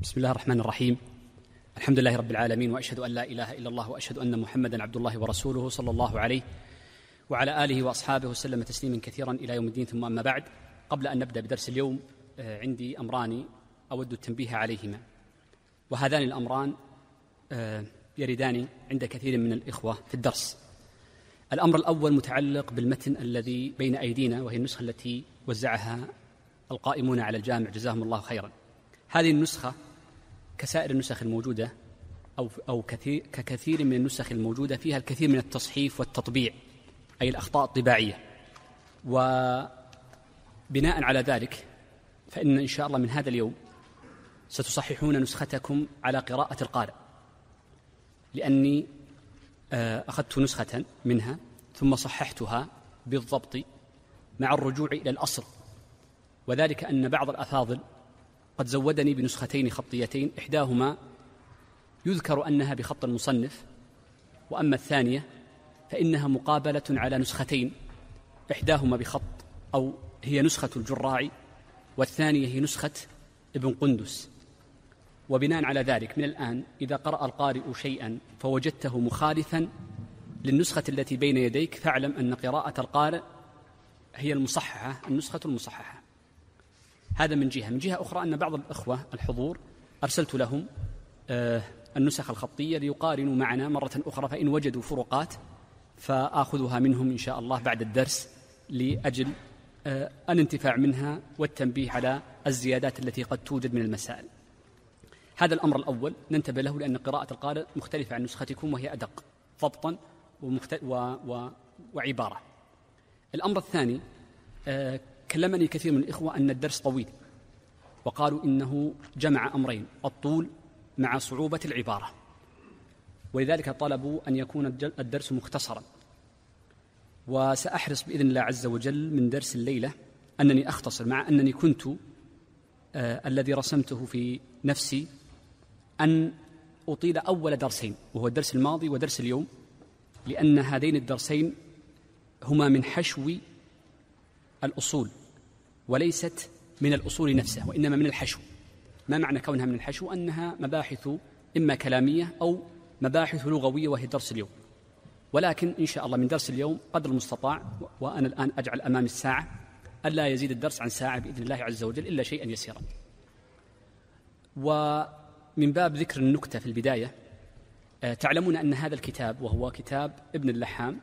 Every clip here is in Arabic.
بسم الله الرحمن الرحيم. الحمد لله رب العالمين، وأشهد أن لا إله إلا الله، وأشهد أن محمدا عبد الله ورسوله صلى الله عليه وعلى آله وأصحابه وسلم تسليما كثيرا إلى يوم الدين. ثم أما بعد، قبل أن نبدأ بدرس اليوم عندي أمران أود التنبيه عليهما، وهذان الأمران يردان عند كثير من الإخوة في الدرس. الأمر الأول متعلق بالمتن الذي بين أيدينا، وهي النسخة التي وزعها القائمون على الجامع جزاهم الله خيرا. هذه النسخة كسائر النسخ الموجودة أو ككثير من النسخ الموجودة فيها الكثير من التصحيف والتطبيع، أي الأخطاء الطباعية. وبناء على ذلك فإن شاء الله من هذا اليوم ستصححون نسختكم على قراءة القارئ، لأني أخذت نسخة منها ثم صححتها بالضبط مع الرجوع إلى الأصل، وذلك أن بعض الأفاضل قد زودني بنسختين خطيتين، إحداهما يذكر أنها بخط المصنف، وأما الثانية فإنها مقابلة على نسختين، إحداهما بخط أو هي نسخة الجراعي، والثانية هي نسخة ابن قندس. وبناء على ذلك من الآن إذا قرأ القارئ شيئا فوجدته مخالفا للنسخة التي بين يديك، فاعلم أن قراءة القارئ هي المصححة، النسخة المصححة. هذا من جهة. من جهة أخرى أن بعض الأخوة الحضور أرسلت لهم النسخ الخطية ليقارنوا معنا مرة أخرى، فإن وجدوا فروقات فآخذها منهم إن شاء الله بعد الدرس لأجل الانتفاع منها والتنبيه على الزيادات التي قد توجد من المسائل. هذا الأمر الأول ننتبه له، لأن قراءة القارئ مختلفة عن نسختكم، وهي أدق ضبطا وعبارة. الأمر الثاني، كلمني كثير من الإخوة أن الدرس طويل، وقالوا إنه جمع أمرين: الطول مع صعوبة العبارة، ولذلك طلبوا أن يكون الدرس مختصرا. وسأحرص بإذن الله عز وجل من درس الليلة أنني أختصر، مع أنني كنت الذي رسمته في نفسي أن أطيل أول درسين، وهو الدرس الماضي ودرس اليوم، لأن هذين الدرسين هما من حشو الأصول وليست من الأصول نفسها، وإنما من الحشو. ما معنى كونها من الحشو؟ أنها مباحث إما كلامية أو مباحث لغوية، وهي درس اليوم. ولكن إن شاء الله من درس اليوم قدر المستطاع، وأنا الآن أجعل أمام الساعة ألا يزيد الدرس عن ساعة بإذن الله عز وجل إلا شيئا يسيرا. ومن باب ذكر النكتة في البداية، تعلمون أن هذا الكتاب وهو كتاب ابن اللحام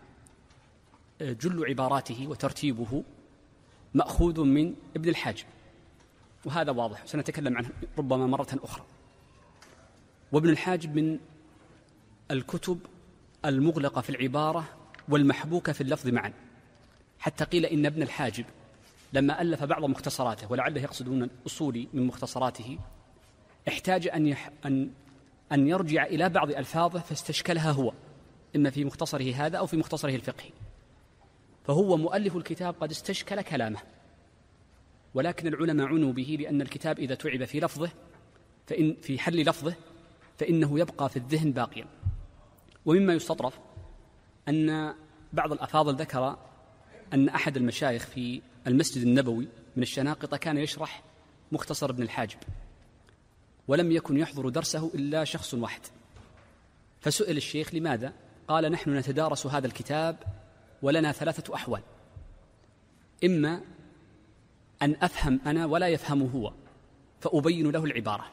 جل عباراته وترتيبه مأخوذ من ابن الحاجب، وهذا واضح، سنتكلم عنه ربما مرة أخرى. وابن الحاجب من الكتب المغلقة في العبارة والمحبوكة في اللفظ معا، حتى قيل إن ابن الحاجب لما ألف بعض مختصراته، ولعله يقصدون الأصول من مختصراته، احتاج أن يرجع إلى بعض ألفاظه فاستشكلها هو، إما في مختصره هذا أو في مختصره الفقهي. فهو مؤلف الكتاب قد استشكل كلامه، ولكن العلماء عنوا به، لأن الكتاب إذا تعب في لفظه في حل لفظه فإنه يبقى في الذهن باقيا. ومما يستطرف أن بعض الأفاضل ذكر أن أحد المشايخ في المسجد النبوي من الشناقطة كان يشرح مختصر ابن الحاجب، ولم يكن يحضر درسه إلا شخص واحد. فسئل الشيخ: لماذا؟ قال: نحن نتدارس هذا الكتاب ولنا 3 أحوال: إما أن أفهم أنا ولا يفهمه هو فأبين له العبارة،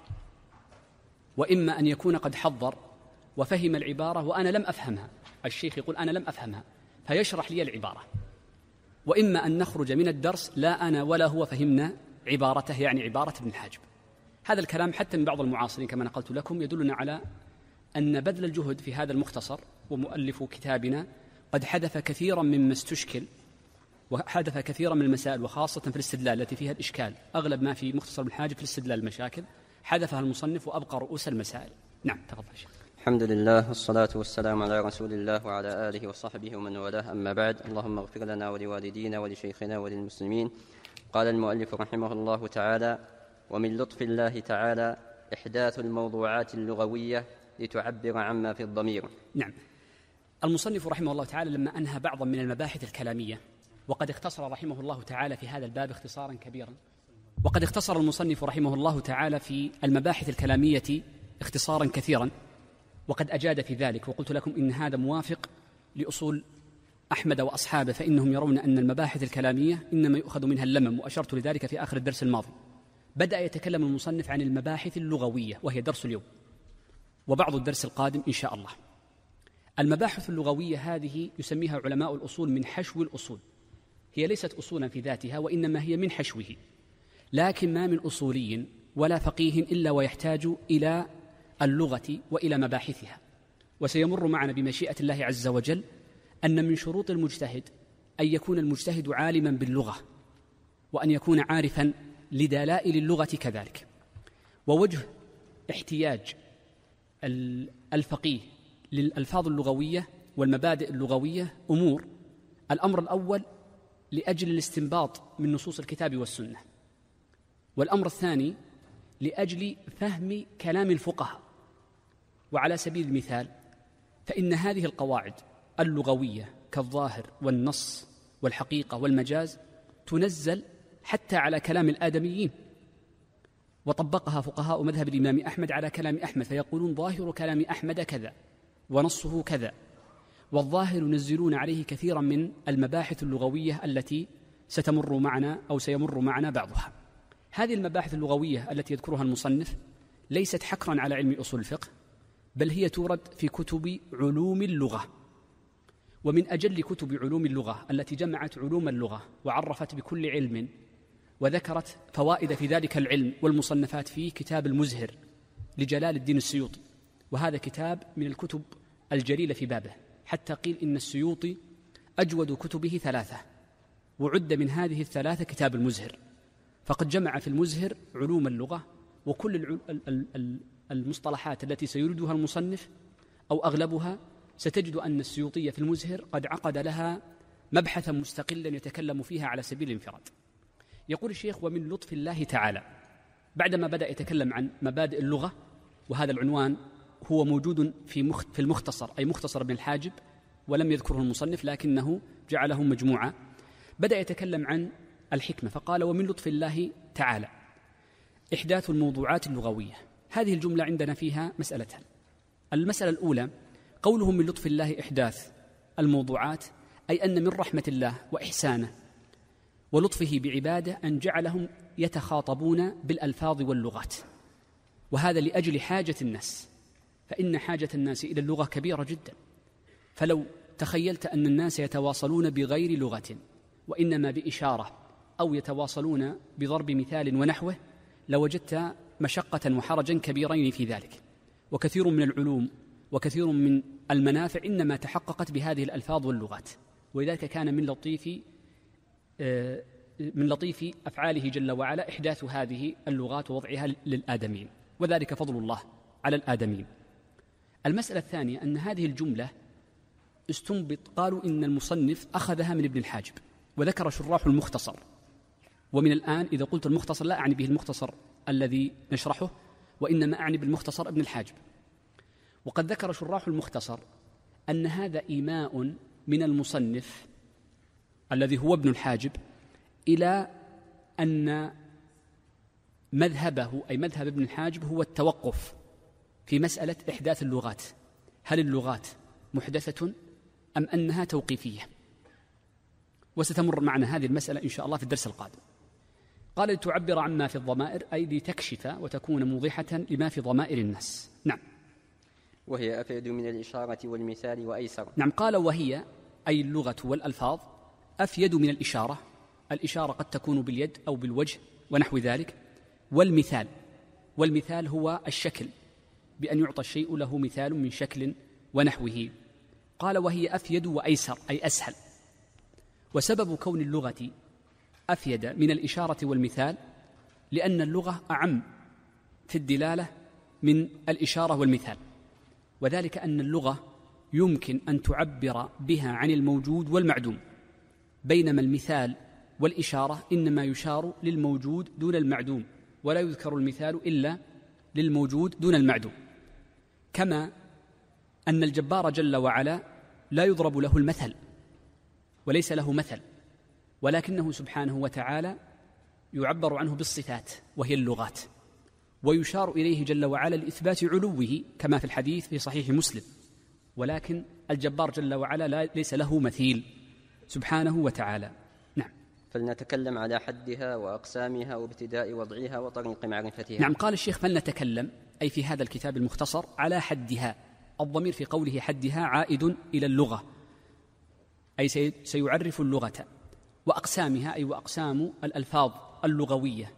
وإما أن يكون قد حضر وفهم العبارة وأنا لم أفهمها، الشيخ يقول أنا لم أفهمها فيشرح لي العبارة، وإما أن نخرج من الدرس لا أنا ولا هو فهمنا عبارته، يعني عبارة ابن الحاجب. هذا الكلام حتى من بعض المعاصرين كما نقلت لكم يدلنا على أن بذل الجهد في هذا المختصر، ومؤلف كتابنا قد حدث كثيرا مما استشكل، وحدث كثيرا من المسائل، وخاصة في الاستدلال التي فيها الإشكال. أغلب ما في مختصر ابن الحاجب في الاستدلال المشاكل حدثها المصنف وأبقى رؤوس المسائل. نعم، تفضل شيخ. الحمد لله والصلاة والسلام على رسول الله وعلى آله وصحبه ومن والاه، أما بعد. اللهم اغفر لنا ولوالدينا ولشيخنا وللمسلمين. قال المؤلف رحمه الله تعالى: ومن لطف الله تعالى إحداث الموضوعات اللغوية لتعبر عما في الضمير. نعم، المصنف رحمه الله تعالى لما أنهى بعضا من المباحث الكلامية، وقد اختصر رحمه الله تعالى في هذا الباب اختصارا كبيرا، وقد اختصر المصنف رحمه الله تعالى في المباحث الكلامية اختصارا كثيرا، وقد أجاد في ذلك، وقلت لكم إن هذا موافق لأصول أحمد وأصحابه، فإنهم يرون أن المباحث الكلامية إنما يؤخذ منها اللمم، وأشرت لذلك في آخر الدرس الماضي. بدأ يتكلم المصنف عن المباحث اللغوية وهي درس اليوم وبعض الدرس القادم إن شاء الله. المباحث اللغوية هذه يسميها علماء الأصول من حشو الأصول، هي ليست أصولا في ذاتها وإنما هي من حشوه، لكن ما من أصولي ولا فقيه إلا ويحتاج إلى اللغة وإلى مباحثها. وسيمر معنا بمشيئة الله عز وجل أن من شروط المجتهد أن يكون المجتهد عالما باللغة، وأن يكون عارفا لدلائل اللغة كذلك. ووجه احتياج الفقيه للألفاظ اللغوية والمبادئ اللغوية أمور: الأمر الأول لأجل الاستنباط من نصوص الكتاب والسنة، والأمر الثاني لأجل فهم كلام الفقهاء. وعلى سبيل المثال فإن هذه القواعد اللغوية كالظاهر والنص والحقيقة والمجاز تنزل حتى على كلام الآدميين، وطبقها فقهاء مذهب الإمام أحمد على كلام أحمد، فيقولون ظاهر كلام أحمد كذا ونصه كذا. والظاهر ينزلون عليه كثيرا من المباحث اللغوية التي ستمر معنا أو سيمر معنا بعضها. هذه المباحث اللغوية التي يذكرها المصنف ليست حكرا على علم أصول الفقه، بل هي تورد في كتب علوم اللغة. ومن أجل كتب علوم اللغة التي جمعت علوم اللغة وعرفت بكل علم وذكرت فوائد في ذلك العلم والمصنفات فيه كتاب المزهر لجلال الدين السيوطي، وهذا كتاب من الكتب الجليلة في بابه، حتى قيل إن السيوطي أجود كتبه 3، وعد من هذه ال3 كتاب المزهر. فقد جمع في المزهر علوم اللغة وكل المصطلحات التي سيردها المصنف أو أغلبها ستجد أن السيوطي في المزهر قد عقد لها مبحثا مستقلا يتكلم فيها على سبيل الانفراد. يقول الشيخ: ومن لطف الله تعالى، بعدما بدأ يتكلم عن مبادئ اللغة، وهذا العنوان هو موجود في المختصر، أي مختصر ابن الحاجب، ولم يذكره المصنف لكنه جعله مجموعة. بدأ يتكلم عن الحكمة فقال: ومن لطف الله تعالى إحداث الموضوعات اللغوية. هذه الجملة عندنا فيها مسألتان. المسألة الأولى قوله من لطف الله إحداث الموضوعات، أي أن من رحمة الله وإحسانه ولطفه بعباده أن جعلهم يتخاطبون بالألفاظ واللغات، وهذا لأجل حاجة الناس، فإن حاجة الناس إلى اللغة كبيرة جدا. فلو تخيلت أن الناس يتواصلون بغير لغة وإنما بإشارة أو يتواصلون بضرب مثال ونحوه لوجدت مشقة وحرجا كبيرين في ذلك. وكثير من العلوم وكثير من المنافع إنما تحققت بهذه الألفاظ واللغات، ولذلك كان من لطيف أفعاله جل وعلا إحداث هذه اللغات ووضعها للآدمين، وذلك فضل الله على الآدمين. المسألة الثانية أن هذه الجملة قالوا إن المصنف أخذها من ابن الحاجب، وذكر شراح المختصر. ومن الآن إذا قلت المختصر لا أعني به المختصر الذي نشرحه، وإنما أعني بالمختصر ابن الحاجب. وقد ذكر شراح المختصر أن هذا إيماء من المصنف الذي هو ابن الحاجب إلى أن مذهبه، أي مذهب ابن الحاجب، هو التوقف في مسألة إحداث اللغات، هل اللغات محدثة أم أنها توقيفية؟ وستمر معنا هذه المسألة إن شاء الله في الدرس القادم. قال: لتعبر عما في الضمائر، أي لتكشف وتكون موضحة لما في ضمائر الناس. نعم. وهي أفيد من الإشارة والمثال وأيسر. نعم، قال: وهي أي اللغة والألفاظ أفيد من الإشارة. الإشارة قد تكون باليد أو بالوجه ونحو ذلك، والمثال هو الشكل، بأن يعطى الشيء له مثال من شكل ونحوه. قال: وهي أفيد وأيسر، أي أسهل. وسبب كون اللغة أفيد من الإشارة والمثال لأن اللغة أعم في الدلالة من الإشارة والمثال، وذلك أن اللغة يمكن أن تعبر بها عن الموجود والمعدوم، بينما المثال والإشارة إنما يشار للموجود دون المعدوم، ولا يذكر المثال إلا للموجود دون المعدوم. كما أن الجبار جل وعلا لا يضرب له المثل وليس له مثل، ولكنه سبحانه وتعالى يعبر عنه بالصفات وهي اللغات، ويشار إليه جل وعلا لإثبات علوه كما في الحديث في صحيح مسلم، ولكن الجبار جل وعلا ليس له مثيل سبحانه وتعالى. نعم. فلنتكلم على حدها وأقسامها وابتداء وضعها وطريق معرفتها. نعم، قال الشيخ فلنتكلم أي في هذا الكتاب المختصر على حدها. الضمير في قوله حدها عائد إلى اللغة، أي سيعرف اللغة، وأقسامها أي وأقسام الألفاظ اللغوية،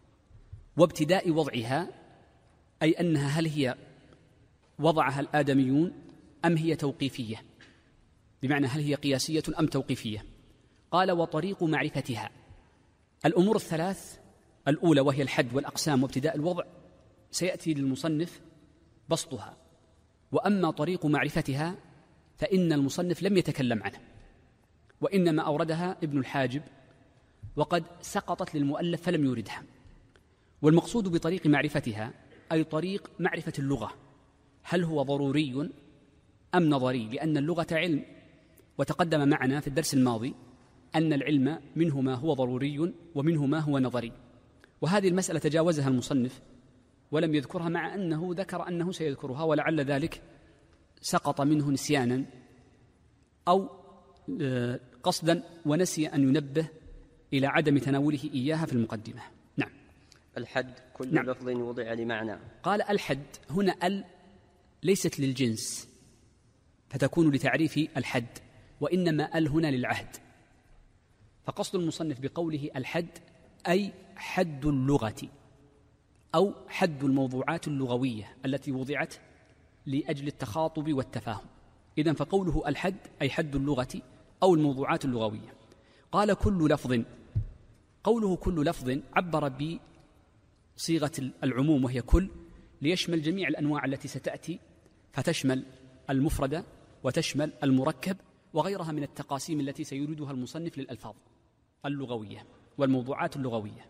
وابتداء وضعها أي أنها هل هي وضعها الآدميون أم هي توقيفية، بمعنى هل هي قياسية أم توقيفية. قال وطريق معرفتها. الأمور الثلاث الأولى وهي الحد والأقسام وابتداء الوضع سيأتي للمصنف بسطها، وأما طريق معرفتها فإن المصنف لم يتكلم عنه، وإنما أوردها ابن الحاجب، وقد سقطت للمؤلف فلم يوردها. والمقصود بطريق معرفتها أي طريق معرفة اللغة، هل هو ضروري أم نظري، لأن اللغة علم، وتقدم معنا في الدرس الماضي أن العلم منه ما هو ضروري ومنه ما هو نظري، وهذه المسألة تجاوزها المصنف ولم يذكرها، مع أنه ذكر أنه سيذكرها، ولعل ذلك سقط منه نسيانا أو قصدا، ونسي أن ينبه إلى عدم تناوله إياها في المقدمة. نعم. الحد كل نعم. لفظ وضع لمعنى. قال الحد هنا ليست للجنس فتكون لتعريف الحد، وإنما هنا للعهد. فقصد المصنف بقوله الحد أي حد اللغة أو حد الموضوعات اللغوية التي وضعت لأجل التخاطب والتفاهم. إذن فقوله الحد أي حد اللغة أو الموضوعات اللغوية. قال كل لفظ. قوله كل لفظ عبر بصيغة العموم وهي كل، ليشمل جميع الأنواع التي ستأتي، فتشمل المفرد وتشمل المركب وغيرها من التقاسيم التي سيريدها المصنف للألفاظ اللغوية والموضوعات اللغوية.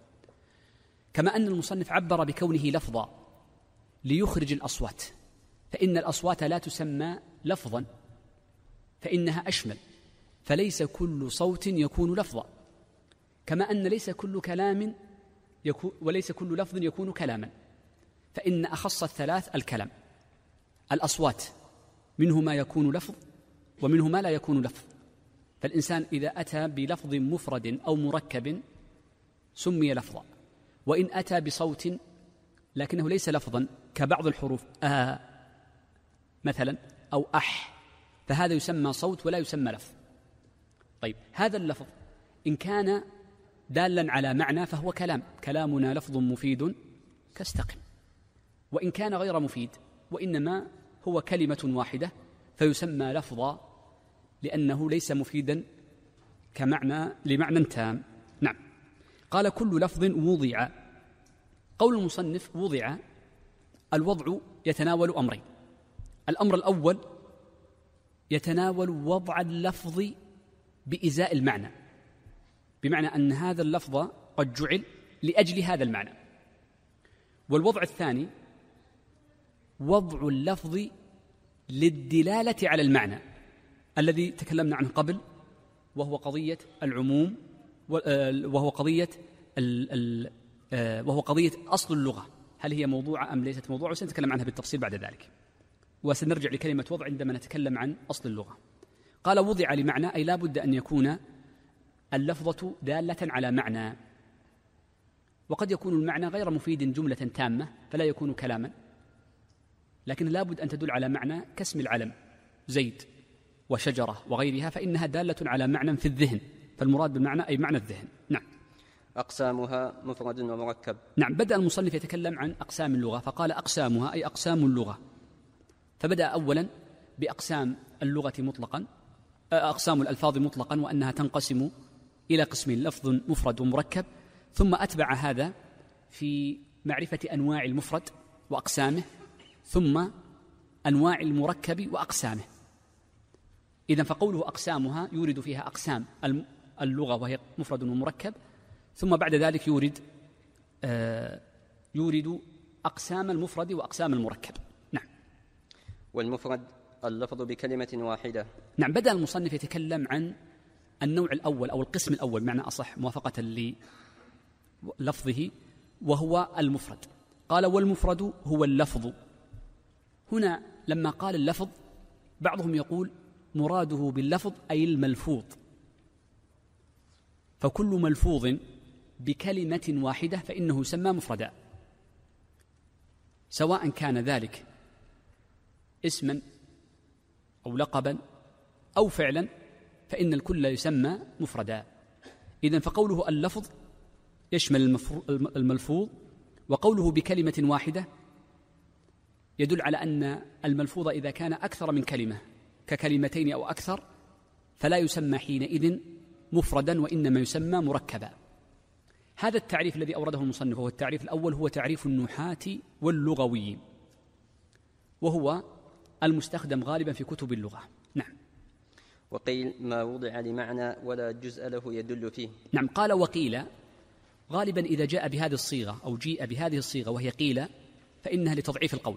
كما أن المصنف عبر بكونه لفظا ليخرج الأصوات، فإن الأصوات لا تسمى لفظا فإنها أشمل، فليس كل صوت يكون لفظا، كما أن ليس كل كلام وليس كل لفظ يكون كلاما، فإن أخص الثلاث الكلام. الأصوات منه ما يكون لفظ ومنه ما لا يكون لفظ، فالإنسان إذا أتى بلفظ مفرد أو مركب سمي لفظا، وإن أتى بصوت لكنه ليس لفظا كبعض الحروف مثلا أو فهذا يسمى صوت ولا يسمى لفظ. طيب هذا اللفظ إن كان دالا على معنى فهو كلام، كلامنا لفظ مفيد كاستقم، وإن كان غير مفيد وإنما هو كلمة واحدة فيسمى لفظا لأنه ليس مفيدا لمعنى تام. نعم. قال كل لفظ وضع. قول المصنف وضع، الوضع يتناول أمرين. الأمر الأول يتناول وضع اللفظ بإزاء المعنى، بمعنى أن هذا اللفظ قد جعل لأجل هذا المعنى. والوضع الثاني وضع اللفظ للدلالة على المعنى الذي تكلمنا عنه قبل، وهو قضية العموم، وهو قضية أصل اللغة، هل هي موضوعة أم ليست موضوعة، وسنتكلم عنها بالتفصيل بعد ذلك، وسنرجع لكلمة وضع عندما نتكلم عن أصل اللغة. قال وضع لمعنى أي لا بد أن يكون اللفظة دالة على معنى، وقد يكون المعنى غير مفيد جملة تامة فلا يكون كلاما، لكن لا بد أن تدل على معنى كاسم العلم زيد وشجرة وغيرها، فإنها دالة على معنى في الذهن، فالمراد بالمعنى أي معنى الذهن. نعم. أقسامها مفرد ومركب. نعم. بدأ المصنف يتكلم عن أقسام اللغة، فقال أقسامها أي أقسام اللغة، فبدأ أولا بأقسام اللغة مطلقا، أقسام الألفاظ مطلقا، وأنها تنقسم إلى قسمين: لفظ مفرد ومركب، ثم أتبع هذا في معرفة أنواع المفرد وأقسامه، ثم أنواع المركب وأقسامه. إذن فقوله أقسامها يورد فيها أقسام اللغة وهي مفرد ومركب، ثم بعد ذلك يورد أقسام المفرد وأقسام المركب. نعم. والمفرد اللفظ بكلمة واحدة. نعم. بدأ المصنف يتكلم عن النوع الأول أو القسم الأول، معنى أصح موافقة لفظه وهو المفرد. قال والمفرد هو اللفظ. هنا لما قال اللفظ بعضهم يقول مراده باللفظ أي الملفوظ، فكل ملفوظ بكلمة واحدة فإنه يسمى مفردا، سواء كان ذلك اسما أو لقبا أو فعلا، فإن الكل يسمى مفردا. إذن فقوله اللفظ يشمل الملفوظ، وقوله بكلمة واحدة يدل على أن الملفوظ إذا كان أكثر من كلمة ككلمتين أو أكثر فلا يسمى حينئذ مفردا، وإنما يسمى مركبا. هذا التعريف الذي أورده المصنف وهو التعريف الأول هو تعريف النحاة واللغويين، وهو المستخدم غالبا في كتب اللغة. نعم. وقيل ما وضع لمعنى ولا جزء له يدل فيه. نعم. قال وقيل غالبا إذا جاء بهذه الصيغة أو جيء بهذه الصيغة وهي قيل فإنها لتضعيف القول.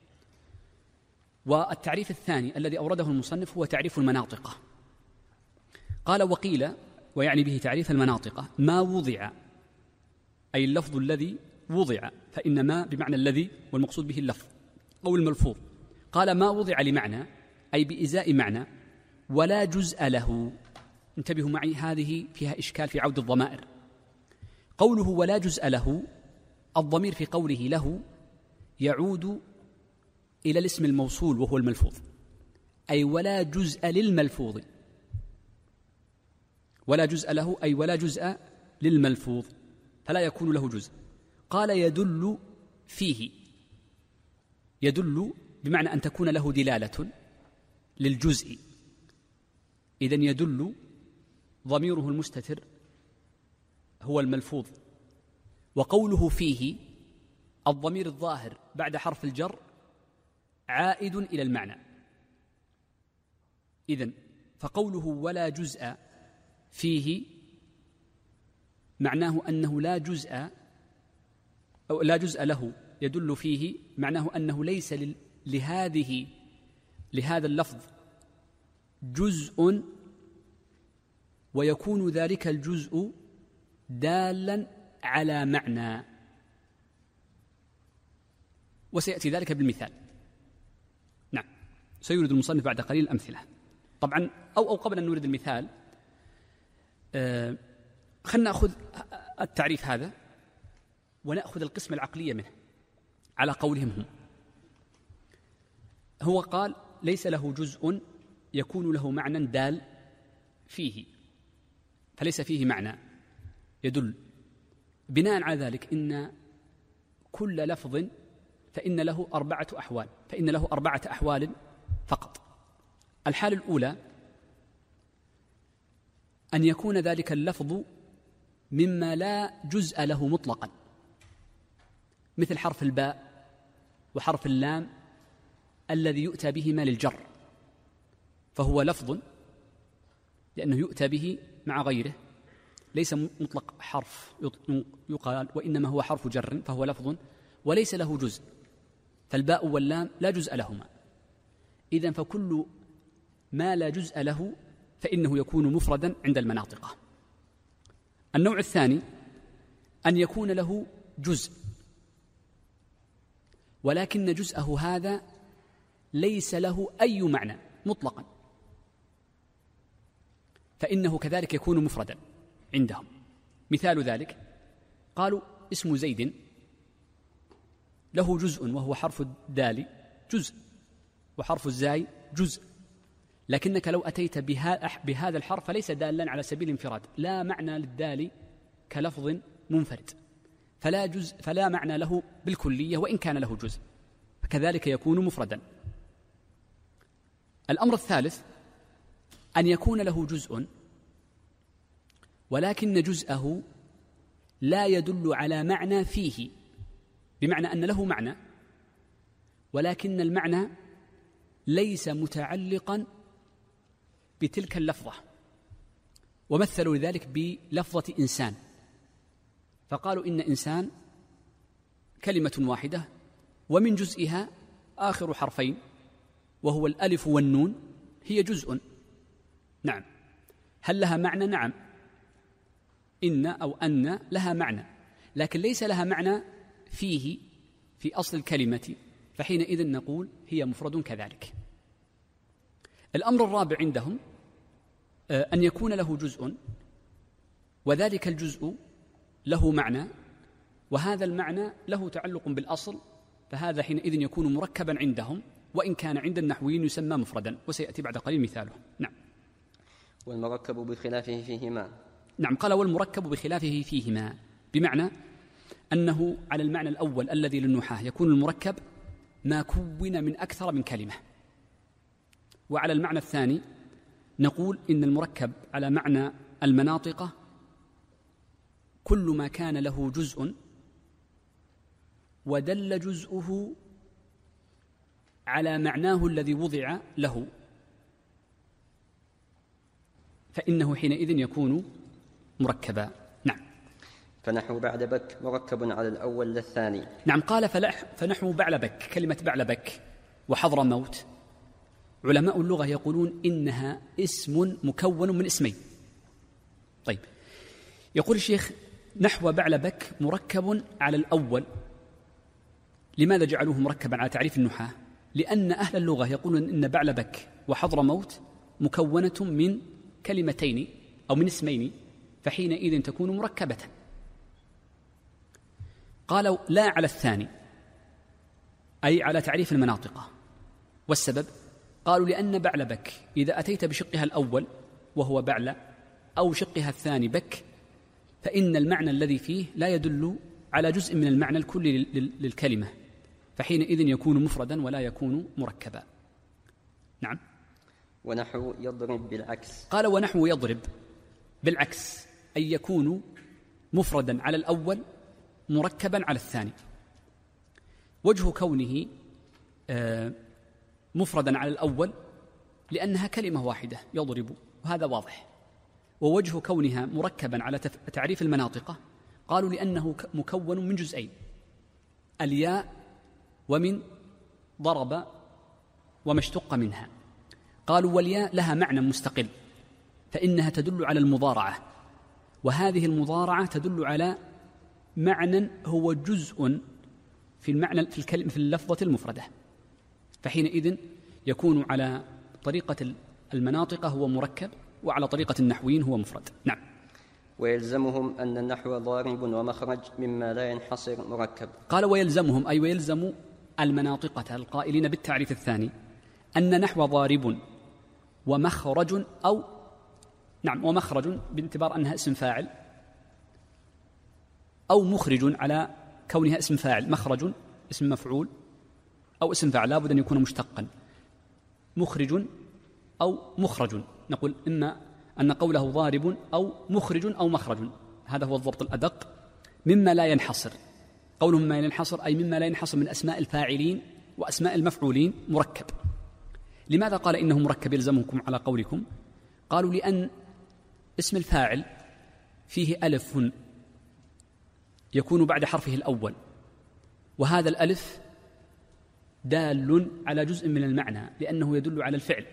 والتعريف الثاني الذي أورده المصنف هو تعريف المناطق. قال وقيل، ويعني به تعريف المناطق، ما وضع أي اللفظ الذي وضع، فإن ما بمعنى الذي والمقصود به اللفظ أو الملفوظ. قال ما وضع لمعنى أي بإزاء معنى ولا جزء له. انتبهوا معي، هذه فيها إشكال في عود الضمائر. قوله ولا جزء له، الضمير في قوله له يعود إلى الاسم الموصول وهو الملفوظ، أي ولا جزء للملفوظ. ولا جزء له أي ولا جزء للملفوظ، فلا يكون له جزء. قال يدل فيه، يدل بمعنى أن تكون له دلالة للجزء. إذن يدل ضميره المستتر هو الملفوظ، وقوله فيه الضمير الظاهر بعد حرف الجر عائد إلى المعنى. إذن فقوله ولا جزء فيه معناه أنه لا جزء أو لا جزء له يدل فيه، معناه أنه ليس لهذا اللفظ جزء، ويكون ذلك الجزء دالا على معنى، وسيأتي ذلك بالمثال. نعم، سيورد المصنف بعد قليل الأمثلة طبعا، أو قبل أن نورد المثال خلنا نأخذ التعريف هذا ونأخذ القسم العقلية منه على قولهم هم. هو قال ليس له جزء يكون له معنى دال فيه، فليس فيه معنى يدل. بناء على ذلك إن كل لفظ فإن له 4 أحوال، فإن له 4 أحوال فقط. الحال الأولى أن يكون ذلك اللفظ مما لا جزء له مطلقا، مثل حرف الباء وحرف اللام الذي يؤتى بهما للجر، فهو لفظ لأنه يؤتى به مع غيره، ليس مطلق حرف يقال، وإنما هو حرف جر، فهو لفظ وليس له جزء، فالباء واللام لا جزء لهما. إذن فكل ما لا جزء له فإنه يكون مفردا عند المناطق. النوع الثاني أن يكون له جزء، ولكن جزءه هذا ليس له أي معنى مطلقا، فإنه كذلك يكون مفردا عندهم. مثال ذلك قالوا اسم زيد له جزء وهو حرف الدال جزء، وحرف الزاي جزء، لكنك لو أتيت بهذا الحرف فليس دالا على سبيل الانفراد، لا معنى للدال كلفظ منفرد، فلا معنى له بالكلية وإن كان له جزء، فكذلك يكون مفردا. الأمر الثالث أن يكون له جزء ولكن جزءه لا يدل على معنى فيه، بمعنى أن له معنى ولكن المعنى ليس متعلقا بتلك اللفظة، ومثلوا ذلك بلفظة إنسان، فقالوا إن إنسان كلمة واحدة ومن جزئها آخر حرفين وهو الألف والنون، هي جزء. نعم. هل لها معنى؟ نعم. إن أو أن لها معنى، لكن ليس لها معنى فيه في أصل الكلمة، فحينئذ نقول هي مفرد كذلك. الأمر الرابع عندهم أن يكون له جزء، وذلك الجزء له معنى، وهذا المعنى له تعلق بالأصل، فهذا حينئذ يكون مركبا عندهم، وإن كان عند النحويين يسمى مفردا، وسيأتي بعد قليل مثاله. نعم. والمركب بخلافه فيهما. نعم، قال والمركب بخلافه فيهما، بمعنى أنه على المعنى الأول الذي للنحاة يكون المركب ما كون من أكثر من كلمة، وعلى المعنى الثاني نقول إن المركب على معنى المناطق كل ما كان له جزء ودل جزءه على معناه الذي وضع له، فإنه حينئذ يكون مركبا. نعم. فنحو بعلبك مركب على الأول للثاني. نعم، قال فنحو بعلبك، كلمة بعلبك وحضرموت علماء اللغة يقولون إنها اسم مكون من اسمين. طيب، يقول الشيخ نحو بعلبك مركب على الأول. لماذا جعلوه مركبا على تعريف النحاة؟ لأن أهل اللغة يقولون إن بعلبك وحضرموت مكونة من كلمتين أو من اسمين، فحينئذ تكون مركبة. قالوا لا على الثاني، أي على تعريف المناطق. والسبب قالوا لأن بعلبك إذا أتيت بشقها الأول وهو بعل أو شقها الثاني بك، فإن المعنى الذي فيه لا يدل على جزء من المعنى الكلي للكلمة، فحينئذ يكون مفردا ولا يكون مركبا. نعم. ونحو يضرب بالعكس. قال ونحو يضرب بالعكس، أي يكون مفردا على الأول مركبا على الثاني. وجه كونه مفردا على الأول لأنها كلمة واحدة يضرب، وهذا واضح. ووجه كونها مركبا على تعريف المناطق قالوا لأنه مكون من جزئين، الياء ومن ضرب وما اشتق منها. قالوا والياء لها معنى مستقل، فإنها تدل على المضارعة، وهذه المضارعة تدل على معنى هو جزء في المعنى في الكلمة في اللفظة المفردة، فحينئذ يكون على طريقة المناطق هو مركب، وعلى طريقة النحويين هو مفرد. نعم. ويلزمهم أن النحو ضارب ومخرج مما لا ينحصر مركب. قال ويلزمهم، أي ويلزم المناطقة القائلين بالتعريف الثاني أن نحو ضارب ومخرج أو نعم ومخرج باعتبار أنها اسم فاعل، أو مخرج على كونها اسم فاعل، مخرج اسم مفعول أو اسم فاعل لابد أن يكون مشتقا، مخرج أو مخرج. نقول إما أن قوله ضارب أو مخرج أو مخرج، هذا هو الضبط الأدق. مما لا ينحصر، قوله مما لا ينحصر أي مما لا ينحصر من أسماء الفاعلين وأسماء المفعولين مركب. لماذا قال إنه مركب يلزمكم على قولكم؟ قالوا لأن اسم الفاعل فيه ألف يكون بعد حرفه الأول، وهذا الألف دال على جزء من المعنى لأنه يدل على الفعل.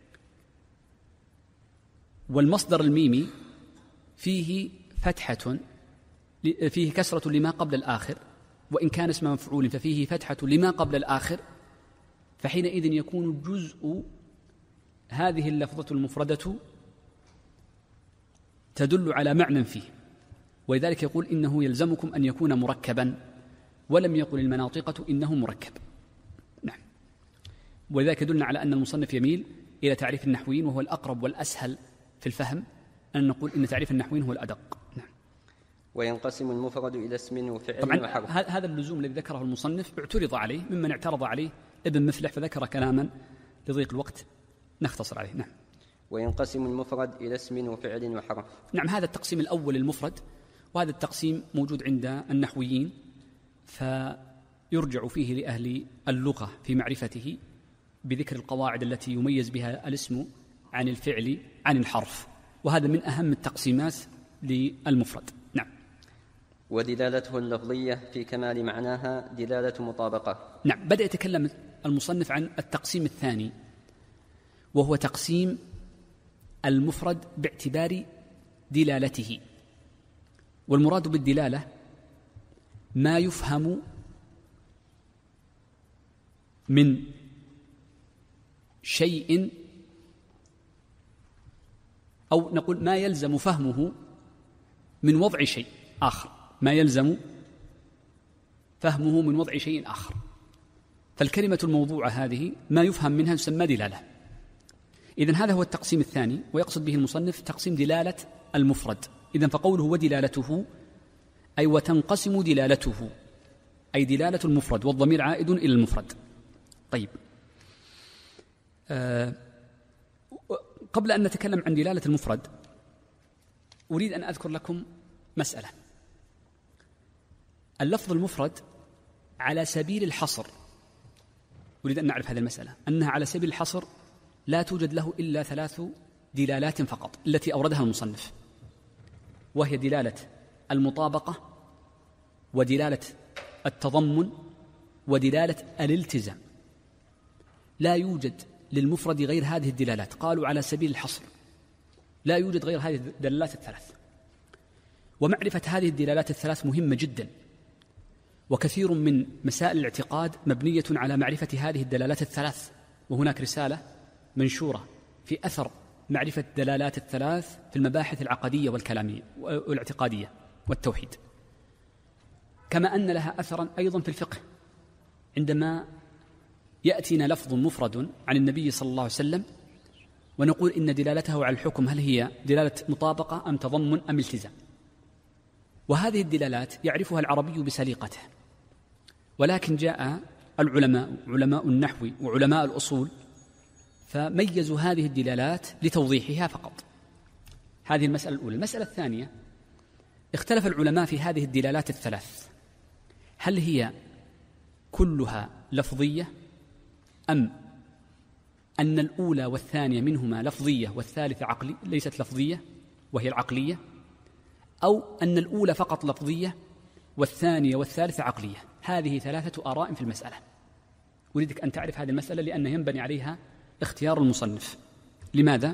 والمصدر الميمي فيه فتحة، فيه كسرة لما قبل الآخر، وإن كان اسم مفعول ففيه فتحة لما قبل الآخر، فحينئذ يكون جزء هذه اللفظة المفردة تدل على معنى فيه، ولذلك يقول إنه يلزمكم أن يكون مركبا، ولم يقل المناطقة إنه مركب. نعم. ولذلك يدلنا على أن المصنف يميل إلى تعريف النحويين، وهو الأقرب والأسهل في الفهم أن نقول إن تعريف النحويين هو الأدق. نعم. وينقسم المفرد إلى اسم وفعل طبعا وحرف. هذا اللزوم الذي ذكره المصنف اعترض عليه ممن اعترض عليه ابن مفلح، فذكر كلاما لضيق الوقت نختصر عليه. نعم. وينقسم المفرد إلى اسم وفعل وحرف. نعم، هذا التقسيم الأول المفرد، وهذا التقسيم موجود عند النحويين، فيرجع فيه لأهل اللغة في معرفته بذكر القواعد التي يميز بها الاسم عن الفعل عن الحرف، وهذا من أهم التقسيمات للمفرد. نعم. ودلالته اللفظية في كمال معناها دلالة مطابقة. نعم. بدأ يتكلم المصنف عن التقسيم الثاني، وهو تقسيم المفرد باعتبار دلالته. والمراد بالدلالة ما يفهم من شيء، أو نقول ما يلزم فهمه من وضع شيء آخر، ما يلزم فهمه من وضع شيء آخر. فالكلمة الموضوعة هذه ما يفهم منها تسمى دلالة. إذن هذا هو التقسيم الثاني، ويقصد به المصنف تقسيم دلالة المفرد. إذن فقوله ودلالته أي وتنقسم دلالته، أي دلالة المفرد، والضمير عائد إلى المفرد. طيب، قبل أن نتكلم عن دلالة المفرد أريد أن أذكر لكم مسألة. اللفظ المفرد على سبيل الحصر، أريد أن نعرف هذه المسألة، أنها على سبيل الحصر لا توجد له إلا 3 دلالات فقط التي أوردها المصنف، وهي دلالة المطابقة، ودلالة التضمن، ودلالة الالتزام. لا يوجد للمفرد غير هذه الدلالات. قالوا على سبيل الحصر لا يوجد غير هذه الدلالات الثلاث. ومعرفة هذه الدلالات الثلاث مهمة جدا، وكثير من مسائل الاعتقاد مبنية على معرفة هذه الدلالات الثلاث. وهناك رسالة منشورة في أثر معرفة الدلالات الثلاث في المباحث العقدية والكلامية والاعتقادية والتوحيد، كما أن لها أثرا أيضا في الفقه. عندما يأتينا لفظ مفرد عن النبي صلى الله عليه وسلم ونقول إن دلالته على الحكم هل هي دلالة مطابقة أم تضمن أم التزام، وهذه الدلالات يعرفها العربي بسليقته، ولكن جاء العلماء، علماء النحو وعلماء الأصول، فميزوا هذه الدلالات لتوضيحها فقط. هذه المسألة الأولى. المسألة الثانية، اختلف العلماء في هذه الدلالات الثلاث، هل هي كلها لفظية، أم أن الأولى والثانية منهما لفظية والثالثة عقلية ليست لفظية وهي العقلية، أو أن الأولى فقط لفظية والثانية والثالثة عقلية. هذه 3 آراء في المسألة. أريدك أن تعرف هذه المسألة لأن ينبني عليها اختيار المصنف. لماذا؟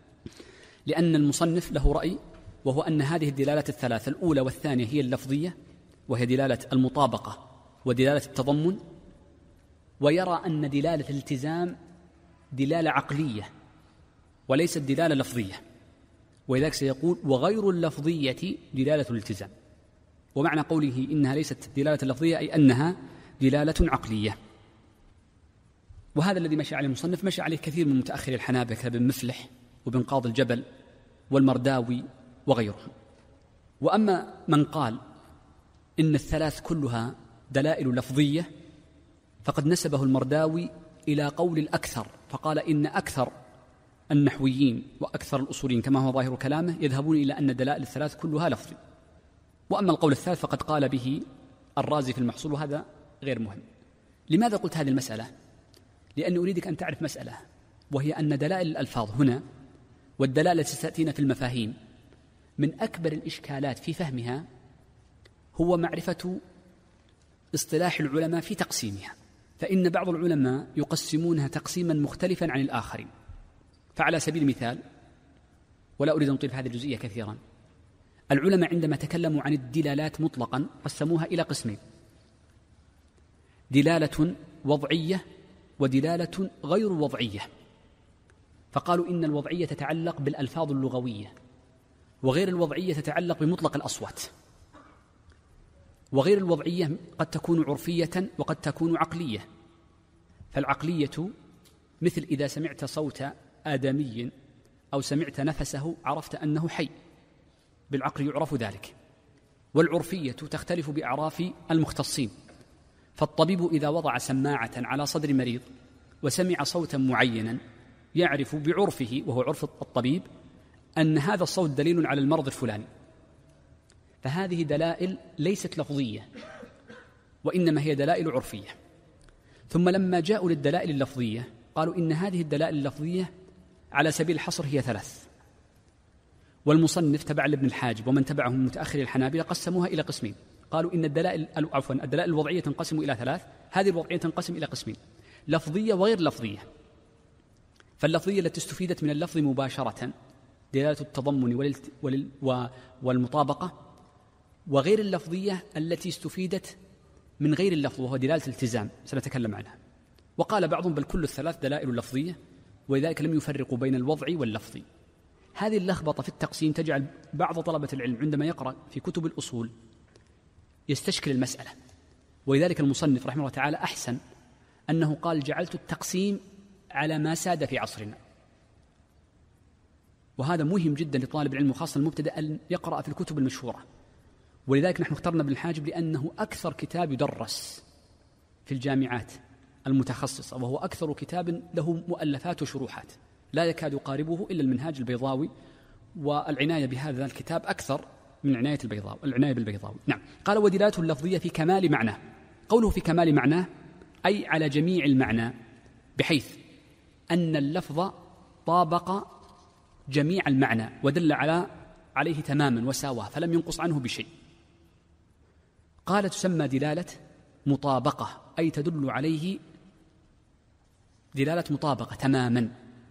لأن المصنف له رأي، وهو أن هذه الدلالات الثلاث الأولى والثانية هي اللفظية، وهي دلالة المطابقة ودلالة التضمن، ويرى أن دلالة الالتزام دلالة عقلية وليست دلالة لفظية، ولذلك سيقول وغير اللفظية دلالة الالتزام. ومعنى قوله إنها ليست دلالة لفظية أي أنها دلالة عقلية. وهذا الذي مشى عليه المصنف، مشى عليه كثير من متأخر الحنابلة كابن مفلح وابن قاضي الجبل والمرداوي وغيرهم. وأما من قال إن الثلاث كلها دلائل لفظية فقد نسبه المرداوي إلى قول الأكثر، فقال إن أكثر النحويين وأكثر الأصوليين كما هو ظاهر كلامه يذهبون إلى أن الدلائل الثلاث كلها لفظ. وأما القول الثالث فقد قال به الرازي في المحصول، وهذا غير مهم. لماذا قلت هذه المسألة؟ لأني أريدك أن تعرف مسألة، وهي أن دلائل الألفاظ هنا والدلالة التي ستأتينا في المفاهيم من أكبر الإشكالات في فهمها هو معرفة اصطلاح العلماء في تقسيمها. فإن بعض العلماء يقسمونها تقسيما مختلفا عن الآخرين. فعلى سبيل المثال، ولا أريد أن أطيل في هذه الجزئية كثيرا، العلماء عندما تكلموا عن الدلالات مطلقا قسموها إلى قسمين: دلالة وضعية ودلالة غير وضعية. فقالوا إن الوضعية تتعلق بالألفاظ اللغوية، وغير الوضعية تتعلق بمطلق الأصوات. وغير الوضعية قد تكون عرفية وقد تكون عقلية. فالعقلية مثل إذا سمعت صوت آدمي أو سمعت نفسه عرفت أنه حي، بالعقل يعرف ذلك. والعرفية تختلف بأعراف المختصين. فالطبيب إذا وضع سماعة على صدر مريض وسمع صوتا معينا يعرف بعرفه، وهو عرف الطبيب، أن هذا الصوت دليل على المرض الفلاني. فهذه دلائل ليست لفظية، وإنما هي دلائل عرفية. ثم لما جاءوا للدلائل اللفظية قالوا إن هذه الدلائل اللفظية على سبيل الحصر هي 3. والمصنف تبع لابن الحاجب ومن تبعهم من متأخر الحنابلة قسموها إلى قسمين. قالوا إن الدلائل الوضعية تنقسم إلى 3، هذه الوضعية تنقسم إلى قسمين: لفظية وغير لفظية. فاللفظية التي استفيدت من اللفظ مباشرة دلالة التضمن والمطابقة، وغير اللفظية التي استفيدت من غير اللفظ وهو دلالة الالتزام، سنتكلم عنها. وقال بعضهم بل كل الثلاث دلائل لفظية، ولذلك لم يفرقوا بين الوضع واللفظ. هذه اللخبطة في التقسيم تجعل بعض طلبة العلم عندما يقرأ في كتب الأصول يستشكل المسألة، ولذلك المصنف رحمه الله تعالى أحسن أنه قال جعلت التقسيم على ما ساد في عصرنا. وهذا مهم جدا لطالب العلم وخاصة المبتدئ أن يقرأ في الكتب المشهورة، ولذلك نحن اخترنا ابن الحاجب لأنه أكثر كتاب يدرس في الجامعات المتخصصة، وهو أكثر كتاب له مؤلفات وشروحات، لا يكاد يقاربه إلا المنهاج البيضاوي، والعناية بهذا الكتاب أكثر من العناية بالبيضاوي. نعم. قال ودلالته اللفظية في كمال معناه. قوله في كمال معناه أي على جميع المعنى، بحيث أن اللفظ طابق جميع المعنى ودل عليه تماما وساواه، فلم ينقص عنه بشيء. قال تسمى دلالة مطابقة، أي تدل عليه دلالة مطابقة تماما.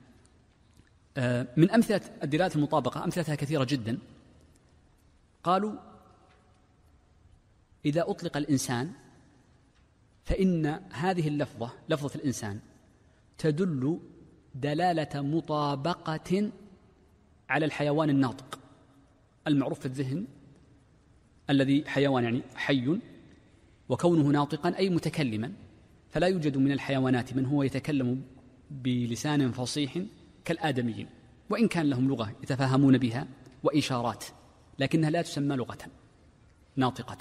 من أمثلة الدلالة المطابقة أمثلتها كثيرة جدا. قالوا إذا أطلق الإنسان فإن هذه اللفظة، لفظة الإنسان، تدل دلالة مطابقة على الحيوان الناطق المعروف في الذهن، الذي حيوان يعني حي، وكونه ناطقا أي متكلما، فلا يوجد من الحيوانات من هو يتكلم بلسان فصيح كالآدميين، وإن كان لهم لغة يتفاهمون بها وإشارات، لكنها لا تسمى لغة ناطقة.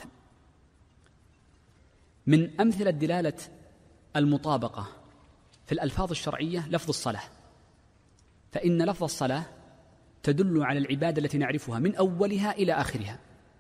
من أمثلة دلالة المطابقة في الألفاظ الشرعية لفظ الصلاة، فإن لفظ الصلاة تدل على العبادة التي نعرفها من أولها إلى آخرها،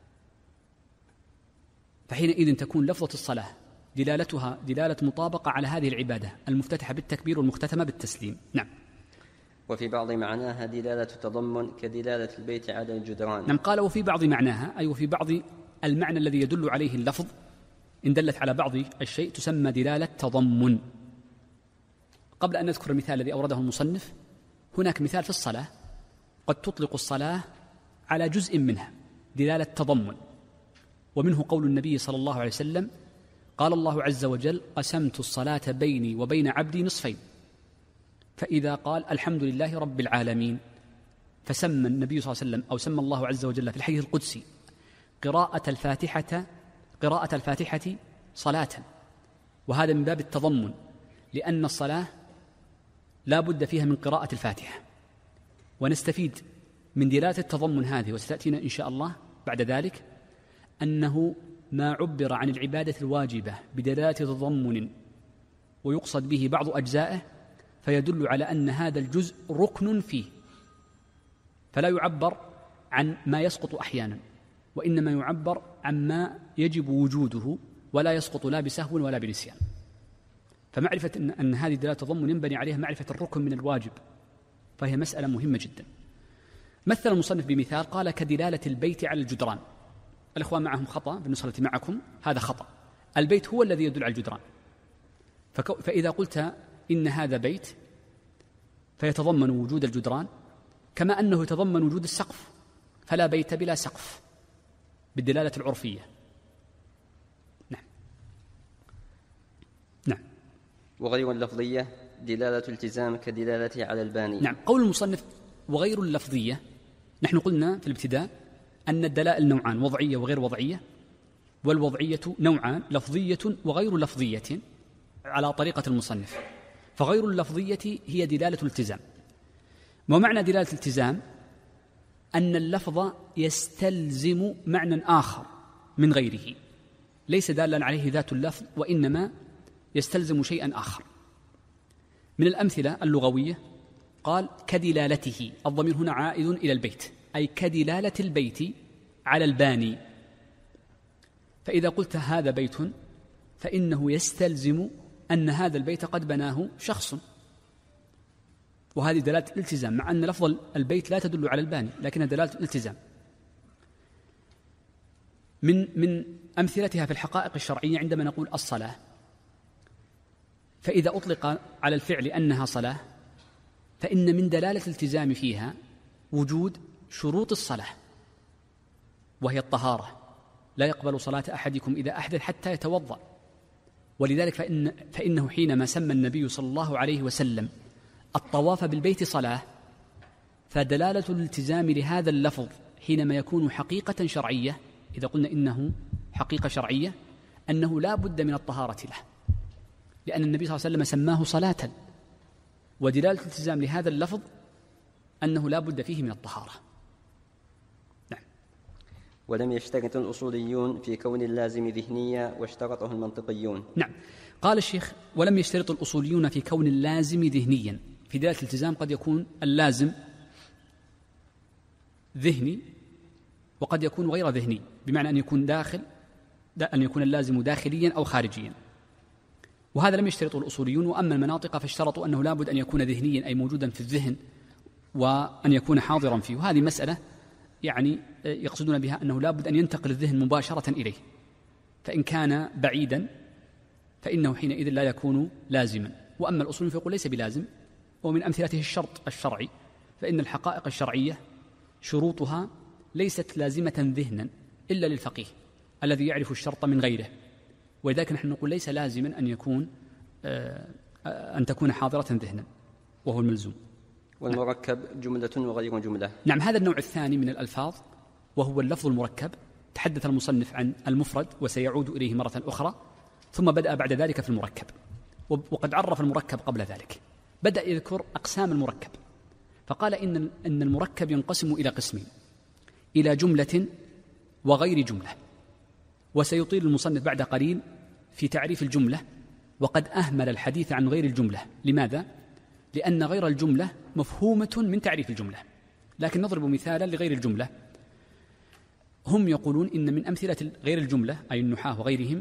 فحينئذ تكون لفظة الصلاة دلالتها دلالة مطابقة على هذه العبادة المفتتحة بالتكبير والمختتمة بالتسليم. نعم. وفي بعض معناها دلالة تضمن كدلالة البيت على الجدران. نعم. قال وفي بعض معناها أي وفي بعض المعنى الذي يدل عليه اللفظ، إن دلت على بعض الشيء تسمى دلالة تضمن. قبل أن نذكر المثال الذي أورده المصنف، هناك مثال في الصلاة قد تطلق الصلاة على جزء منها دلالة تضمن، ومنه قول النبي صلى الله عليه وسلم قال الله عز وجل قسمت الصلاة بيني وبين عبدي نصفين، فإذا قال الحمد لله رب العالمين، فسمى النبي صلى الله عليه وسلم أو سمى الله عز وجل في الحديث القدسي قراءة الفاتحة صلاة، وهذا من باب التضمن، لأن الصلاة لا بد فيها من قراءة الفاتحة. ونستفيد من دلالة التضمن هذه، وستأتينا إن شاء الله بعد ذلك، أنه ما عبر عن العبادة الواجبة بدلالة تضمن ويقصد به بعض أجزائه، فيدل على أن هذا الجزء ركن فيه، فلا يعبر عن ما يسقط أحيانا، وإنما يعبر عن ما يجب وجوده ولا يسقط لا بسهو ولا بنسيان. فمعرفة أن هذه دلالة تضمن ينبني عليها معرفة الركن من الواجب، فهي مسألة مهمة جدا. مثل المصنف بمثال قال كدلالة البيت على الجدران. الإخوان معهم خطأ بالنسخة التي معكم، هذا خطأ، البيت هو الذي يدل على الجدران، فإذا قلت إن هذا بيت فيتضمن وجود الجدران، كما أنه يتضمن وجود السقف، فلا بيت بلا سقف بالدلالة العرفية. نعم. وغير اللفظية دلالة التزام كدلالته على الباني. نعم. قول المصنف وغير اللفظية، نحن قلنا في الابتداء أن الدلائل نوعان، وضعية وغير وضعية، والوضعية نوعان، لفظية وغير لفظية على طريقة المصنف. فغير اللفظية هي دلالة الالتزام. ومعنى دلالة الالتزام أن اللفظ يستلزم معنى آخر من غيره، ليس دالا عليه ذات اللفظ، وإنما يستلزم شيئا آخر. من الأمثلة اللغوية قال كدلالته، الضمير هنا عائد إلى البيت، أي كدلالة البيت على الباني. فإذا قلت هذا بيت فإنه يستلزم أن هذا البيت قد بناه شخص، وهذه دلالة الالتزام، مع أن لفظ البيت لا تدل على الباني لكنها دلالة الالتزام. من أمثلتها في الحقائق الشرعية عندما نقول الصلاة، فإذا أطلق على الفعل أنها صلاة فإن من دلالة الالتزام فيها وجود شروط الصلاة، وهي الطهارة لا يقبل صلاة أحدكم إذا أحدث حتى يتوضأ. ولذلك فإنه حينما سمى النبي صلى الله عليه وسلم الطواف بالبيت صلاة، فدلالة الالتزام لهذا اللفظ حينما يكون حقيقة شرعية، إذا قلنا إنه حقيقة شرعية، أنه لا بد من الطهارة له، لأن النبي صلى الله عليه وسلم سماه صلاة، ودلالة الالتزام لهذا اللفظ أنه لا بد فيه من الطهارة. نعم. ولم يشترط الأصوليون في كون اللازم ذهنيا واشترطه المنطقيون. نعم. قال الشيخ: ولم يشترط الأصوليون في كون اللازم ذهنيا. في دلالة الالتزام قد يكون اللازم ذهني وقد يكون غير ذهني، بمعنى أن يكون اللازم داخليا أو خارجيا، وهذا لم يشترطه الأصوليون. وأما المناطق فاشترطوا أنه لا بد أن يكون ذهنيا، أي موجودا في الذهن، وأن يكون حاضرا فيه. وهذه مسألة يعني يقصدون بها أنه لا بد أن ينتقل الذهن مباشرة إليه، فإن كان بعيدا فإنه حينئذ لا يكون لازما. وأما الأصوليون فيقول ليس بلازم، ومن أمثلته الشرط الشرعي، فإن الحقائق الشرعية شروطها ليست لازمة ذهنا إلا للفقيه الذي يعرف الشرط من غيره، ولذلك نحن نقول ليس لازما أن تكون حاضرة ذهنا، وهو الملزوم. والمركب جملة وغير جملة. نعم. هذا النوع الثاني من الألفاظ وهو اللفظ المركب. تحدث المصنف عن المفرد وسيعود إليه مرة أخرى، ثم بدأ بعد ذلك في المركب، وقد عرف المركب قبل ذلك. بدأ يذكر أقسام المركب، فقال إن المركب ينقسم إلى قسمين: إلى جملة وغير جملة. وسيطيل المصنف بعد قليل في تعريف الجملة، وقد أهمل الحديث عن غير الجملة. لماذا؟ لأن غير الجملة مفهومة من تعريف الجملة، لكن نضرب مثالا لغير الجملة. هم يقولون إن من أمثلة غير الجملة، أي النحاة وغيرهم،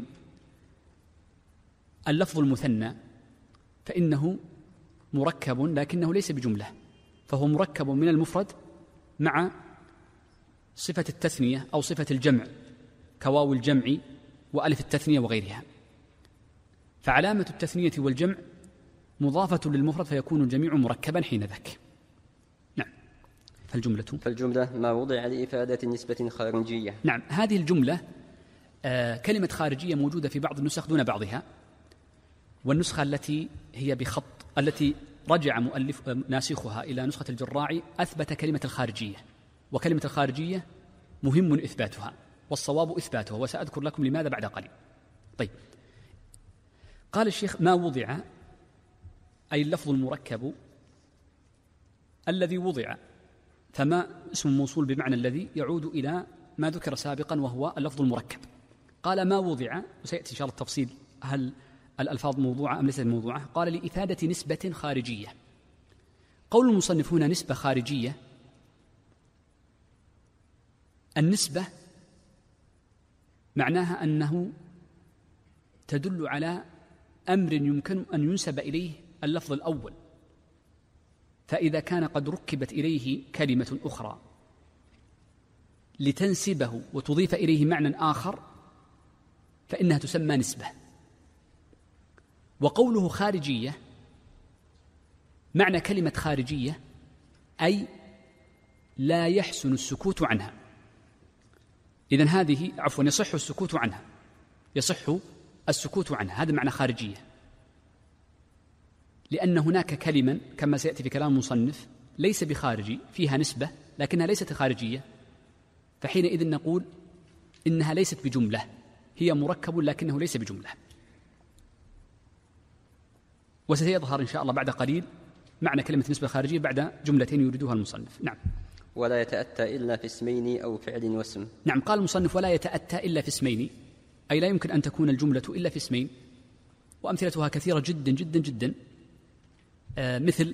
اللفظ المثنى، فإنه مركب لكنه ليس بجملة، فهو مركب من المفرد مع صفة التثنية أو صفة الجمع كواو الجمع وألف التثنية وغيرها. فعلامة التثنية والجمع مضافة للمفرد، فيكون الجميع مركبا حينذاك. نعم. فالجملة ما وضع لإفادة نسبة خارجية. نعم. هذه الجملة كلمة خارجية موجودة في بعض النسخ دون بعضها، والنسخة التي هي بخط التي رجع ناسخها إلى نسخة الجراعي أثبت كلمة الخارجية، وكلمة الخارجية مهم إثباتها والصواب إثباتها، وسأذكر لكم لماذا بعد قليل. طيب. قال الشيخ: ما وضع، أي اللفظ المركب الذي وضع، فما اسم موصول بمعنى الذي يعود إلى ما ذكر سابقا وهو اللفظ المركب. قال: ما وضع، وسيأتي إن شاء الله التفصيل هل الألفاظ موضوعة أم ليست موضوعة. قال: لإفادة نسبة خارجية. قول المصنف هنا نسبة خارجية، النسبة معناها أنه تدل على أمر يمكن أن ينسب إليه اللفظ الأول، فإذا كان قد ركبت إليه كلمة أخرى لتنسبه وتضيف إليه معنى آخر فإنها تسمى نسبة. وقوله خارجية، معنى كلمة خارجية أي لا يحسن السكوت عنها. إذن هذه يصح السكوت عنها، يصح السكوت عنها، هذا معنى خارجية. لأن هناك كلمة كما سيأتي في كلام المصنف ليس بخارجي، فيها نسبة لكنها ليست خارجية، فحينئذ نقول إنها ليست بجملة، هي مركب لكنه ليس بجملة. وسيظهر إن شاء الله بعد قليل معنى كلمة نسبة خارجية بعد جملتين يريدها المصنف. نعم. ولا يتأتى إلا في اسمين أو فعل واسم. نعم. قال المصنف: ولا يتأتى إلا في اسمين، أي لا يمكن أن تكون الجملة إلا في اسمين، وأمثلتها كثيرة جدا جدا جدا، مثل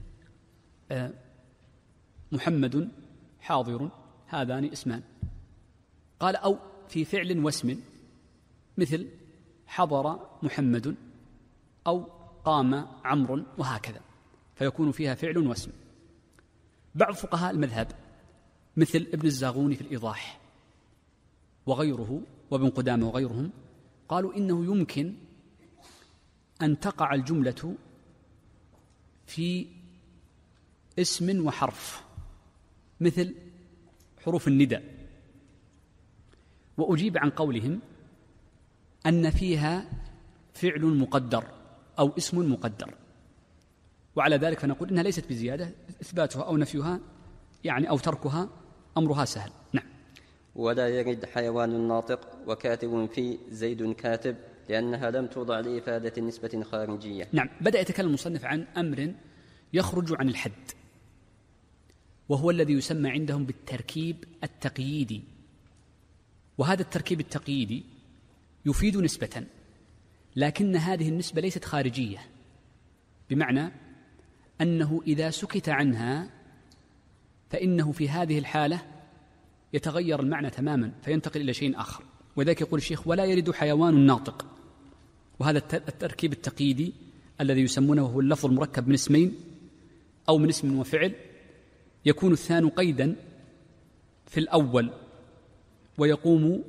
محمد حاضر، هذان اسمان. قال: أو في فعل واسم، مثل حضر محمد أو قام عمرو، وهكذا، فيكون فيها فعل واسم. بعض فقهاء المذهب مثل ابن الزاغوني في الإيضاح وغيره وابن قدامة وغيرهم قالوا إنه يمكن أن تقع الجملة في اسم وحرف، مثل حروف النداء، وأجيب عن قولهم أن فيها فعل مقدر أو اسم مقدر، وعلى ذلك فنقول إنها ليست بزيادة، إثباتها أو نفيها يعني أو تركها أمرها سهل. نعم. ولا يرد حيوان ناطق وكاتب في زيد كاتب، لأنها لم توضع لإفادة نسبة خارجية. نعم. بدأ يتكلم المصنف عن أمر يخرج عن الحد، وهو الذي يسمى عندهم بالتركيب التقييدي. وهذا التركيب التقييدي يفيد نسبة، لكن هذه النسبة ليست خارجية، بمعنى أنه إذا سكت عنها فإنه في هذه الحالة يتغير المعنى تماما فينتقل إلى شيء آخر. وذلك يقول الشيخ: ولا يرد حيوان ناطق. وهذا التركيب التقييدي الذي يسمونه هو اللفظ المركب من اسمين أو من اسم وفعل، يكون الثاني قيدا في الأول ويقوم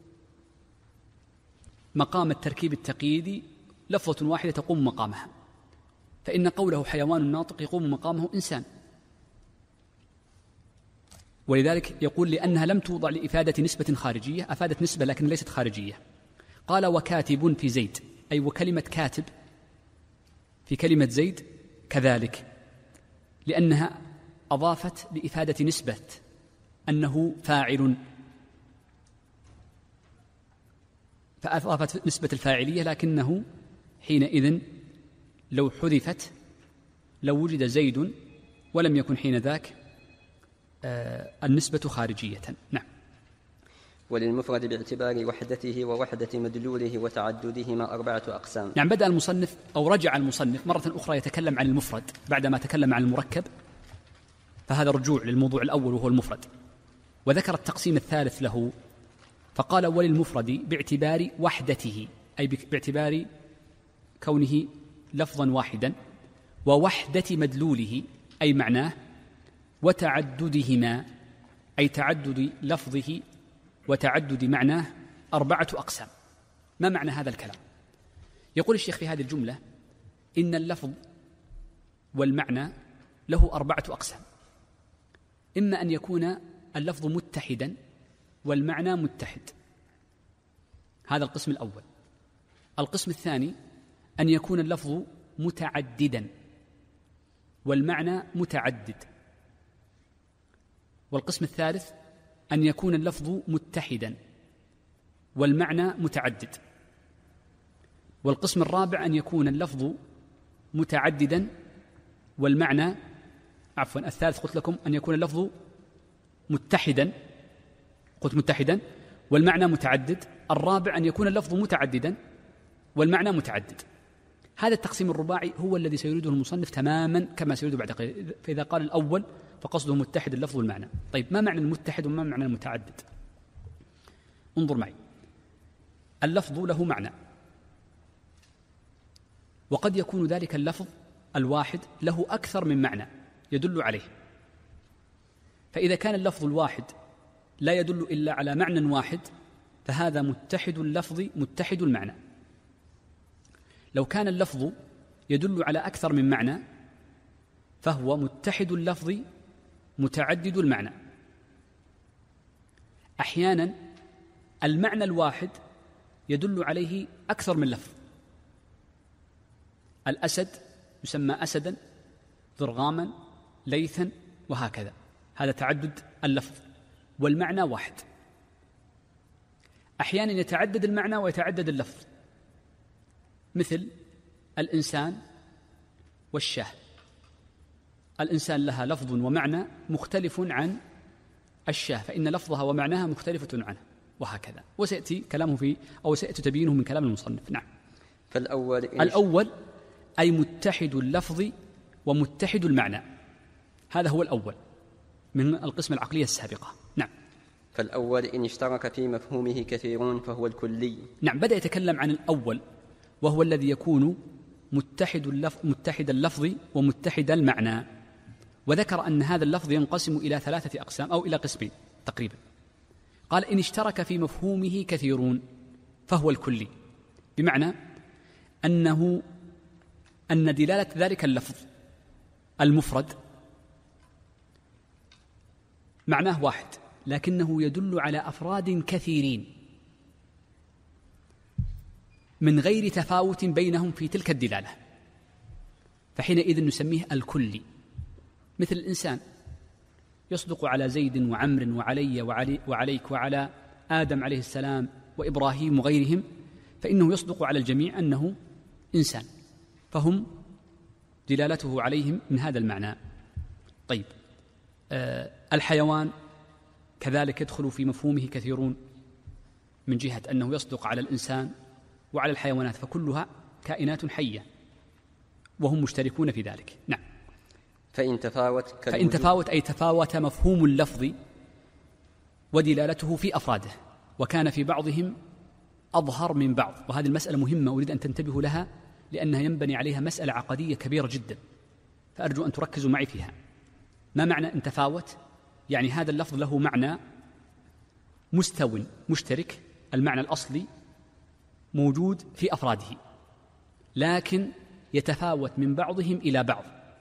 مقام التركيب التقييدي لفظة واحدة تقوم مقامها، فإن قوله حيوان ناطق يقوم مقامه إنسان. ولذلك يقول لأنها لم توضع لإفادة نسبة خارجية، أفادت نسبة لكن ليست خارجية. قال: وكاتب في زيد، أي وكلمة كاتب في كلمة زيد كذلك، لأنها أضافت لإفادة نسبة أنه فاعل، فأضافت نسبة الفاعلية، لكنه حينئذ لو حذفت لو وجد زيد ولم يكن حين ذاك النسبة خارجية. نعم. وللمفرد باعتبار وحدته ووحدة مدلوله وتعددهما 4 أقسام. نعم. بدأ المصنف أو رجع المصنف مرة أخرى يتكلم عن المفرد بعدما تكلم عن المركب، فهذا رجوع للموضوع الأول وهو المفرد، وذكر التقسيم الثالث له فقال: وللمفرد باعتبار وحدته، أي باعتبار كونه لفظا واحدا، ووحدة مدلوله أي معناه، وتعددهما أي تعدد لفظه وتعدد معناه 4 أقسام. ما معنى هذا الكلام؟ يقول الشيخ في هذه الجملة: إن اللفظ والمعنى له 4 أقسام، إما أن يكون اللفظ متحدا والمعنى متحد، هذا القسم الأول. القسم الثاني أن يكون اللفظ متعددا والمعنى متعدد. والقسم الثالث أن يكون اللفظ متحدا والمعنى متعدد. والقسم الرابع أن يكون اللفظ متعددا والمعنى الثالث قلت لكم أن يكون اللفظ متحدا، قلت متحدا والمعنى متعدد. الرابع أن يكون اللفظ متعددا والمعنى متعدد. هذا التقسيم الرباعي هو الذي سيريده المصنف تماما كما سيريده بعد قليل. فإذا قال الأول فقصده متحد اللفظ والمعنى. طيب، ما معنى المتحد وما معنى المتعدد؟ انظر معي. اللفظ له معنى، وقد يكون ذلك اللفظ الواحد له أكثر من معنى يدل عليه. فإذا كان اللفظ الواحد لا يدل إلا على معنى واحد فهذا متحد اللفظ متحد المعنى. لو كان اللفظ يدل على أكثر من معنى فهو متحد اللفظ متعدد المعنى. أحيانا المعنى الواحد يدل عليه أكثر من لفظ. الأسد يسمى أسدا، ضرغاما، ليثا، وهكذا، هذا تعدد اللفظ والمعنى واحد. أحيانا يتعدد المعنى ويتعدد اللفظ، مثل الإنسان والشاه. الإنسان لها لفظ ومعنى مختلف عن الشاه، فإن لفظها ومعناها مختلفة عنه، وهكذا. وسيأتي كلامه فيه أو سيأتي تبيينه من كلام المصنف. نعم. الأول أي متحد اللفظ ومتحد المعنى، هذا هو الأول من القسم العقلية السابقة. نعم. فالأول إن اشترك في مفهومه كثيرون فهو الكلي. نعم. بدأ يتكلم عن الأول وهو الذي يكون متحد اللفظ ومتحد المعنى، وذكر أن هذا اللفظ ينقسم إلى 3 أقسام أو إلى قسمين تقريبا. قال: إن اشترك في مفهومه كثيرون فهو الكلي، بمعنى أن دلالة ذلك اللفظ المفرد معناه واحد لكنه يدل على أفراد كثيرين، من غير تفاوت بينهم في تلك الدلالة، فحينئذ نسميه الكلي. مثل الإنسان يصدق على زيد وعمر وعلي وعليك وعلى آدم عليه السلام وإبراهيم وغيرهم، فإنه يصدق على الجميع أنه إنسان، فهم دلالته عليهم من هذا المعنى. طيب، الحيوان كذلك يدخل في مفهومه كثيرون من جهة أنه يصدق على الإنسان وعلى الحيوانات، فكلها كائنات حية وهم مشتركون في ذلك. نعم. فإن تفاوت أي تفاوت مفهوم اللفظ ودلالته في أفراده، وكان في بعضهم أظهر من بعض. وهذه المسألة مهمة أريد أن تنتبهوا لها، لأنها ينبني عليها مسألة عقدية كبيرة جدا، فأرجو أن تركزوا معي فيها. ما معنى أن تفاوت؟ يعني هذا اللفظ له معنى مستو مشترك، المعنى الأصلي موجود في أفراده، لكن يتفاوت من بعضهم إلى بعض.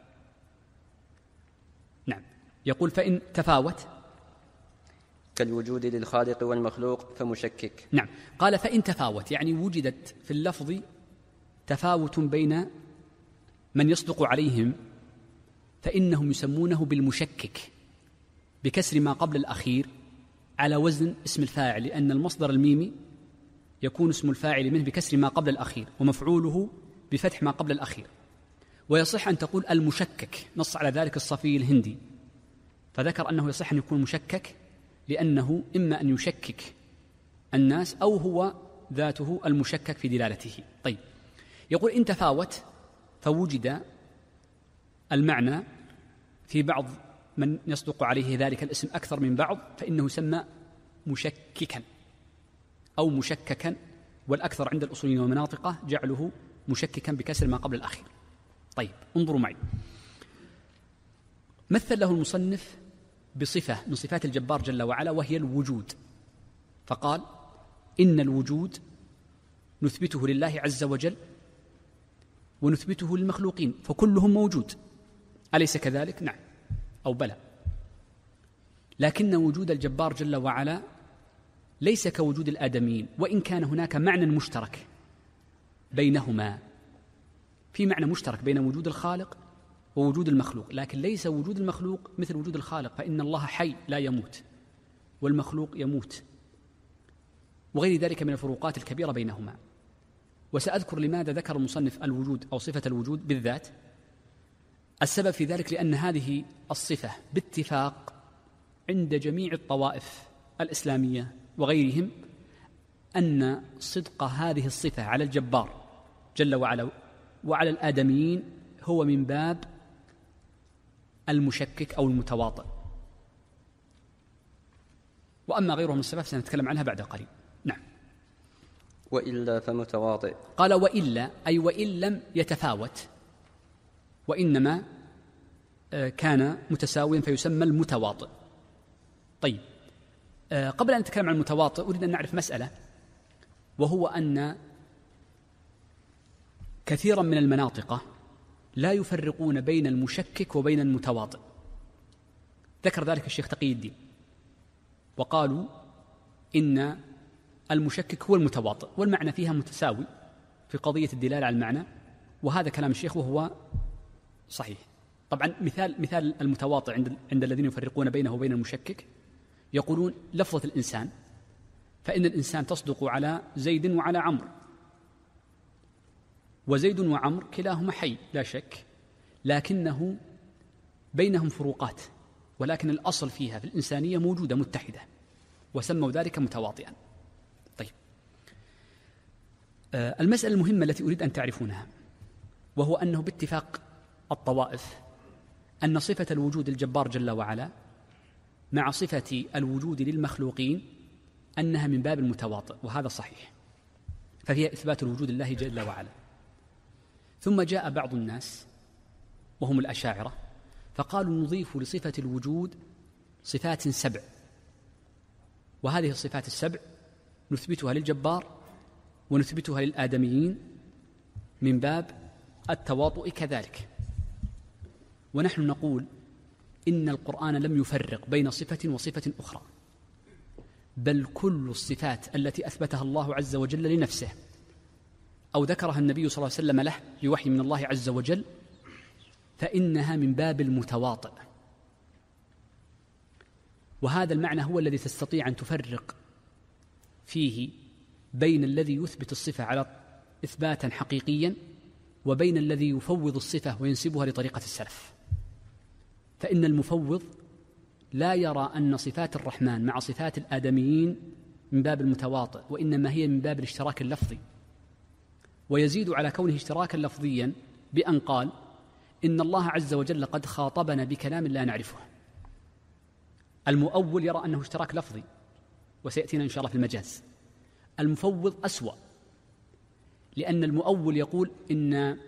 نعم. يقول فإن تفاوت كالوجود للخالق والمخلوق فمشكك. نعم. قال فإن تفاوت يعني وجدت في اللفظ تفاوت بين من يصدق عليهم، فإنهم يسمونه بالمشكك بكسر ما قبل الأخير على وزن اسم الفاعل، لأن المصدر الميمي يكون اسم الفاعل منه بكسر ما قبل الأخير، ومفعوله بفتح ما قبل الأخير. ويصح أن تقول المشكك، نص على ذلك الصفي الهندي، فذكر أنه يصح أن يكون مشكك لأنه إما أن يشكك الناس أو هو ذاته المشكك في دلالته. طيب، يقول إن تفاوت فوجد المعنى في بعض من يصدق عليه ذلك الاسم أكثر من بعض، فإنه يسمى مشككا أو مشككا، والأكثر عند الأصوليين والمناطقة جعله مشككا بكسر ما قبل الأخير. طيب، انظروا معي. مثل له المصنف بصفة من صفات الجبار جل وعلا، وهي الوجود، فقال إن الوجود نثبته لله عز وجل ونثبته للمخلوقين، فكلهم موجود، أليس كذلك؟ نعم أو بلى. لكن وجود الجبار جل وعلا ليس كوجود الآدميين، وإن كان هناك معنى مشترك بينهما، في معنى مشترك بين وجود الخالق ووجود المخلوق، لكن ليس وجود المخلوق مثل وجود الخالق، فإن الله حي لا يموت والمخلوق يموت، وغير ذلك من الفروقات الكبيرة بينهما. وسأذكر لماذا ذكر المصنف الوجود أو صفة الوجود بالذات. السبب في ذلك لأن هذه الصفة باتفاق عند جميع الطوائف الإسلامية وغيرهم أن صدق هذه الصفة على الجبار جل وعلا وعلى الآدميين هو من باب المشكك أو المتواطئ، وأما غيره من الصفات سنتكلم عنها بعد قليل. نعم. وإلا فمتواطئ. قال وإلا أي وإن لم يتفاوت، وإنما كان متساويا فيسمى المتواطئ. طيب، قبل أن نتكلم عن المتواطئ أريد أن نعرف مسألة، وهو أن كثيرا من المناطق لا يفرقون بين المشكك وبين المتواطئ. ذكر ذلك الشيخ تقي الدين، وقالوا إن المشكك هو المتواطئ، والمعنى فيها متساوي في قضية الدلالة على المعنى، وهذا كلام الشيخ وهو صحيح. طبعا مثال المتواطئ عند الذين يفرقون بينه وبين المشكك، يقولون لفظة الإنسان، فإن الإنسان تصدق على زيد وعلى عمرو، وزيد وعمر كلاهما حي لا شك، لكنه بينهم فروقات، ولكن الأصل فيها في الإنسانية موجودة متحدة، وسموا ذلك متواطئا. طيب، المسألة المهمة التي أريد أن تعرفونها، وهو أنه باتفاق الطوائف أن صفة الوجود الجبار جل وعلا مع صفة الوجود للمخلوقين أنها من باب المتواطئ، وهذا صحيح، فهي إثبات الوجود لله جل وعلا. ثم جاء بعض الناس وهم الأشاعرة فقالوا نضيف لصفة الوجود صفات 7، وهذه الصفات 7 نثبتها للجبار ونثبتها للآدميين من باب التواطؤ كذلك. ونحن نقول إن القرآن لم يفرق بين صفة وصفة أخرى، بل كل الصفات التي أثبتها الله عز وجل لنفسه أو ذكرها النبي صلى الله عليه وسلم له لوحي من الله عز وجل فإنها من باب المتواطئ. وهذا المعنى هو الذي تستطيع أن تفرق فيه بين الذي يثبت الصفة على إثباتا حقيقيا وبين الذي يفوض الصفة وينسبها لطريقة السلف. فإن المفوض لا يرى أن صفات الرحمن مع صفات الآدميين من باب المتواطئ، وإنما هي من باب الاشتراك اللفظي، ويزيد على كونه اشتراكا لفظيا بأن قال إن الله عز وجل قد خاطبنا بكلام لا نعرفه. المؤول يرى أنه اشتراك لفظي، وسيأتينا إن شاء الله في المجاز. المفوض أسوأ، لأن المؤول يقول إن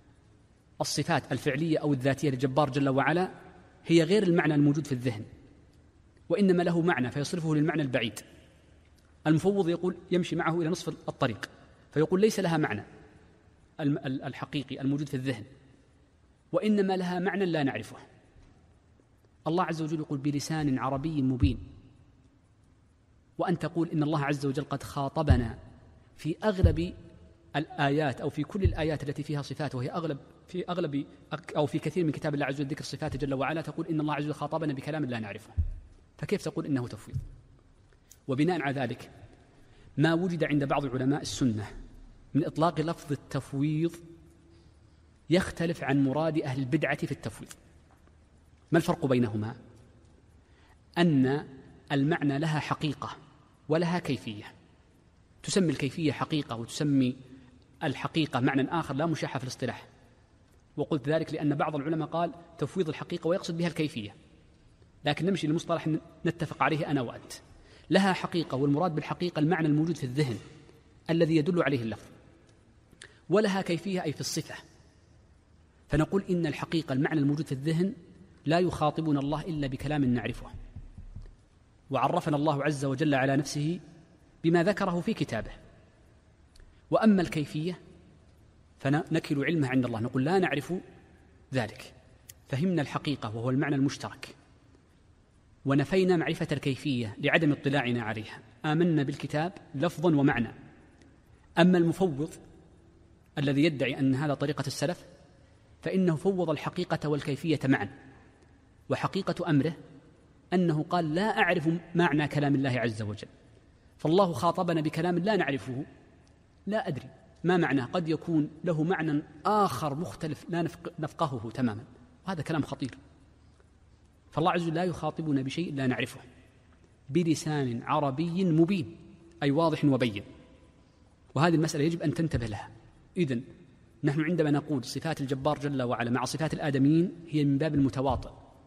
الصفات الفعلية أو الذاتية للجبار جل وعلا هي غير المعنى الموجود في الذهن، وإنما له معنى فيصرفه للمعنى البعيد. المفوض يقول يمشي معه إلى نصف الطريق فيقول ليس لها معنى الحقيقي الموجود في الذهن، وإنما لها معنى لا نعرفه. الله عز وجل يقول بلسان عربي مبين، وأن تقول إن الله عز وجل قد خاطبنا في أغلب الآيات أو في كل الآيات التي فيها صفات، وهي أغلب أو في كثير من كتاب الله عز وجل ذكر صفاته جل وعلا، تقول إن الله عز وجل خاطبنا بكلام لا نعرفه، فكيف تقول إنه تفويض؟ وبناء على ذلك ما وجد عند بعض علماء السنة من إطلاق لفظ التفويض يختلف عن مراد أهل البدعة في التفويض. ما الفرق بينهما؟ أن المعنى لها حقيقة ولها كيفية، تسمي الكيفية حقيقة وتسمي الحقيقة معنى آخر لا مشاحة في الاصطلاح. وقلت ذلك لأن بعض العلماء قال تفويض الحقيقة ويقصد بها الكيفية، لكن نمشي لمصطلح نتفق عليه أنا وأنت. لها حقيقة، والمراد بالحقيقة المعنى الموجود في الذهن الذي يدل عليه اللفظ، ولها كيفية أي في الصفة. فنقول إن الحقيقة المعنى الموجود في الذهن لا يخاطبنا الله إلا بكلام نعرفه، وعرفنا الله عز وجل على نفسه بما ذكره في كتابه. وأما الكيفية فنكل علمها عند الله، نقول لا نعرف ذلك، فهمنا الحقيقة وهو المعنى المشترك، ونفينا معرفة الكيفية لعدم اطلاعنا عليها، آمنا بالكتاب لفظا ومعنى. أما المفوض الذي يدعي أن هذا طريقة السلف فإنه فوض الحقيقة والكيفية معا، وحقيقة أمره أنه قال لا أعرف معنى كلام الله عز وجل، فالله خاطبنا بكلام لا نعرفه، لا أدري ما معناه، قد يكون له معنى آخر مختلف لا نفقهه تماما، وهذا كلام خطير. فالله عز وجل لا يخاطبنا بشيء لا نعرفه بلسان عربي مبين، أي واضح وبين. وهذه المسألة يجب أن تنتبه لها. إذن نحن عندما نقول صفات الجبار جل وعلا مع صفات الآدميين هي من باب المتواطئ،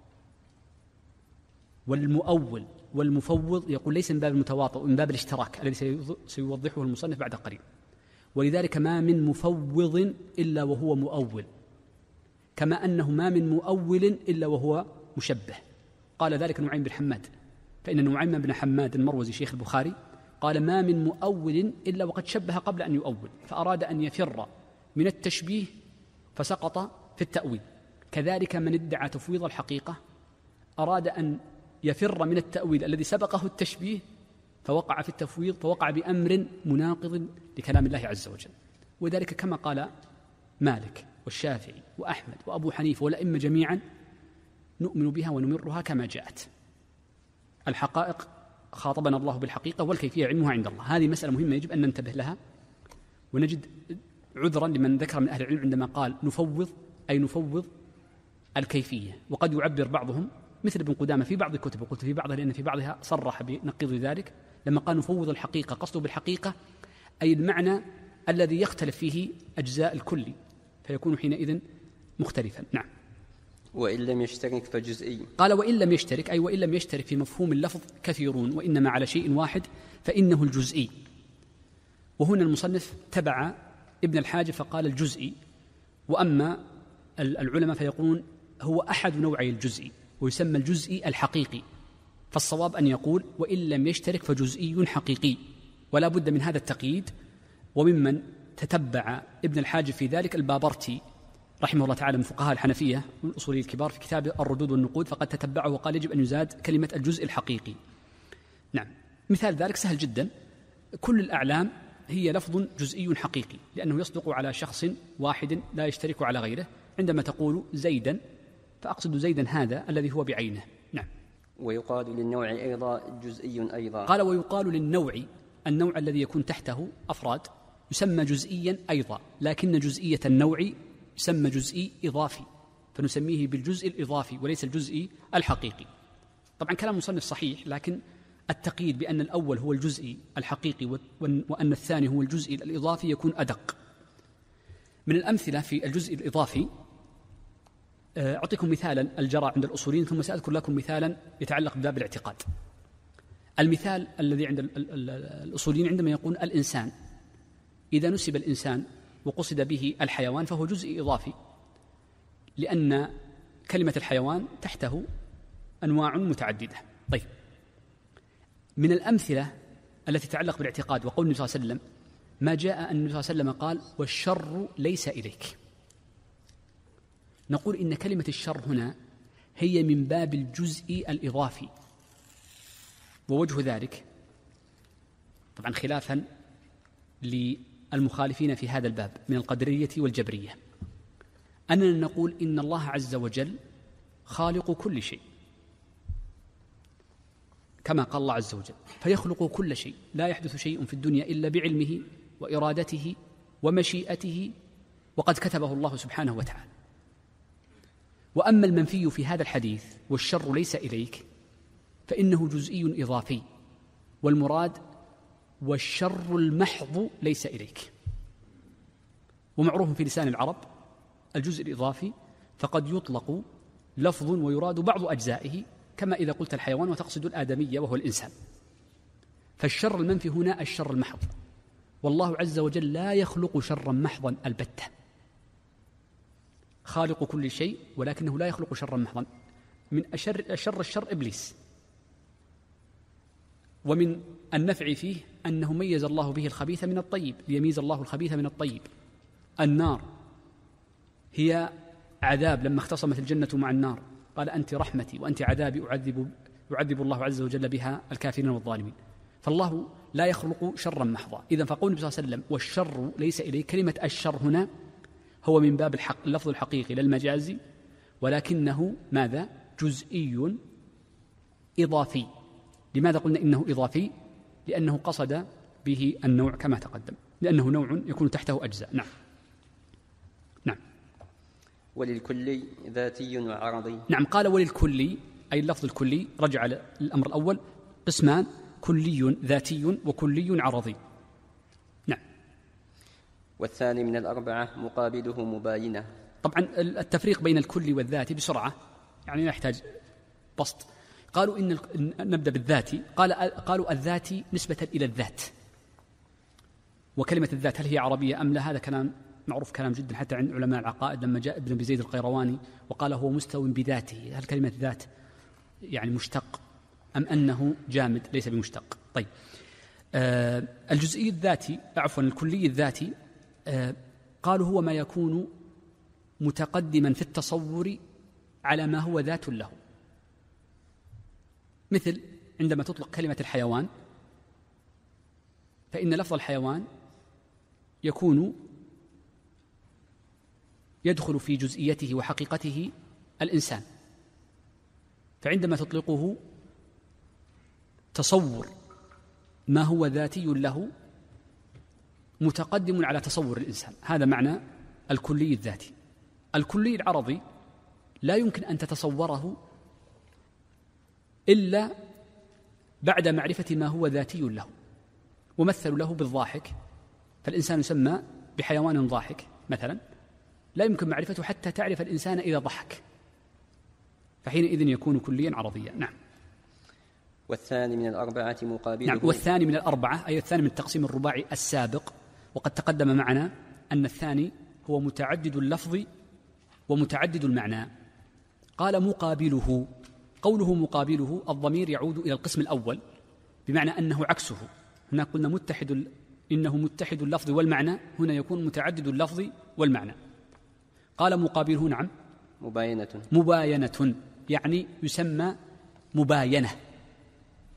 والمؤول والمفوض يقول ليس من باب المتواطئ ومن باب الاشتراك الذي سيوضحه المصنف بعد قليل. ولذلك ما من مفوض إلا وهو مؤول، كما أنه ما من مؤول إلا وهو مشبه. قال ذلك نعيم بن حماد، فإن نعيم بن حماد المروزي شيخ البخاري قال ما من مؤول إلا وقد شبه قبل أن يؤول، فأراد أن يفر من التشبيه فسقط في التأويل. كذلك من ادعى تفويض الحقيقة أراد أن يفر من التأويل الذي سبقه التشبيه فوقع في التفويض، فوقع بأمر مناقض لكلام الله عز وجل. وذلك كما قال مالك والشافعي وأحمد وأبو حنيفة والأئمة جميعا نؤمن بها ونمرها كما جاءت. الحقائق خاطبنا الله بالحقيقة، والكيفية علمها عند الله. هذه مسألة مهمة يجب أن ننتبه لها، ونجد عذرا لمن ذكر من أهل العلم عندما قال نفوض أي نفوض الكيفية. وقد يعبر بعضهم مثل ابن قدامة في بعض الكتب، وقلت في بعضها لأن في بعضها صرح بنقيض ذلك، لما قال نفوض الحقيقة قصده بالحقيقة أي المعنى الذي يختلف فيه أجزاء الكل، فيكون حينئذ مختلفا. نعم. وإن لم يشترك فجزئي. قال وإن لم يشترك أي وإن لم يشترك في مفهوم اللفظ كثيرون، وإنما على شيء واحد فإنه الجزئي. وهنا المصنف تبع ابن الحاج فقال الجزئي، وأما العلماء فيقولون هو أحد نوعي الجزئي، ويسمى الجزئي الحقيقي. فالصواب أن يقول وإن لم يشترك فجزئي حقيقي، ولا بد من هذا التقييد. وممن تتبع ابن الحاج في ذلك البابرتي رحمه الله تعالى من فقهاء الحنفية من الأصولي الكبار في كتاب الردود والنقود، فقد تتبعه وقال يجب أن يزاد كلمة الجزء الحقيقي. نعم. مثال ذلك سهل جدا، كل الأعلام هي لفظ جزئي حقيقي، لأنه يصدق على شخص واحد لا يشترك على غيره. عندما تقول زيدا فأقصد زيدا هذا الذي هو بعينه. نعم. ويقال للنوع أيضا جزئي أيضا. قال ويقال للنوع، النوع الذي يكون تحته أفراد يسمى جزئيا أيضا، لكن جزئية النوع يسمى جزئي إضافي، فنسميه بالجزء الإضافي وليس الجزء الحقيقي. طبعا كلام مصنف صحيح، لكن التقييد بأن الأول هو الجزء الحقيقي وأن الثاني هو الجزء الإضافي يكون أدق. من الأمثلة في الجزء الإضافي أعطيكم مثالا الجرى عند الأصوليين، ثم سأذكر لكم مثالا يتعلق بباب الاعتقاد. المثال الذي عند الأصوليين عندما يقول الإنسان، إذا نسب الإنسان وقصد به الحيوان فهو جزء إضافي، لأن كلمة الحيوان تحته أنواع متعددة. طيب، من الأمثلة التي تتعلق بالاعتقاد وقول النبي صلى الله عليه وسلم ما جاء أن النبي صلى الله عليه وسلم قال والشر ليس إليك، نقول إن كلمة الشر هنا هي من باب الجزء الإضافي. ووجه ذلك طبعا خلافا للمخالفين في هذا الباب من القدرية والجبرية، أننا نقول إن الله عز وجل خالق كل شيء كما قال الله عز وجل، فيخلق كل شيء، لا يحدث شيء في الدنيا إلا بعلمه وإرادته ومشيئته وقد كتبه الله سبحانه وتعالى. وأما المنفي في هذا الحديث والشر ليس إليك فإنه جزئي إضافي، والمراد والشر المحض ليس إليك. ومعروف في لسان العرب الجزء الإضافي فقد يطلق لفظ ويراد بعض أجزائه، كما إذا قلت الحيوان وتقصد الآدمية وهو الإنسان. فالشر المنفي هنا الشر المحض، والله عز وجل لا يخلق شرا محضا البتة، خالق كل شيء ولكنه لا يخلق شرا محضا. من أشر الشر إبليس، ومن النفع فيه أنه ميز الله به الخبيث من الطيب، ليميز الله الخبيث من الطيب. النار هي عذاب، لما اختصمت الجنة مع النار قال أنت رحمتي وأنت عذابي يعذب الله عز وجل بها الكافرين والظالمين. فالله لا يخلق شرا محضا. إذن فقول النبي صلى الله عليه وسلم والشر ليس إليه، كلمة الشر هنا هو من باب اللفظ الحقيقي للمجازي، ولكنه ماذا؟ جزئي إضافي. لماذا قلنا إنه إضافي؟ لأنه قصد به النوع كما تقدم، لأنه نوع يكون تحته أجزاء. نعم. نعم. وللكلي ذاتي وعرضي. نعم. قال وللكلي، أي اللفظ الكلي رجع الأمر الأول قسمان: كلي ذاتي وكلي عرضي. نعم. والثاني من الأربعة مقابله مباينة. طبعا التفريق بين الكلي والذاتي بسرعة يعني يحتاج بسط. قالوا نبدأ بالذاتي. قالوا الذاتي نسبة إلى الذات، وكلمة الذات هل هي عربية أم لا؟ هذا كلام معروف، كلام جدا حتى عند علماء العقائد. لما جاء ابن أبي زيد القيرواني وقال هو مستو بذاته، هل كلمة ذات يعني مشتق أم أنه جامد ليس بمشتق؟ طيب، الجزئي الذاتي الكلي الذاتي قالوا هو ما يكون متقدما في التصور على ما هو ذات له. مثل عندما تطلق كلمة الحيوان فإن لفظ الحيوان يدخل في جزئيته وحقيقته الإنسان، فعندما تطلقه تصور ما هو ذاتي له متقدم على تصور الإنسان. هذا معنى الكلي الذاتي. الكلي العرضي لا يمكن أن تتصوره إلا بعد معرفة ما هو ذاتي له. ومثلوا له بالضاحك، فالإنسان يسمى بحيوان ضاحك مثلا، لا يمكن معرفته حتى تعرف الإنسان إذا ضحك، فحينئذ يكون كليا عرضيا. نعم. والثاني من الأربعة مقابله. نعم. والثاني من الأربعة أي الثاني من التقسيم الرباعي السابق، وقد تقدم معنا أن الثاني هو متعدد اللفظ ومتعدد المعنى. قال مقابله. قوله مقابله الضمير يعود إلى القسم الأول بمعنى أنه عكسه. هنا قلنا إنه متحد اللفظ والمعنى، هنا يكون متعدد اللفظ والمعنى. قال مقابله نعم مباينة يعني يسمى مباينة،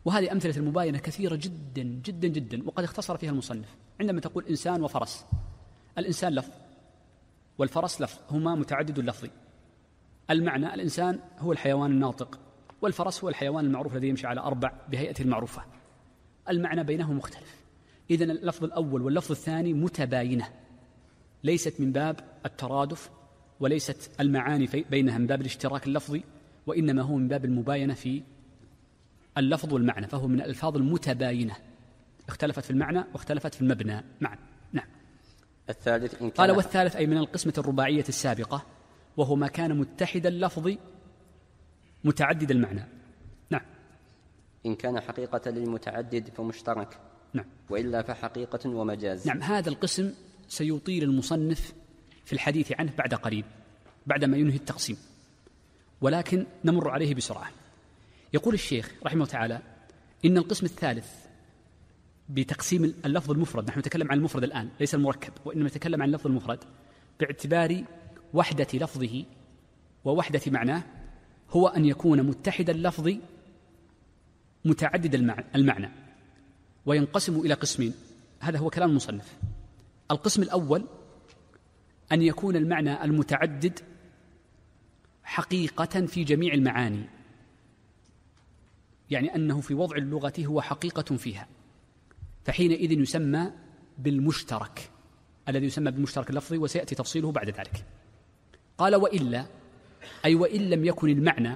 وهذه أمثلة المباينة كثيرة جدا جدا جدا، وقد اختصر فيها المصنف. عندما تقول إنسان وفرس، الإنسان لفظ والفرس لفظ، هما متعدد اللفظ. المعنى: الإنسان هو الحيوان الناطق، والفرس هو الحيوان المعروف الذي يمشي على 4 بهيئته المعروفة. المعنى بينهم مختلف. إذن اللفظ الأول واللفظ الثاني متباينة، ليست من باب الترادف، وليست المعاني بينها من باب الاشتراك اللفظي، وإنما هو من باب المباينة في اللفظ والمعنى، فهو من الألفاظ المتباينة، اختلفت في المعنى واختلفت في المبنى معا. نعم. الثالث إن كان قال: والثالث أي من القسمة الرباعية السابقة، وهو ما كان متحد اللفظ متعدد المعنى. نعم. إن كان حقيقة للمتعدد فمشترك، نعم، وإلا فحقيقة ومجاز. نعم. هذا القسم سيطيل المصنف في الحديث عنه بعد قليل، بعدما ينهي التقسيم، ولكن نمر عليه بسرعة. يقول الشيخ رحمه الله تعالى: إن القسم الثالث بتقسيم اللفظ المفرد، نحن نتكلم عن المفرد الآن ليس المركب، وإنما نتكلم عن اللفظ المفرد باعتبار وحدة لفظه ووحدة معناه، هو أن يكون متحد اللفظ متعدد المعنى، وينقسم إلى قسمين. هذا هو كلام المصنف. القسم الأول أن يكون المعنى المتعدد حقيقة في جميع المعاني، يعني أنه في وضع اللغة هو حقيقة فيها، فحينئذ يسمى بالمشترك، الذي يسمى بالمشترك اللفظي، وسيأتي تفصيله بعد ذلك. قال: وإلا أي وإن لم يكن المعنى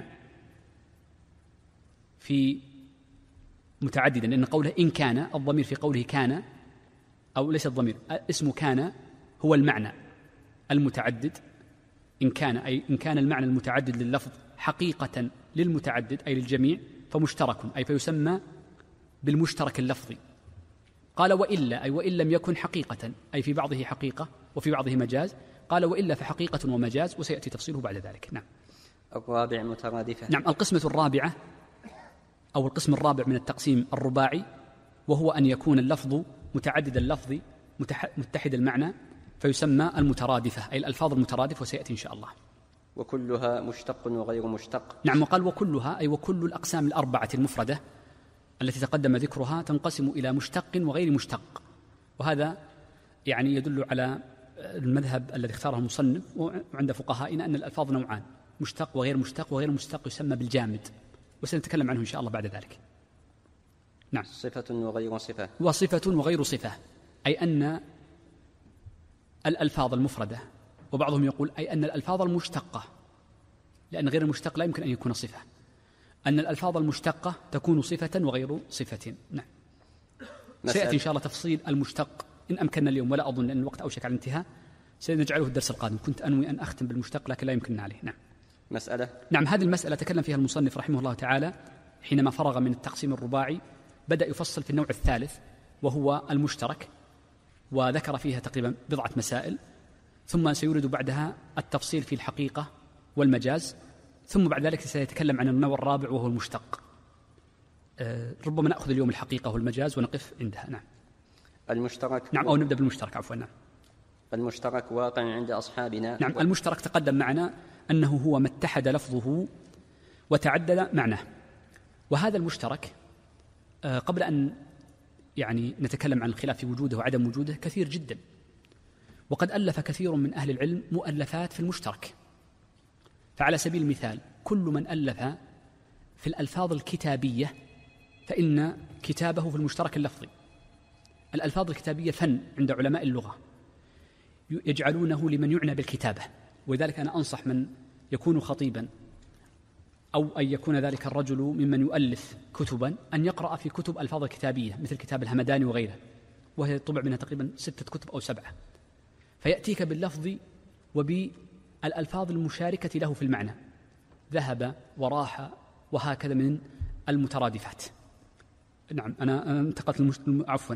في متعددا، لأن قوله إن كان، الضمير في قوله كان، أو ليس الضمير، اسم كان هو المعنى المتعدد. إن كان أي إن كان المعنى المتعدد لللفظ حقيقة للمتعدد أي للجميع فمشترك، أي فيسمى بالمشترك اللفظي. قال: وإلا أي وإن لم يكن حقيقة، أي في بعضه حقيقة وفي بعضه مجاز. قال: وإلا فحقيقة ومجاز، وسيأتي تفصيله بعد ذلك. نعم. الرابع مترادفة. نعم. القسمة الرابعة أو القسم الرابع من التقسيم الرباعي، وهو أن يكون اللفظ متعدد اللفظ متحد المعنى، فيسمى المترادفة، أي الألفاظ المترادفة، وسيأتي إن شاء الله. وكلها مشتق وغير مشتق. نعم. وقال: وكلها أي وكل الأقسام الأربعة المفردة التي تقدم ذكرها تنقسم إلى مشتق وغير مشتق. وهذا يعني يدل على المذهب الذي اختاره المصنف وعند فقهائنا أن الألفاظ نوعان: مشتق وغير مشتق، وغير مشتق يسمى بالجامد، وسنتكلم عنه إن شاء الله بعد ذلك. نعم. صفة وغير صفة. وصفة وغير صفة، أي أن الألفاظ المفردة، وبعضهم يقول أي أن الألفاظ المشتقة، لأن غير المشتق لا يمكن أن يكون صفة، أن الألفاظ المشتقة تكون صفة وغير صفة. نعم. سيأتي إن شاء الله تفصيل المشتق إن أمكننا اليوم، ولا أظن أن الوقت أوشك على الانتهاء، سنجعله الدرس القادم. كنت أنوي أن أختم بالمشتق لكن لا يمكننا عليه. نعم. مسألة. نعم. هذه المسألة تكلم فيها المصنف رحمه الله تعالى حينما فرغ من التقسيم الرباعي، بدأ يفصل في النوع الثالث وهو المشترك، وذكر فيها تقريبا بضعة مسائل، ثم سيورد بعدها التفصيل في الحقيقة والمجاز، ثم بعد ذلك سيتكلم عن النوع الرابع وهو المشتق. ربما نأخذ اليوم الحقيقة والمجاز ونقف عندها. نعم. المشترك. نعم. أو نبدأ بالمشترك عفوا. نعم. المشترك واقع عند أصحابنا. نعم. المشترك تقدم معنا أنه هو ما اتحد لفظه وتعدد معناه. وهذا المشترك قبل أن يعني نتكلم عن الخلاف في وجوده وعدم وجوده كثير جدا، وقد ألف كثير من أهل العلم مؤلفات في المشترك. فعلى سبيل المثال كل من ألف في الألفاظ الكتابية فإن كتابه في المشترك اللفظي. الألفاظ الكتابية فن عند علماء اللغة يجعلونه لمن يعنى بالكتابة، ولذلك أنا أنصح من يكون خطيبا أو أن يكون ذلك الرجل ممن يؤلف كتبا أن يقرأ في كتب ألفاظ الكتابية مثل كتاب الهمداني وغيره، وهي طبع منها تقريبا 6 كتب أو 7، فيأتيك باللفظ وبالألفاظ المشاركة له في المعنى، ذهب وراح وهكذا من المترادفات. نعم. أنا انتقلت عفوا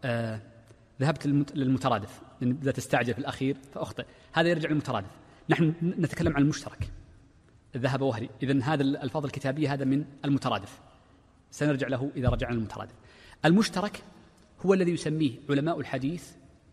ذهبت للمترادف لأن بدأت أستعجل في الأخير فأخطئ. هذا يرجع للمترادف. نحن نتكلم عن المشترك، الذهب وهري. إذن هذا الألفاظ الكتابية هذا من المترادف، سنرجع له إذا رجعنا للمترادف. المشترك هو الذي يسميه علماء الحديث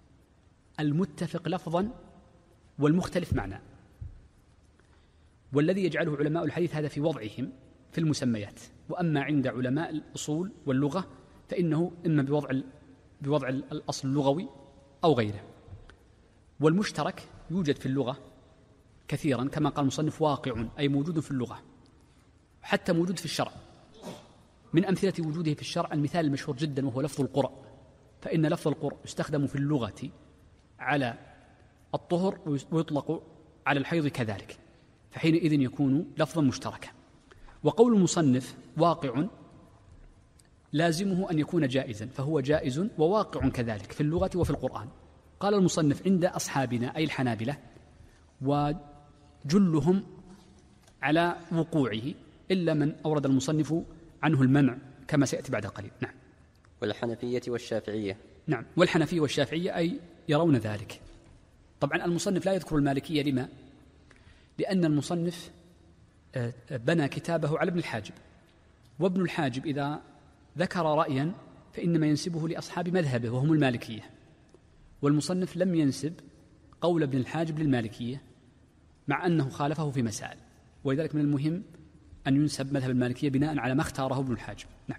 المتفق لفظا والمختلف معنى، والذي يجعله علماء الحديث هذا في وضعهم في المسميات، وأما عند علماء الأصول واللغة فإنه إما بوضع الأصل اللغوي أو غيره. والمشترك يوجد في اللغة كثيرا كما قال المصنف واقع، أي موجود في اللغة، حتى موجود في الشرع. من أمثلة وجوده في الشرع المثال المشهور جدا وهو لفظ القرء، فإن لفظ القرء يستخدم في اللغة على الطهر ويطلق على الحيض كذلك، فحينئذ يكون لفظا مشتركا. وقول المصنف واقع لازمه أن يكون جائزا، فهو جائز وواقع كذلك في اللغة وفي القرآن. قال المصنف عند أصحابنا أي الحنابلة وجلهم على وقوعه، إلا من أورد المصنف عنه المنع كما سيأتي بعد قليل. نعم. والحنفية والشافعية. نعم، والحنفية والشافعية أي يرون ذلك. طبعا المصنف لا يذكر المالكية، لما؟ لأن المصنف بنى كتابه على ابن الحاجب، وابن الحاجب إذا ذكر رأيا فإنما ينسبه لأصحاب مذهبه وهم المالكية، والمصنف لم ينسب قول ابن الحاجب للمالكية مع أنه خالفه في مسائل، ولذلك من المهم أن ينسب مذهب المالكية بناء على ما اختاره ابن الحاجب. نعم.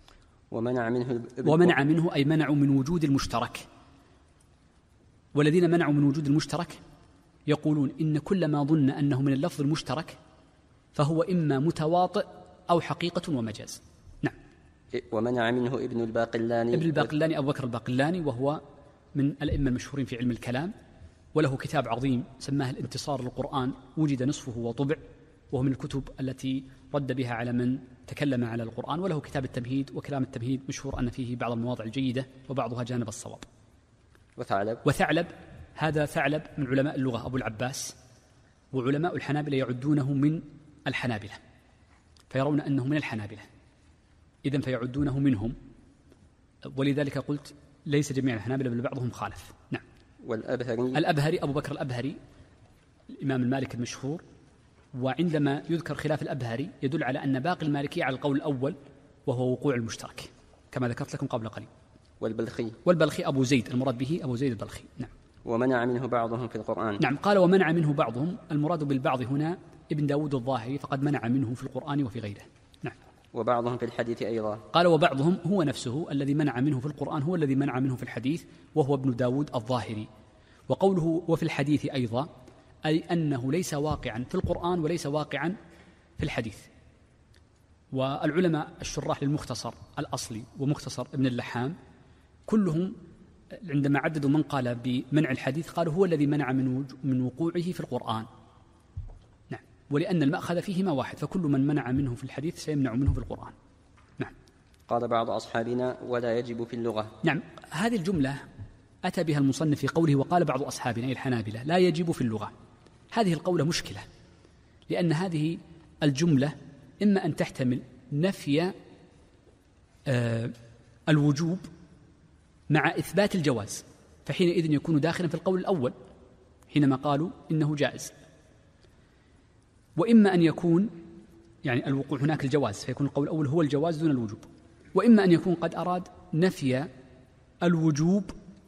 ومنع منه أي منعوا من وجود المشترك. والذين منعوا من وجود المشترك يقولون إن كل ما ظن أنه من اللفظ المشترك فهو إما متواطئ أو حقيقة ومجاز. نعم. ومنع منه ابن الباقلاني أبو بكر الباقلاني، وهو من الأئمة المشهورين في علم الكلام، وله كتاب عظيم سماه الانتصار للقرآن، وجد نصفه وطبع، وهو من الكتب التي رد بها على من تكلم على القرآن. وله كتاب التمهيد، وكلام التمهيد مشهور أن فيه بعض المواضع الجيدة وبعضها جانب الصواب. وثعلب هذا ثعلب من علماء اللغة أبو العباس، وعلماء الحنابلة يعدونه من الحنابلة، فيرون أنه من الحنابلة، إذن فيعدونه منهم، ولذلك قلت ليس جميع الحنابلة بل بعضهم خالف. نعم. الأبهري أبو بكر الأبهري الإمام المالك المشهور، وعندما يذكر خلاف الأبهري يدل على أن باقي المالكية على القول الأول وهو وقوع المشترك كما ذكرت لكم قبل قليل. والبلخي أبو زيد، المراد به أبو زيد البلخي. نعم. ومنع منه بعضهم في القرآن. نعم، قال ومنع منه بعضهم، المراد بالبعض هنا ابن داود الظاهري، فقد منع منه في القرآن وفي غيره. نعم. وبعضهم في الحديث أيضا. قال وبعضهم هو نفسه الذي منع منه في القرآن هو الذي منع منه في الحديث، وهو ابن داود الظاهري. وقوله وفي الحديث أيضا أي أنه ليس واقعا في القرآن وليس واقعا في الحديث. والعلماء الشراح للمختصر الأصلي ومختصر ابن اللحام كلهم عندما عددوا من قال بمنع الحديث قالوا هو الذي منع من وقوعه في القرآن. نعم. ولأن المأخذ فيهما واحد، فكل من منع منه في الحديث سيمنع منه في القرآن. نعم. قال بعض أصحابنا ولا يجب في اللغة. نعم، هذه الجملة أتى بها المصنف في قوله وقال بعض أصحابنا أي الحنابلة لا يجب في اللغة. هذه القولة مشكلة، لأن هذه الجملة إما أن تحتمل نفي الوجوب مع إثبات الجواز، فحينئذ يكون داخلا في القول الأول حينما قالوا إنه جائز، وإما أن يكون يعني الوقوع هناك الجواز فيكون القول الأول هو الجواز دون الوجوب، وإما أن يكون قد أراد نفي الوجوب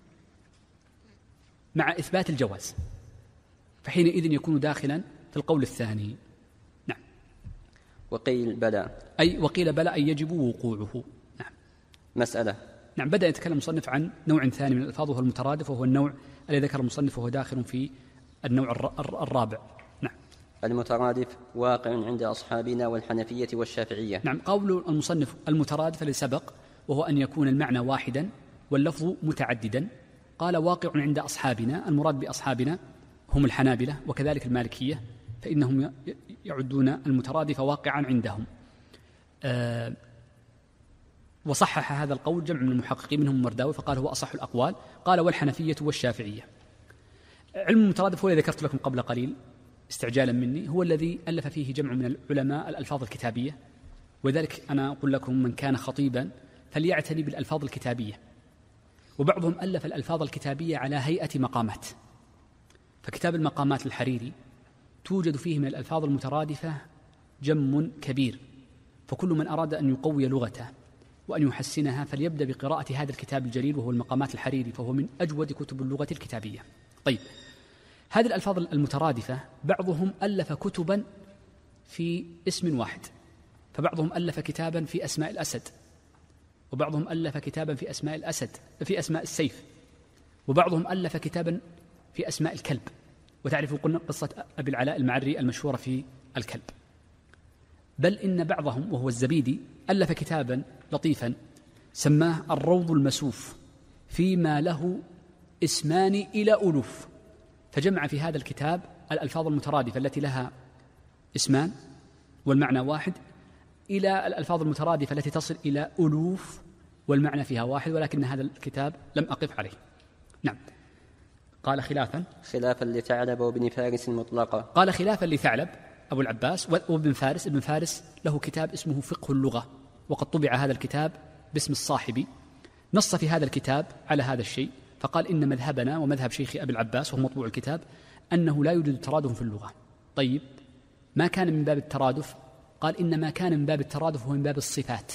مع إثبات الجواز، فحينئذ يكون داخلا في القول الثاني. نعم. وقيل بلى أي يجب وقوعه. نعم. مسألة. نعم. بدأ يتكلم المصنف عن نوع ثاني من الألفاظ وهو المترادف، وهو النوع الذي ذكر المصنف وهو داخل في النوع الرابع. نعم. المترادف واقع عند أصحابنا والحنفية والشافعية. نعم. قول المصنف المترادف الذي سبق وهو أن يكون المعنى واحدا واللفظ متعددا، قال واقع عند أصحابنا، المراد بأصحابنا هم الحنابلة وكذلك المالكية، فإنهم يعدون المترادف واقعا عندهم. وصحح هذا القول جمع من المحققين منهم المرداوي فقال هو أصح الأقوال. قال والحنفية والشافعية. علم المترادف هو الذي ذكرت لكم قبل قليل استعجالا مني، هو الذي ألف فيه جمع من العلماء الألفاظ الكتابية، وذلك أنا أقول لكم من كان خطيبا فليعتني بالألفاظ الكتابية، وبعضهم ألف الألفاظ الكتابية على هيئة مقامات، فكتاب المقامات الحريري توجد فيه من الألفاظ المترادفة جم كبير، فكل من أراد أن يقوي لغته وأن يحسنها فليبدأ بقراءة هذا الكتاب الجليل وهو المقامات الحريري، فهو من أجود كتب اللغة الكتابية. طيب، هذه الألفاظ المترادفة بعضهم ألف كتبا في اسم واحد، فبعضهم ألف كتابا في أسماء الأسد، وبعضهم ألف كتابا في أسماء الأسد في أسماء السيف، وبعضهم ألف كتابا في أسماء الكلب. وتعرفوا قلنا قصة أبي العلاء المعري المشهورة في الكلب. بل إن بعضهم وهو الزبيدي ألف كتابا لطيفا سماه الروض المسوف فيما له اسمان إلى ألوف، فجمع في هذا الكتاب الألفاظ المترادفة التي لها اسمان والمعنى واحد إلى الألفاظ المترادفة التي تصل إلى ألوف والمعنى فيها واحد، ولكن هذا الكتاب لم أقف عليه. نعم. قال خلافا لثعلب وابن فارس مطلقا. قال خلافا لثعلب أبو العباس وابن فارس. ابن فارس له كتاب اسمه فقه اللغة، وقد طبع هذا الكتاب باسم الصاحبي، نص في هذا الكتاب على هذا الشيء، فقال إن مذهبنا ومذهب شيخ أبي العباس وهو مطبوع الكتاب أنه لا يوجد ترادف في اللغة. طيب ما كان من باب الترادف؟ قال إنما كان من باب الترادف هو من باب الصفات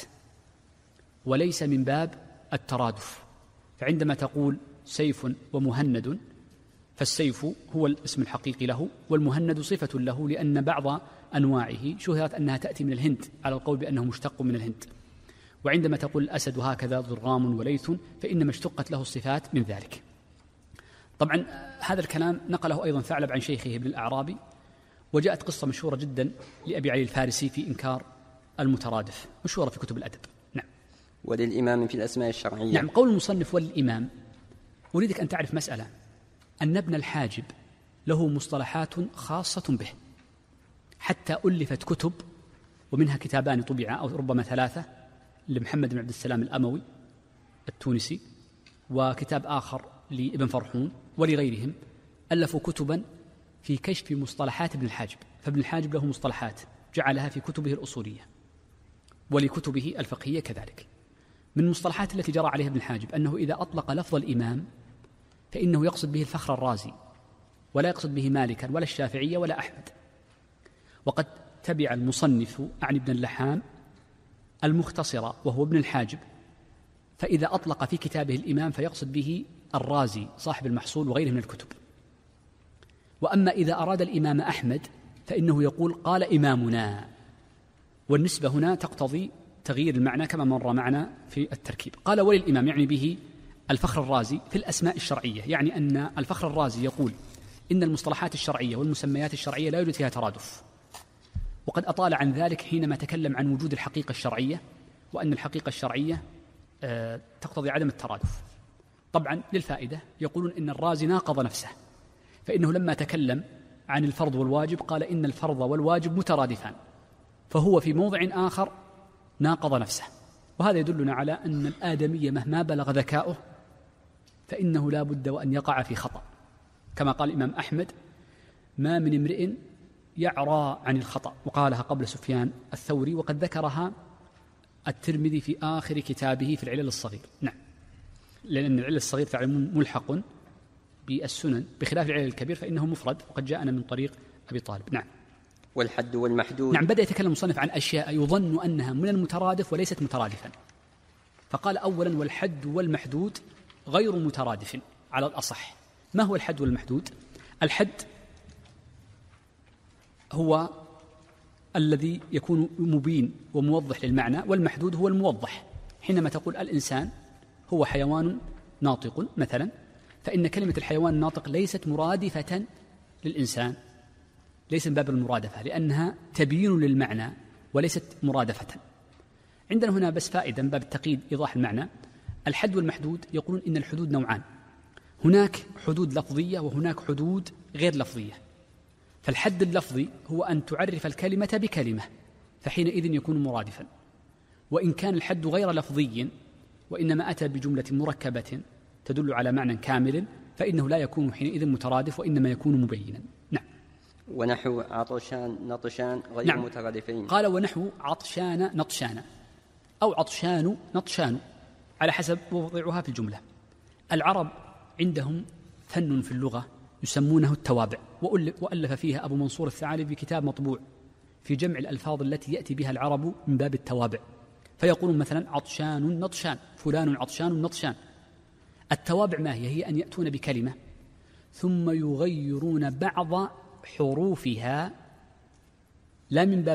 وليس من باب الترادف. فعندما تقول سيف ومهند، فالسيف هو الاسم الحقيقي له، والمهند صفة له، لأن بعض أنواعه شهرت أنها تأتي من الهند على القول بأنه مشتق من الهند. وعندما تقول الأسد هكذا ضرام وليث فإنما اشتقت له الصفات من ذلك. طبعا هذا الكلام نقله أيضا ثعلب عن شيخه ابن الأعرابي، وجاءت قصة مشهورة جدا لأبي علي الفارسي في إنكار المترادف، مشهورة في كتب الأدب. نعم. وللإمام في الأسماء الشرعية. نعم. قول المصنف وللإمام، أريدك أن تعرف مسألة، أن ابن الحاجب له مصطلحات خاصة به، حتى ألفت كتب، ومنها كتابان طبعا أو ربما 3 لمحمد بن عبد السلام الأموي التونسي، وكتاب آخر لابن فرحون ولغيرهم، ألفوا كتبا في كشف مصطلحات ابن الحاجب. فابن الحاجب له مصطلحات جعلها في كتبه الأصولية ولكتبه الفقهية كذلك. من المصطلحات التي جرى عليها ابن الحاجب أنه إذا أطلق لفظ الإمام فإنه يقصد به الفخر الرازي، ولا يقصد به مالكا ولا الشافعية ولا أحمد. وقد تبع المصنف عن ابن اللحام المختصرة وهو ابن الحاجب، فإذا أطلق في كتابه الإمام فيقصد به الرازي صاحب المحصول وغيره من الكتب. وأما إذا أراد الإمام أحمد فإنه يقول قال إمامنا، والنسبة هنا تقتضي تغيير المعنى كما مر معنا في التركيب. قال وللإمام يعني به الفخر الرازي في الأسماء الشرعية، يعني أن الفخر الرازي يقول إن المصطلحات الشرعية والمسميات الشرعية لا يوجد فيها ترادف، وقد أطال عن ذلك حينما تكلم عن وجود الحقيقة الشرعية، وأن الحقيقة الشرعية تقتضي عدم الترادف. طبعا للفائدة يقولون إن الرازي ناقض نفسه، فإنه لما تكلم عن الفرض والواجب قال إن الفرض والواجب مترادفان، فهو في موضع آخر ناقض نفسه. وهذا يدلنا على أن الآدمي مهما بلغ ذكاؤه فإنه لا بد وأن يقع في خطأ، كما قال الإمام أحمد ما من امرئ يعرى عن الخطأ، وقالها قبل سفيان الثوري، وقد ذكرها الترمذي في آخر كتابه في العلل الصغير. نعم. لأن العلل الصغير تعلمون ملحق بالسنن، بخلاف العلل الكبير فإنه مفرد، وقد جاءنا من طريق أبي طالب. نعم. والحد والمحدود. نعم. بدأ يتكلم المصنف عن أشياء يظن أنها من المترادف وليست مترادفا، فقال أولا والحد والمحدود غير مترادف على الأصح. ما هو الحد والمحدود؟ الحد هو الذي يكون مبين وموضح للمعنى، والمحدود هو الموضح. حينما تقول الإنسان هو حيوان ناطق مثلا، فإن كلمة الحيوان الناطق ليست مرادفة للإنسان، ليس من باب المرادفة، لأنها تبيين للمعنى وليست مرادفة. عندنا هنا بس فائدة من باب التقييد إيضاح المعنى. الحد والمحدود يقولون إن الحدود نوعان، هناك حدود لفظية وهناك حدود غير لفظية. فالحد اللفظي هو أن تعرف الكلمة بكلمة، فحينئذ يكون مرادفا. وإن كان الحد غير لفظي وإنما أتى بجملة مركبة تدل على معنى كامل فإنه لا يكون حينئذ مترادف، وإنما يكون مبينا. نعم. ونحو عطشان نطشان غير نعم. مترادفين. قال ونحو عطشان نطشان أو عطشان نطشان على حسب وضعها في الجملة. العرب عندهم فن في اللغة يسمونه التوابع، وألف فيها أبو منصور الثعالبي كتاب مطبوع في جمع الألفاظ التي يأتي بها العرب من باب التوابع، فيقولون مثلا عطشان نطشان، فلان عطشان نطشان. التوابع ما هي؟ هي أن يأتون بكلمة ثم يغيرون بعض حروفها، لا من باب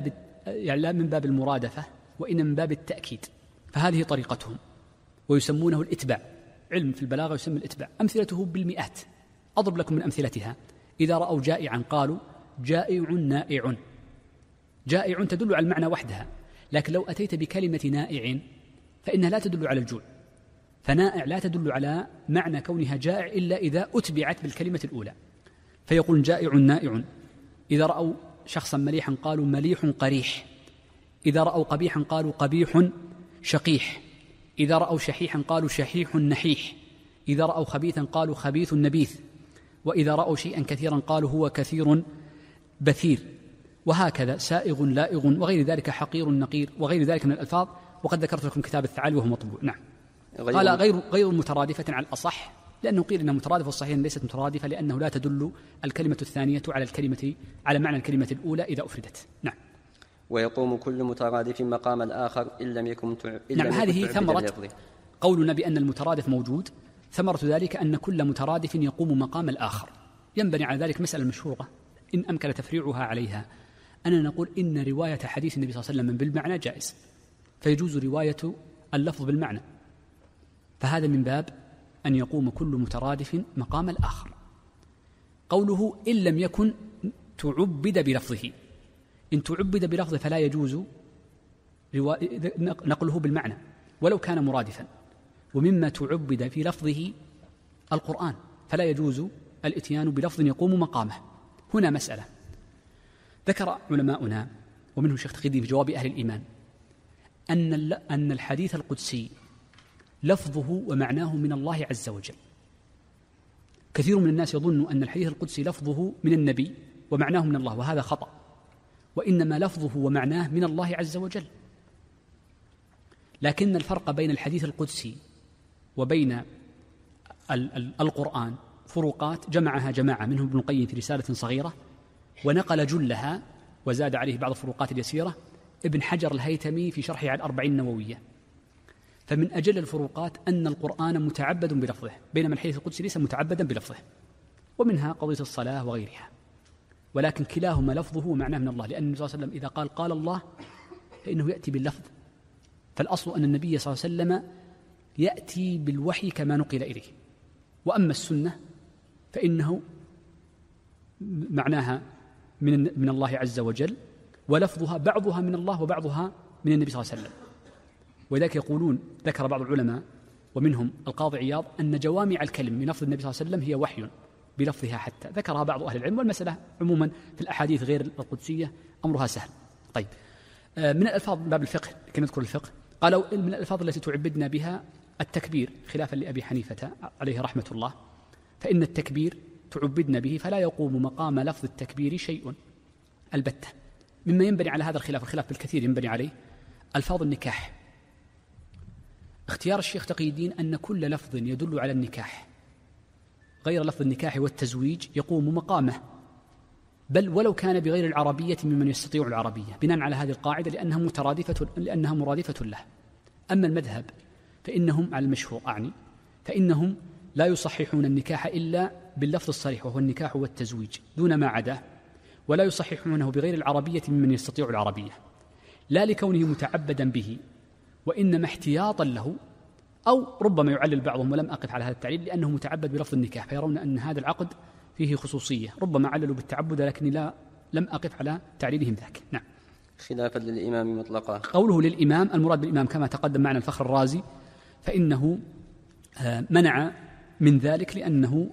يعني لا من باب المرادفة وإنما من باب التأكيد، فهذه طريقتهم ويسمونه الإتباع. علم في البلاغة يسمى الإتباع، أمثلته بالمئات. أضرب لكم من أمثلتها: إذا رأوا جائعا قالوا جائع نائع. جائع تدل على المعنى وحدها، لكن لو أتيت بكلمة نائع فإنها لا تدل على الجوع، فنائع لا تدل على معنى كونها جائع إلا إذا أتبعت بالكلمة الأولى، فيقول جائع نائع. إذا رأوا شخصا مليحا قالوا مليح قريح. إذا رأوا قبيحا قالوا قبيح شقيح. إذا رأوا شحيحا قالوا شحيح نحيح. إذا رأوا خبيثا قالوا خبيث نبيث. وإذا رأوا شيئا كثيرا قالوا هو كثير بثير. وهكذا سائغ لائغ وغير ذلك، حقير نقير وغير ذلك من الألفاظ. وقد ذكرت لكم كتاب الثعالب وهو مطبوع. نعم. قال غير مترادفة على الأصح، لأنه قيل إنها مترادفة، والصحيح ليست مترادفة لأنه لا تدل الكلمة الثانية على معنى الكلمة الأولى إذا أفردت. نعم. ويقوم كل مترادف مقام الآخر إن لم يكن نعم. هذه ثمرة قولنا بأن المترادف موجود. ثمرة ذلك أن كل مترادف يقوم مقام الآخر. ينبني على ذلك مسألة مشهورة إن أمكن تفريعها عليها، أننا نقول إن رواية حديث النبي صلى الله عليه وسلم بالمعنى جائز، فيجوز رواية اللفظ بالمعنى، فهذا من باب أن يقوم كل مترادف مقام الآخر. قوله إن لم يكن تعبد بلفظه، إن تعبد بلفظه فلا يجوز نقله بالمعنى ولو كان مرادفا، ومما تعبد في لفظه القرآن فلا يجوز الإتيان بلفظ يقوم مقامه. هنا مسألة ذكر علماؤنا ومنهم شيخ تقي الدين في جواب أهل الإيمان أن الحديث القدسي لفظه ومعناه من الله عز وجل. كثير من الناس يظن أن الحديث القدسي لفظه من النبي ومعناه من الله، وهذا خطأ، وإنما لفظه ومعناه من الله عز وجل. لكن الفرق بين الحديث القدسي وبين القرآن فروقات جمعها جماعة منهم ابن القيم في رسالة صغيرة، ونقل جلها وزاد عليه بعض الفروقات اليسيرة ابن حجر الهيثمي في شرحه على 40 النووية. فمن أجل الفروقات أن القرآن متعبد بلفظه، بينما الحديث القدسي ليس متعبدا بلفظه، ومنها قضية الصلاة وغيرها، ولكن كلاهما لفظه ومعناه من الله، لأن النبي صلى الله عليه وسلم إذا قال الله فإنه يأتي باللفظ، فالأصل أن النبي صلى الله عليه وسلم يأتي بالوحي كما نقل إليه. وأما السنة فإنه معناها من الله عز وجل، ولفظها بعضها من الله وبعضها من النبي صلى الله عليه وسلم. ولذلك يقولون، ذكر بعض العلماء ومنهم القاضي عياض، أن جوامع الكلم من لفظ النبي صلى الله عليه وسلم هي وحي بلفظها حتى، ذكرها بعض أهل العلم. والمسألة عموما في الأحاديث غير القدسية أمرها سهل. طيب، من الألفاظ باب الفقه لكي نذكر الفقه، قالوا من الألفاظ التي تعبدنا بها التكبير، خلافا لأبي حنيفة عليه رحمة الله، فإن التكبير تعبدنا به فلا يقوم مقام لفظ التكبير شيء البتة. مما ينبني على هذا الخلاف بالكثير ينبني عليه ألفاظ النكاح. اختيار الشيخ تقي الدين أن كل لفظ يدل على النكاح غير لفظ النكاح والتزويج يقوم مقامه، بل ولو كان بغير العربية ممن يستطيع العربية، بناء على هذه القاعدة لأنها مرادفة له. أما المذهب فإنهم على المشهور فإنهم لا يصححون النكاح إلا باللفظ الصريح وهو النكاح والتزويج دون ما عداه، ولا يصححونه بغير العربية ممن يستطيع العربية، لا لكونه متعبدا به وإنما احتياطا له، أو ربما يعلل بعضهم ولم أقف على هذا التعليل لأنه متعبد بلفظ النكاح فيرون أن هذا العقد فيه خصوصية، ربما عللوا بالتعبد لكني لم أقف على تعليلهم ذاك. نعم. خلافا للإمام مطلقا. قوله للإمام المراد بالإمام كما تقدم معنا الفخر الرازي، فإنه منع من ذلك لأنه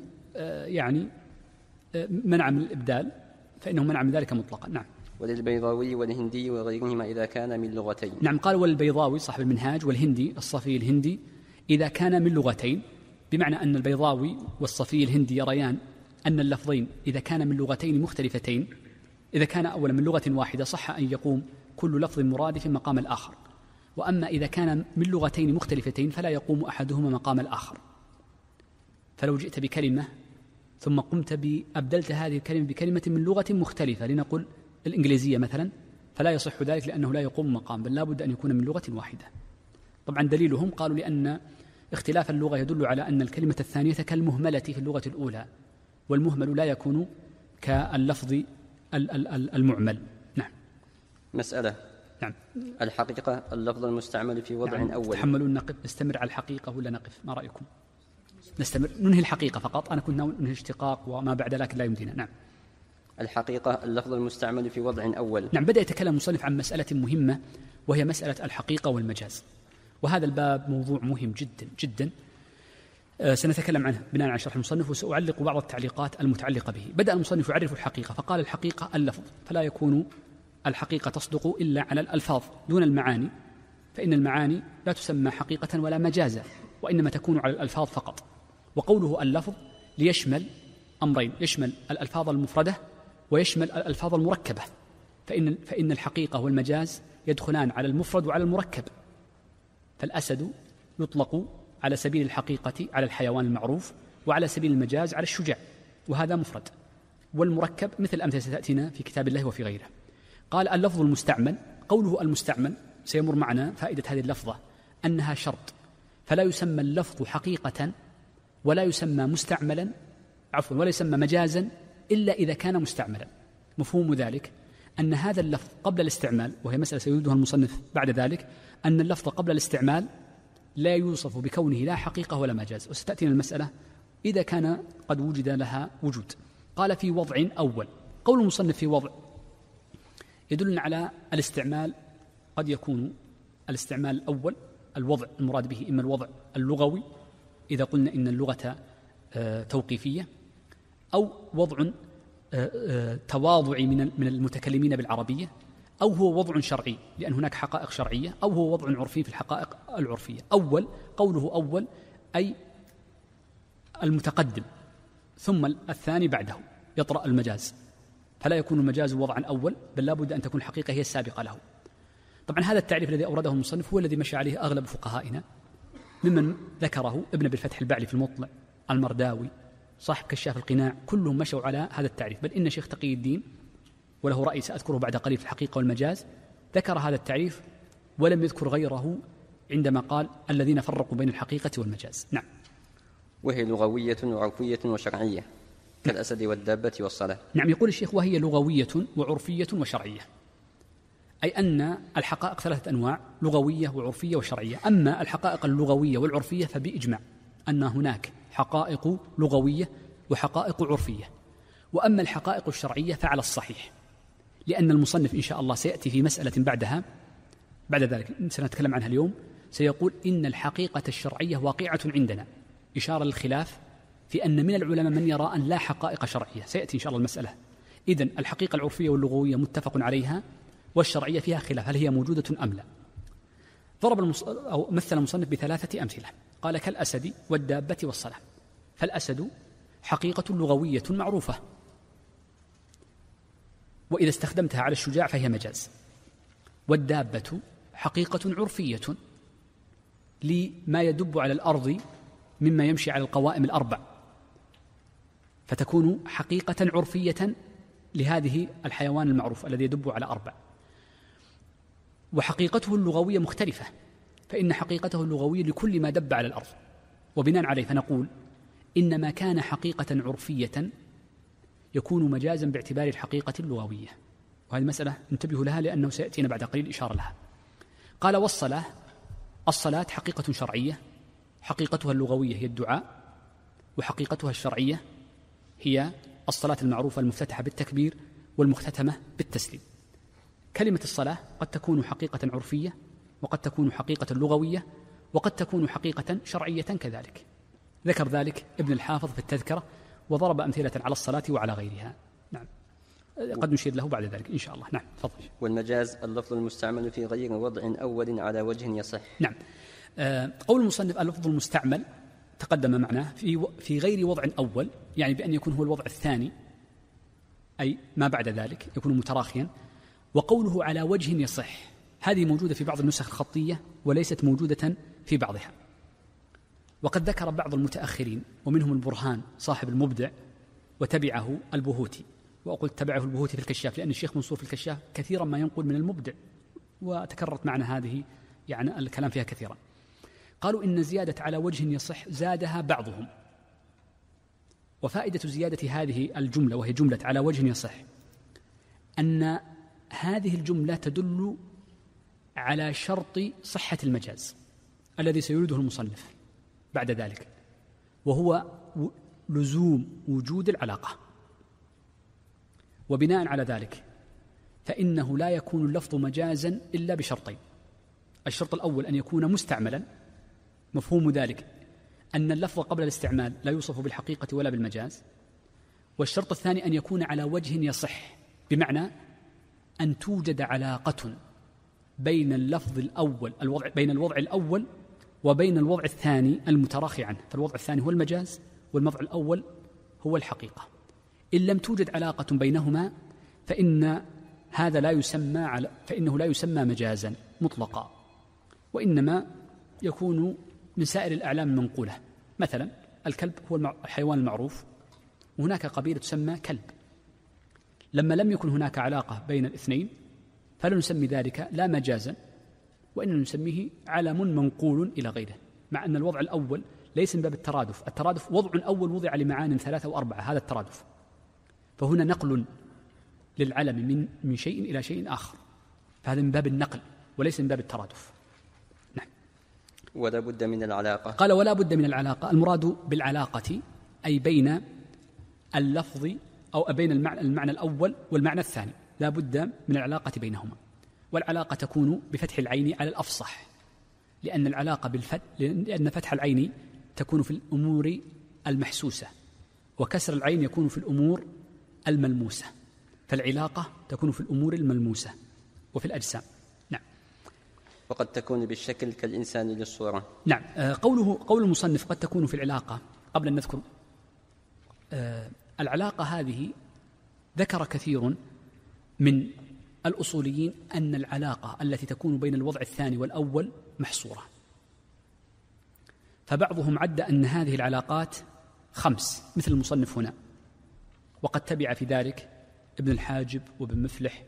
منع من الإبدال، فإنه منع من ذلك مطلقا. نعم. وللبيضاوي والهندي وغيرهما إذا كان من لغتين. نعم. قال والبيضاوي صاحب المنهاج والهندي الصفي الهندي إذا كان من لغتين، بمعنى أن البيضاوي والصفي الهندي يريان أن اللفظين إذا كان من لغتين مختلفتين، إذا كان أولا من لغة واحدة صح أن يقوم كل لفظ مرادف مقام الآخر، وأما إذا كان من لغتين مختلفتين فلا يقوم أحدهما مقام الآخر. فلو جئت بكلمة ثم قمت أبدلت هذه الكلمة بكلمة من لغة مختلفة، لنقل الإنجليزية مثلا، فلا يصح ذلك لأنه لا يقوم مقام، بل لا بد أن يكون من لغة واحدة. طبعا دليلهم قالوا لأن اختلاف اللغة يدل على أن الكلمة الثانية كالمهملة في اللغة الأولى، والمهمل لا يكون كاللفظ المعمل. نعم. مسألة. نعم. الحقيقة اللفظ المستعمل في وضع أول. تحملون نقف، نستمر على الحقيقة ولا نقف؟ ما رأيكم؟ نستمر، ننهي الحقيقة فقط. أنا كنت ننهي اشتقاق وما بعد لكن لا يمدينا. نعم. الحقيقة اللفظ المستعمل في وضع أول. نعم. بدأ يتكلم المصنف عن مسألة مهمة وهي مسألة الحقيقة والمجاز، وهذا الباب موضوع مهم جدا جدا. سنتكلم عنه بناء على شرح المصنف، وسأعلق بعض التعليقات المتعلقة به. بدأ المصنف يعرف الحقيقة فقال الحقيقة اللفظ، فلا يكون الحقيقة تصدق إلا على الألفاظ دون المعاني، فإن المعاني لا تسمى حقيقة ولا مجازا، وإنما تكون على الألفاظ فقط. وقوله اللفظ ليشمل أمرين، يشمل الألفاظ المفردة ويشمل الألفاظ المركبة، فإن الحقيقة والمجاز يدخلان على المفرد وعلى المركب. فالأسد يطلق على سبيل الحقيقة على الحيوان المعروف، وعلى سبيل المجاز على الشجاع، وهذا مفرد. والمركب مثل أمثلة ستأتينا في كتاب الله وفي غيره. قال اللفظ المستعمل، قوله المستعمل سيمر معنا فائدة هذه اللفظة أنها شرط، فلا يسمى اللفظ حقيقة ولا يسمى مستعملا ولا يسمى مجازا إلا إذا كان مستعملا. مفهوم ذلك أن هذا اللفظ قبل الاستعمال، وهي مسألة سيردها المصنف بعد ذلك، أن اللفظ قبل الاستعمال لا يوصف بكونه لا حقيقة ولا مجاز، وستأتينا المسألة إذا كان قد وجد لها وجود. قال في وضع أول. قول المصنف في وضع يدلنا على الاستعمال. قد يكون الاستعمال الأول الوضع المراد به إما الوضع اللغوي إذا قلنا إن اللغة توقيفية، أو وضع تواضعي من المتكلمين بالعربية، أو هو وضع شرعي لأن هناك حقائق شرعية، أو هو وضع عرفي في الحقائق العرفية. أول، قوله أول أي المتقدم، ثم الثاني بعده يطرأ المجاز، فلا يكون المجاز وضعا أول، بل لا بد أن تكون الحقيقة هي السابقة له. طبعا هذا التعريف الذي أورده المصنف هو الذي مشى عليه أغلب فقهائنا، ممن ذكره ابن أبي الفتح البعلي في المطلع، المرداوي، صاحب كشاف القناع، كلهم مشوا على هذا التعريف. بل إن شيخ تقي الدين وله رأي سأذكره بعد قليل في الحقيقة والمجاز ذكر هذا التعريف ولم يذكر غيره عندما قال الذين فرقوا بين الحقيقة والمجاز. نعم. وهي لغوية وعرفية وشرعية كالأسد والدابة والصلاة. نعم. يقول الشيخ وهي لغوية وعرفية وشرعية، أي أن الحقائق ثلاثة أنواع، لغوية وعرفية وشرعية. أما الحقائق اللغوية والعرفية فبإجماع أن هناك حقائق لغوية وحقائق عرفية. وأما الحقائق الشرعية فعلى الصحيح، لأن المصنف إن شاء الله سيأتي في مسألة بعد ذلك سنتكلم عنها اليوم، سيقول إن الحقيقة الشرعية واقعة عندنا، إشارة للخلاف في أن من العلماء من يرى أن لا حقائق شرعية. سيأتي إن شاء الله المسألة. إذن الحقيقة العرفية واللغوية متفق عليها، والشرعية فيها خلاف هل هي موجودة أم لا. أو مثل المصنف بثلاثة أمثلة، قال كالأسد والدابة والصلاة. فالأسد حقيقة لغوية معروفة، وإذا استخدمتها على الشجاع فهي مجاز. والدابة حقيقة عرفية لما يدب على الأرض مما يمشي على القوائم الأربع، فتكون حقيقة عرفية لهذه الحيوان المعروف الذي يدب على أربع. وحقيقته اللغوية مختلفة، فإن حقيقته اللغوية لكل ما دب على الأرض، وبناء عليه فنقول إن ما كان حقيقة عرفية يكون مجازا باعتبار الحقيقة اللغوية. وهذه مسألة انتبهوا لها لأنه سيأتينا بعد قليل إشارة لها. قال والصلاة، الصلاة حقيقة شرعية، حقيقتها اللغوية هي الدعاء، وحقيقتها الشرعية هي الصلاة المعروفة المفتتحة بالتكبير والمختتمة بالتسليم. كلمة الصلاة قد تكون حقيقة عرفية، وقد تكون حقيقة لغوية، وقد تكون حقيقة شرعية كذلك. ذكر ذلك ابن الحافظ في التذكرة وضرب أمثلة على الصلاة وعلى غيرها. نعم. قد نشير له بعد ذلك إن شاء الله. نعم. تفضل. والمجاز اللفظ المستعمل في غير وضع أول على وجه يصح. نعم. قول المصنف اللفظ المستعمل تقدم معناه في غير وضع أول، يعني بأن يكون هو الوضع الثاني، أي ما بعد ذلك يكون متراخيا. وقوله على وجه يصح هذه موجودة في بعض النسخ الخطية وليست موجودة في بعضها. وقد ذكر بعض المتأخرين ومنهم البرهان صاحب المبدع وتبعه البهوتي، وأقول تبعه البهوتي في الكشاف لأن الشيخ منصور في الكشاف كثيرا ما ينقل من المبدع، وتكررت معنا هذه يعني الكلام فيها كثيرا. قالوا إن زيادة على وجه يصح زادها بعضهم. وفائدة زيادة هذه الجملة وهي جملة على وجه يصح أن هذه الجملة تدل على شرط صحة المجاز الذي سيريده المصنف بعد ذلك، وهو لزوم وجود العلاقة. وبناء على ذلك فإنه لا يكون اللفظ مجازا إلا بشرطين. الشرط الأول أن يكون مستعملا، مفهوم ذلك أن اللفظ قبل الاستعمال لا يوصف بالحقيقة ولا بالمجاز. والشرط الثاني أن يكون على وجه يصح، بمعنى أن توجد علاقة بين اللفظ الأول بين الوضع الأول وبين الوضع الثاني المتراخي عنه، فالوضع الثاني هو المجاز والوضع الأول هو الحقيقة. إن لم توجد علاقة بينهما فإنه لا يسمى مجازا مطلقا، وإنما يكون من سائر الأعلام المنقولة. مثلا الكلب هو الحيوان المعروف، وهناك قبيلة تسمى كلب. لما لم يكن هناك علاقة بين الاثنين فلا نسمي ذلك لا مجازا، وإننا نسميه علم منقول إلى غيره، مع أن الوضع الأول ليس من باب الترادف. الترادف وضع أول وضع لمعان 3 أو 4، هذا الترادف. فهنا نقل للعلم من شيء إلى شيء آخر، فهذا من باب النقل وليس من باب الترادف. نعم. ولا بد من العلاقة. قال ولا بد من العلاقة. المراد بالعلاقة أي بين اللفظ أو بين المعنى الأول والمعنى الثاني، لا بد من العلاقة بينهما. والعلاقة تكون بفتح العين على الأفصح، لأن فتح العين تكون في الأمور المحسوسة، وكسر العين يكون في الأمور الملموسة، فالعلاقة تكون في الأمور الملموسة وفي الأجسام. نعم. وقد تكون بالشكل كالإنسان للصورة. نعم. قول المصنف قد تكون في العلاقة، قبل أن نذكر العلاقة هذه، ذكر كثير من الأصوليين أن العلاقة التي تكون بين الوضع الثاني والأول محصورة، فبعضهم عد أن هذه العلاقات 5 مثل المصنف هنا، وقد تبع في ذلك ابن الحاجب وابن مفلح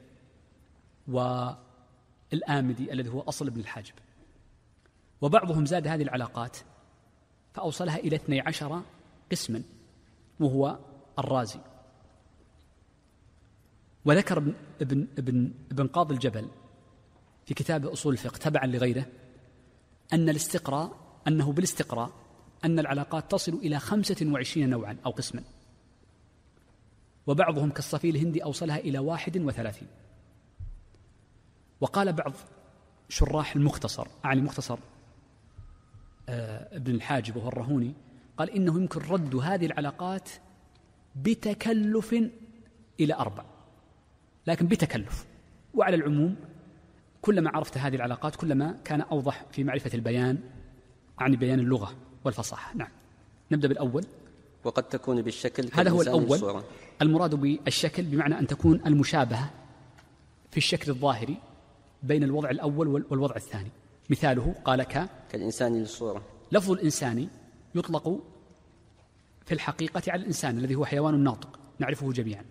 والآمدي الذي هو أصل ابن الحاجب. وبعضهم زاد هذه العلاقات فأوصلها إلى 12 قسما، وهو الرازي. وذكر ابن قاضي الجبل في كتاب أصول الفقه تبعا لغيره أنه بالاستقراء أن العلاقات تصل إلى 25 نوعا أو قسما، وبعضهم كالصفي الهندي أوصلها إلى 31. وقال بعض شراح المختصر، أعني مختصر ابن الحاجب وهو الرهوني، قال إنه يمكن رد هذه العلاقات بتكلف إلى 4، لكن بتكلف. وعلى العموم كلما عرفت هذه العلاقات كلما كان أوضح في معرفة البيان، عن بيان اللغة والفصاحة. نعم. نبدأ بالأول. وقد تكون بالشكل هذا هو الأول. الصورة. المراد بالشكل بمعنى أن تكون المشابهة في الشكل الظاهري بين الوضع الأول والوضع الثاني. مثاله قال كالإنسان للصورة. لفظ الإنسان يطلق في الحقيقة على الإنسان الذي هو حيوان ناطق نعرفه جميعا،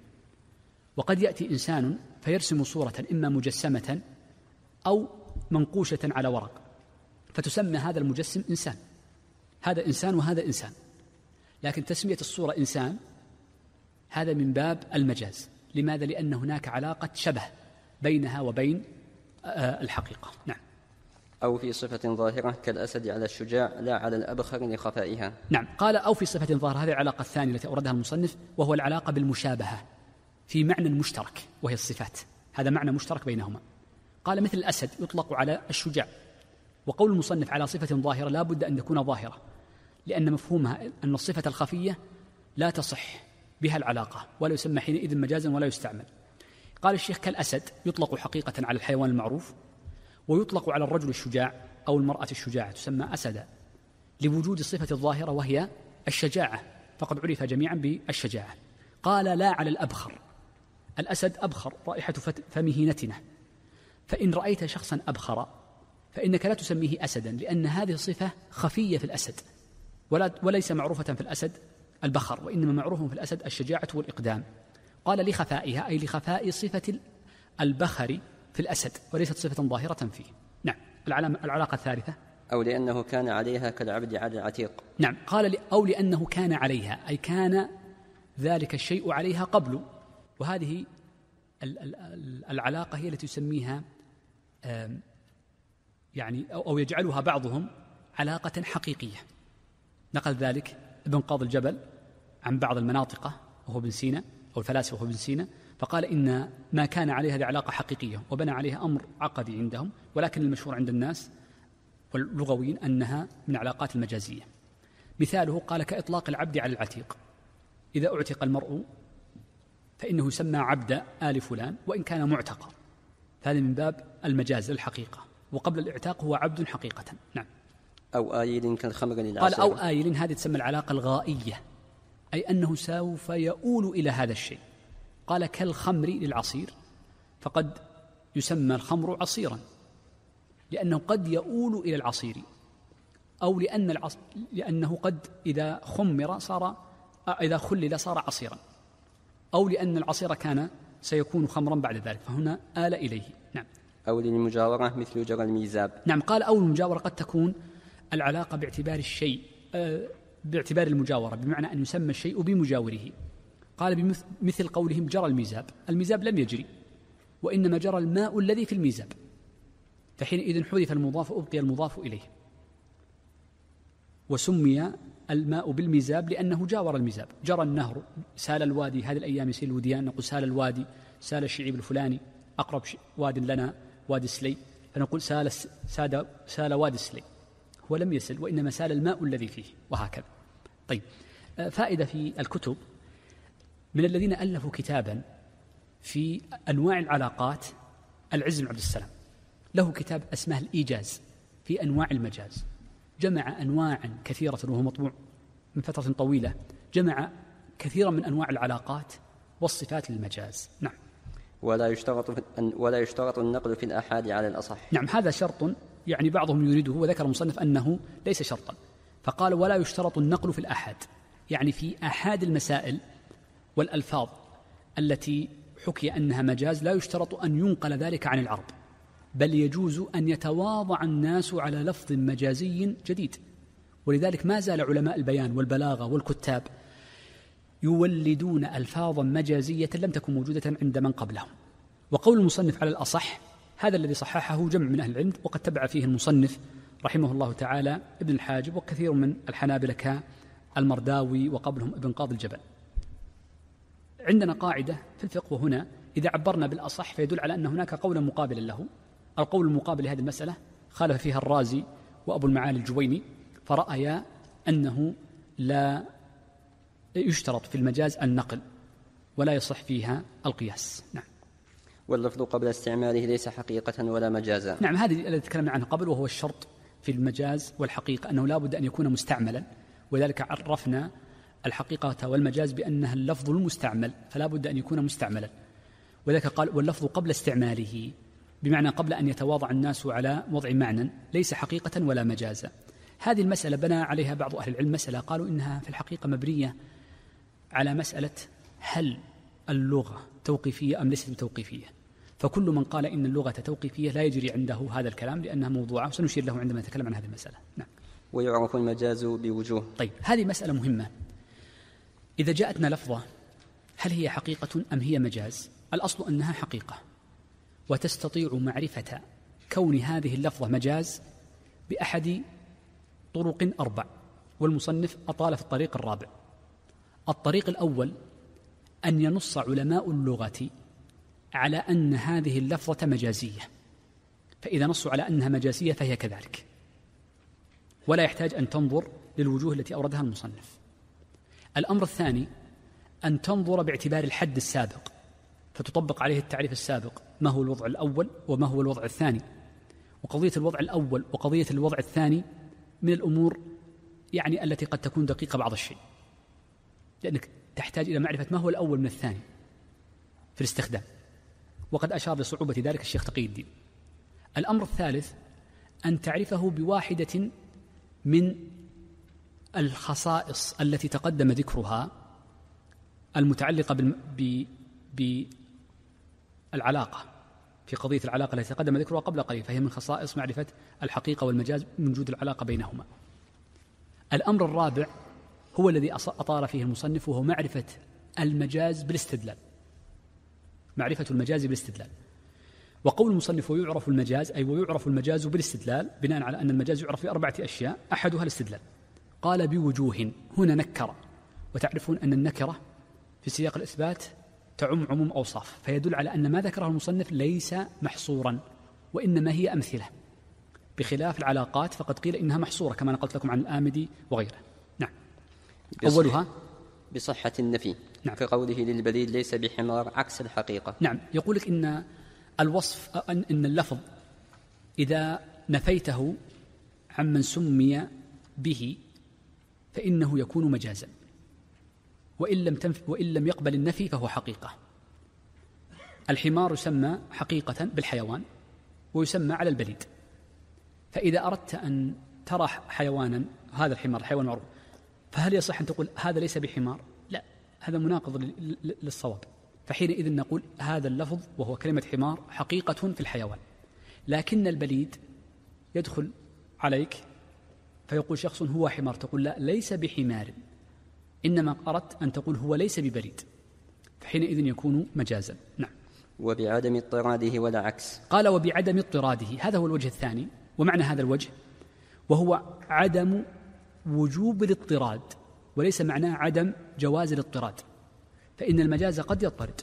وقد يأتي إنسان فيرسم صورة إما مجسمة أو منقوشة على ورق، فتسمى هذا المجسم إنسان، هذا إنسان وهذا إنسان. لكن تسمية الصورة إنسان هذا من باب المجاز. لماذا؟ لأن هناك علاقة شبه بينها وبين الحقيقة. نعم. أو في صفة ظاهرة كالأسد على الشجاع لا على الأبخر لخفائها. نعم. قال أو في صفة ظاهرة، هذه العلاقة الثانية التي أوردها المصنف، وهو العلاقة بالمشابهة في معنى مشترك وهي الصفات، هذا معنى مشترك بينهما. قال مثل الأسد يطلق على الشجاع، وقول المصنف على صفة ظاهرة لا بد أن تكون ظاهرة، لأن مفهومها أن الصفة الخفية لا تصح بها العلاقة ولا يسمى حينئذ مجازا ولا يستعمل. قال الشيخ كالأسد يطلق حقيقة على الحيوان المعروف، ويطلق على الرجل الشجاع أو المرأة الشجاعة تسمى أسدا، لوجود الصفة الظاهرة وهي الشجاعة، فقد عرف جميعا بالشجاعة. قال لا على الأبخر، الأسد أبخر رائحة فمه نتنة، فإن رأيت شخصا أبخر فإنك لا تسميه أسدا، لأن هذه صفة خفية في الأسد وليس معروفة في الأسد البخر، وإنما معروف في الأسد الشجاعة والإقدام. قال لخفائها أي لخفاء صفة البخر في الأسد، وليست صفة ظاهرة فيه. نعم. العلاقة الثالثة أو لأنه كان عليها كالعبد على العتيق. نعم. قال أو لأنه كان عليها أي كان ذلك الشيء عليها قبل، وهذه العلاقة هي التي يسميها يعني أو يجعلها بعضهم علاقة حقيقية. نقل ذلك ابن قاضي الجبل عن بعض المناطقة وهو ابن سينا أو الفلاسفة وهو ابن سينا، فقال إن ما كان عليه هذه علاقة حقيقية وبنى عليها أمر عقدي عندهم، ولكن المشهور عند الناس واللغويين أنها من علاقات المجازية. مثاله قال كإطلاق العبد على العتيق، إذا أعتق المرء فإنه يسمى عبد آل فلان وإن كان معتقا، هذا من باب المجاز الحقيقة، وقبل الإعتاق هو عبد حقيقة. نعم. أو آيل كالخمر للعصير. قال أو آيل، هذه تسمى العلاقة الغائية، أي أنه سوف يؤول إلى هذا الشيء. قال كالخمر للعصير، فقد يسمى الخمر عصيرا لأنه قد يؤول إلى العصير، أو لأنه قد إذا خمر إذا خلل صار عصيرا، أو لأن العصير كان سيكون خمرا بعد ذلك، فهنا آل إليه. نعم. أو للمجاورة مثل جرى الميزاب. نعم. قال أو المجاورة قد تكون العلاقة باعتبار الشيء، باعتبار المجاورة، بمعنى أن يسمى الشيء بمجاوره. قال مثل قولهم جرى الميزاب، الميزاب لم يجري وإنما جرى الماء الذي في الميزاب، فحينئذ حذف المضاف وأبقي المضاف إليه، وسمي الماء بالميزاب لأنه جاور الميزاب. جرى النهر، سال الوادي، هذه الأيام يسيل الوديان، نقول سال الوادي، سال الشعيب الفلاني، أقرب واد لنا وادي السلي، فنقول سال وادي السلي، هو لم يسل وإنما سال الماء الذي فيه، وهكذا. طيب، فائدة في الكتب، من الذين ألفوا كتابا في أنواع العلاقات العز بن عبد السلام، له كتاب اسمه الإيجاز في أنواع المجاز، جمع أنواعا كثيرة وهو مطبوع من فترة طويلة، جمع كثيرا من أنواع العلاقات والصفات للمجاز. نعم. ولا يشترط النقل في الآحاد على الأصح. نعم، هذا شرط يعني بعضهم يريده، وذكر المصنف أنه ليس شرطا، فقال ولا يشترط النقل في الآحاد، يعني في آحاد المسائل والألفاظ التي حكي أنها مجاز لا يشترط أن ينقل ذلك عن العرب، بل يجوز أن يتواضع الناس على لفظ مجازي جديد. ولذلك ما زال علماء البيان والبلاغة والكتاب يولدون ألفاظا مجازية لم تكن موجودة عند من قبلهم. وقول المصنف على الأصح هذا الذي صححه جمع من أهل العلم، وقد تبع فيه المصنف رحمه الله تعالى ابن الحاجب وكثير من الحنابلة كالمرداوي وقبلهم ابن قاضي الجبل. عندنا قاعدة في الفقه هنا، إذا عبرنا بالأصح فيدل على أن هناك قولا مقابلا له. القول المقابل لهذه المسألة خالف فيها الرازي وأبو المعالي الجويني، فرأيا أنه لا يشترط في المجاز النقل ولا يصح فيها القياس. نعم. واللفظ قبل استعماله ليس حقيقة ولا مجازا. نعم، هذه التي تكلمنا عنها قبل، وهو الشرط في المجاز والحقيقة أنه لا بد أن يكون مستعملا، ولذلك عرفنا الحقيقة والمجاز بأنها اللفظ المستعمل، فلا بد أن يكون مستعملا. وذلك قال واللفظ قبل استعماله، بمعنى قبل أن يتواضع الناس على وضع معنى ليس حقيقة ولا مجازا. هذه المسألة بنى عليها بعض أهل العلم مسألة قالوا إنها في الحقيقة مبنية على مسألة هل اللغة توقيفية أم ليست توقيفية، فكل من قال إن اللغة توقيفية لا يجري عنده هذا الكلام لأنها موضوعة، وسنشير له عندما نتكلم عن هذه المسألة. نعم. ويعرف المجاز بوجوه. طيب، هذه مسألة مهمة. إذا جاءتنا لفظة هل هي حقيقة أم هي مجاز؟ الأصل أنها حقيقة، وتستطيع معرفة كون هذه اللفظة مجاز بأحد طرق 4، والمصنف أطال في الطريق الرابع. الطريق الأول أن ينص علماء اللغة على أن هذه اللفظة مجازية، فإذا نصوا على أنها مجازية فهي كذلك، ولا يحتاج أن تنظر للوجوه التي أوردها المصنف. الأمر الثاني أن تنظر باعتبار الحد السابق، فتطبق عليه التعريف السابق، ما هو الوضع الأول وما هو الوضع الثاني. وقضية الوضع الأول وقضية الوضع الثاني من الأمور يعني التي قد تكون دقيقة بعض الشيء، لأنك تحتاج إلى معرفة ما هو الأول من الثاني في الاستخدام، وقد أشار لصعوبة ذلك الشيخ تقي الدين. الأمر الثالث أن تعرفه بواحدة من الخصائص التي تقدم ذكرها المتعلقة بالعلاقة، في قضية العلاقة التي تقدم ذكرها قبل قليل، فهي من خصائص معرفة الحقيقة والمجاز من وجود العلاقة بينهما. الأمر الرابع هو الذي أطال فيه المصنف، وهو معرفة المجاز بالاستدلال. معرفة المجاز بالاستدلال. وقول المصنف ويعرف المجاز أي ويعرف المجاز بالاستدلال بناء على أن المجاز يعرف ب4 أشياء أحدها الاستدلال. قال بوجوه، هنا نكر، وتعرفون أن النكرة في سياق الإثبات تعم عموم أوصاف، فيدل على أن ما ذكره المصنف ليس محصورا وإنما هي أمثلة، بخلاف العلاقات فقد قيل إنها محصورة كما نقلت لكم عن الآمدي وغيره. نعم. أولها بصحة النفي. نعم. في قوله للبليد ليس بحمار عكس الحقيقة. نعم. يقول لك إن الوصف إن اللفظ إذا نفيته عمن سمي به فإنه يكون مجازا، وإن لم يقبل النفي فهو حقيقة. الحمار يسمى حقيقة بالحيوان ويسمى على البليد، فإذا أردت أن ترى حيوانا، هذا الحمار حيوان معروف، فهل يصح أن تقول هذا ليس بحمار؟ لا، هذا مناقض للصواب. فحينئذ نقول هذا اللفظ وهو كلمة حمار حقيقة في الحيوان، لكن البليد يدخل عليك فيقول شخص هو حمار، تقول لا ليس بحمار، إنما أردت أن تقول هو ليس ببليد، فحينئذ يكون مجازا. نعم. وبعدم اضطراده ولا عكس. قال وبعدم اضطراده، هذا هو الوجه الثاني، ومعنى هذا الوجه وهو عدم وجوب الاضطراد، وليس معناه عدم جواز الاضطراد، فإن المجاز قد يضطرد،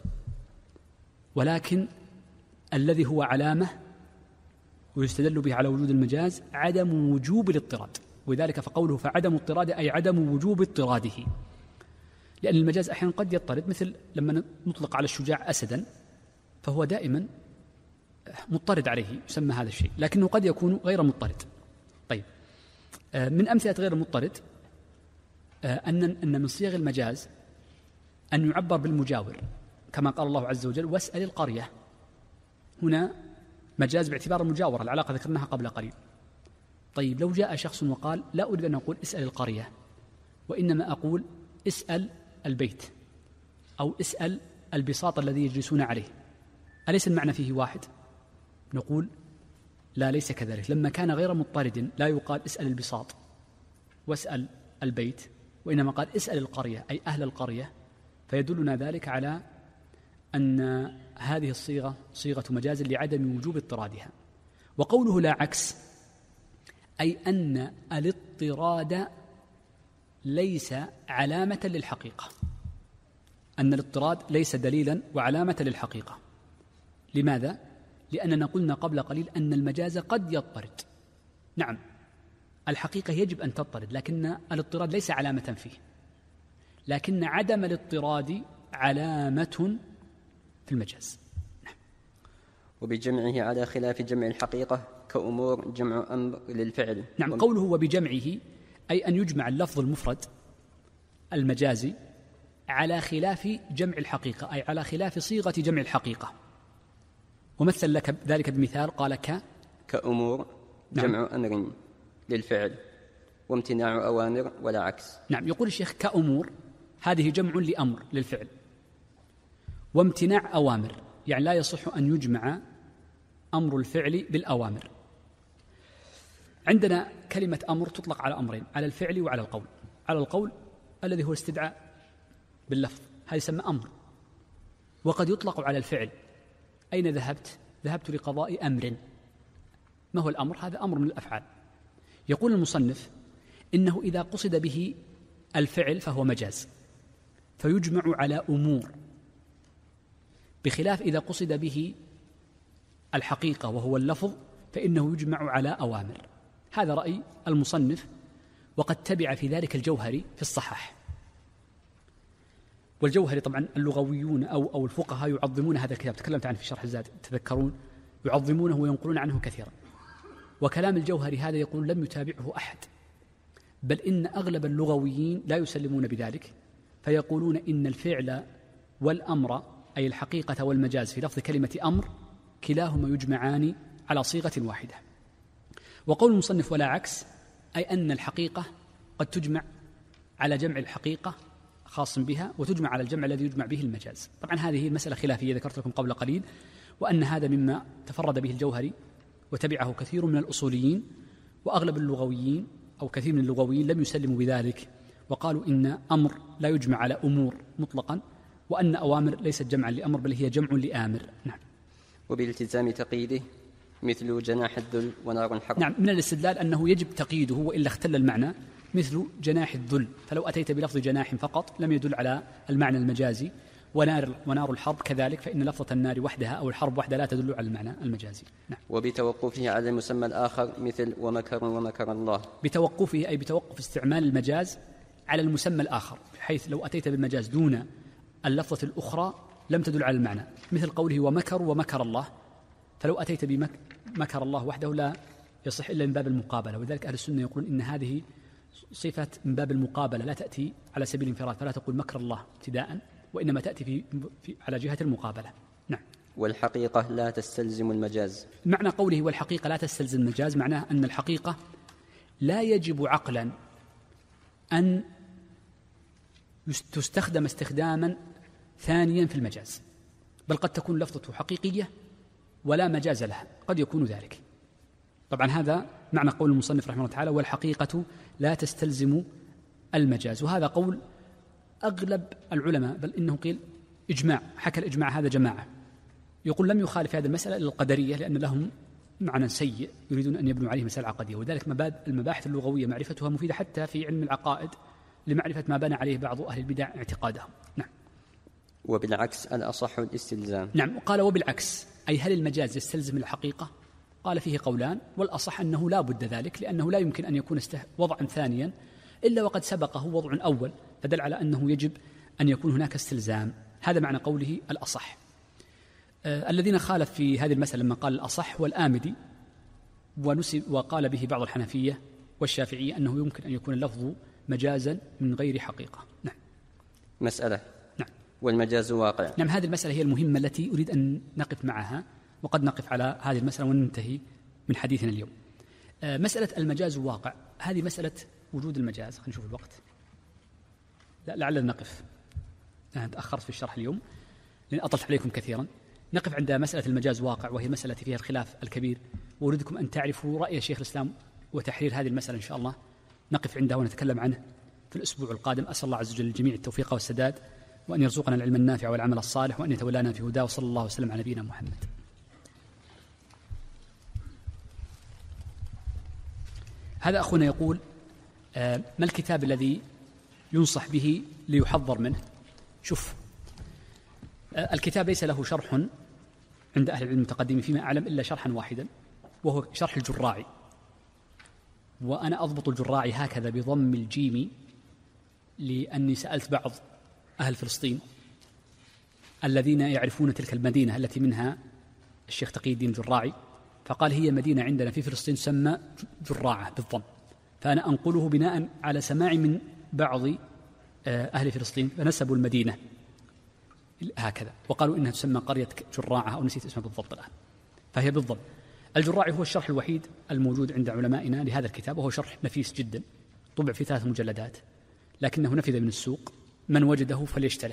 ولكن الذي هو علامة ويستدل به على وجود المجاز عدم وجوب الاضطراد، وذلك فقوله فعدم اضطراد أي عدم وجوب اضطراده، لأن المجاز أحيانا قد يضطرد، مثل لما نطلق على الشجاع أسدا فهو دائما مضطرد عليه يسمى هذا الشيء، لكنه قد يكون غير مضطرد. طيب، من أمثلة غير المضطرد أن من صيغ المجاز أن يعبر بالمجاور، كما قال الله عز وجل واسأل القرية، هنا مجاز باعتبار المجاورة، العلاقة ذكرناها قبل قليل. طيب، لو جاء شخص وقال لا أريد أن أقول اسأل القرية، وإنما أقول اسأل البيت أو اسأل البساط الذي يجلسون عليه، أليس المعنى فيه واحد؟ نقول لا، ليس كذلك. لما كان غير مضطرد لا يقال اسأل البساط واسأل البيت، وإنما قال اسأل القرية أي أهل القرية، فيدلنا ذلك على أن هذه الصيغة صيغة مجاز لعدم وجوب اضطرادها. وقوله لا عكس أي أن الاضطراد ليس علامة للحقيقة، أن الاضطراد ليس دليلا وعلامة للحقيقة. لماذا؟ لأننا قلنا قبل قليل أن المجاز قد يضطرد. نعم، الحقيقة يجب أن تضطرد، لكن الاضطراد ليس علامة فيه، لكن عدم الاضطراد علامة في المجاز. نعم. وبجمعه على خلاف جمع الحقيقة كأمور جمع أمر للفعل. نعم. قوله وبجمعه أي أن يجمع اللفظ المفرد المجازي على خلاف جمع الحقيقة، أي على خلاف صيغة جمع الحقيقة. ومثل لك ذلك بمثال قال كأمور جمع أمر للفعل وامتناع أوامر ولا عكس. نعم. يقول الشيخ كأمور هذه جمع لأمر للفعل، وامتناع أوامر يعني لا يصح أن يجمع أمر الفعل بالأوامر. عندنا كلمة أمر تطلق على أمرين، على الفعل وعلى القول. على القول الذي هو الاستدعاء باللفظ، هذا يسمى أمر. وقد يطلق على الفعل، أين ذهبت؟ ذهبت لقضاء أمر. ما هو الأمر؟ هذا أمر من الأفعال. يقول المصنف إنه إذا قصد به الفعل فهو مجاز فيجمع على أمور، بخلاف إذا قصد به الحقيقة وهو اللفظ فإنه يجمع على أوامر. هذا رأي المصنف، وقد تبع في ذلك الجوهري في الصحاح. والجوهري طبعا اللغويون أو الفقهاء يعظمون هذا الكتاب، تكلمت عنه في شرح الزاد تذكرون، يعظمونه وينقلون عنه كثيرا. وكلام الجوهري هذا يقول لم يتابعه أحد، بل إن أغلب اللغويين لا يسلمون بذلك، فيقولون إن الفعل والأمر أي الحقيقة والمجاز في لفظ كلمة أمر كلاهما يجمعان على صيغة واحدة. وقول المصنف ولا عكس أي أن الحقيقة قد تجمع على جمع الحقيقة خاص بها، وتجمع على الجمع الذي يجمع به المجاز. طبعا هذه المسألة خلافية ذكرت لكم قبل قليل، وأن هذا مما تفرد به الجوهري وتبعه كثير من الأصوليين، وأغلب اللغويين أو كثير من اللغويين لم يسلموا بذلك، وقالوا إن أمر لا يجمع على أمور مطلقا، وأن أوامر ليست جمعا لأمر بل هي جمع لآمر. نعم. وبالالتزام تقييده مثل جناح الذل ونار الحرب. نعم، من الاستدلال أنه يجب تقييده وإلا اختل المعنى، مثل جناح الذل، فلو أتيت بلفظ جناح فقط لم يدل على المعنى المجازي، ونار الحرب كذلك، فإن لفظة النار وحدها أو الحرب وحدها لا تدل على المعنى المجازي. نعم. وبتوقفه على المسمى الآخر مثل ومكر الله. بتوقفه أي بتوقف استعمال المجاز على المسمى الآخر، بحيث لو أتيت بالمجاز دون اللفظة الأخرى لم تدل على المعنى، مثل قوله ومكر الله، فلو أتيت بمكر الله وحده لا يصح إلا من باب المقابلة، ولذلك أهل السنة يقولون إن هذه صفة من باب المقابلة لا تأتي على سبيل الانفراد، فلا تقول مكر الله ابتداء، وإنما تأتي على جهة المقابلة. نعم. والحقيقة لا تستلزم المجاز. معنى قوله والحقيقة لا تستلزم المجاز معناه أن الحقيقة لا يجب عقلا أن تستخدم استخداما ثانيا في المجاز، بل قد تكون لفظته حقيقية ولا مجاز لها، قد يكون ذلك. طبعا هذا معنى قول المصنف رحمه الله تعالى والحقيقة لا تستلزم المجاز، وهذا قول أغلب العلماء، بل إنه قيل إجماع، حكى الإجماع هذا جماعة، يقول لم يخالف هذه المسألة إلا القدرية، لأن لهم معنى سيء يريدون أن يبنوا عليه مسألة عقدية، وذلك المباحث اللغوية معرفتها مفيدة حتى في علم العقائد لمعرفة ما بنى عليه بعض أهل البدع اعتقادهم. نعم. وبالعكس الأصح الاستلزام. نعم. قال وبالعكس، أي هل المجاز يستلزم الحقيقة؟ قال فيه قولان، والأصح أنه لا بد ذلك، لأنه لا يمكن أن يكون وضعا ثانيا إلا وقد سبقه وضع أول، فدل على أنه يجب أن يكون هناك استلزام. هذا معنى قوله الأصح. الذين خالف في هذه المسألة لما قال الأصح والآمدي، وقال به بعض الحنفية والشافعية أنه يمكن أن يكون اللفظ مجازا من غير حقيقة. نعم. مسألة. نعم. والمجاز واقع. نعم، هذه المسألة هي المهمة التي أريد أن نقف معها، وقد نقف على هذه المسألة وننتهي من حديثنا اليوم. مسألة المجاز واقع، هذه مسألة وجود المجاز. خلينا نشوف الوقت، لعلنا نقف، أنا تأخرت في الشرح اليوم لأن أطلت عليكم كثيرا. نقف عند مسألة المجاز واقع، وهي مسألة فيها الخلاف الكبير، وأريدكم أن تعرفوا رأي شيخ الإسلام وتحرير هذه المسألة إن شاء الله. نقف عندها ونتكلم عنه في الأسبوع القادم. أسأل الله عز وجل للجميع التوفيق والسداد، وأن يرزقنا العلم النافع والعمل الصالح، وأن يتولانا في هداه، وصلى الله وسلم على نبينا محمد. هذا أخونا يقول ما الكتاب الذي ينصح به ليحضر منه؟ شوف، الكتاب ليس له شرح عند أهل العلم المتقدمين فيما أعلم إلا شرحا واحدا، وهو شرح الجراعي، وأنا أضبط الجراعي هكذا بضم الجيم، لأني سألت بعض أهل فلسطين الذين يعرفون تلك المدينة التي منها الشيخ تقي الدين الجراعي، فقال هي مدينة عندنا في فلسطين تسمى جراعة بالضم، فأنا أنقله بناء على سماع من بعض أهل فلسطين، فنسبوا المدينة هكذا وقالوا إنها تسمى قرية جراعة، أو نسيت اسمها بالضبط الآن، فهي بالضم. الجراعي هو الشرح الوحيد الموجود عند علمائنا لهذا الكتاب، وهو شرح نفيس جدا، طبع في 3 مجلدات، لكنه نفذ من السوق، من وجده فليشتره.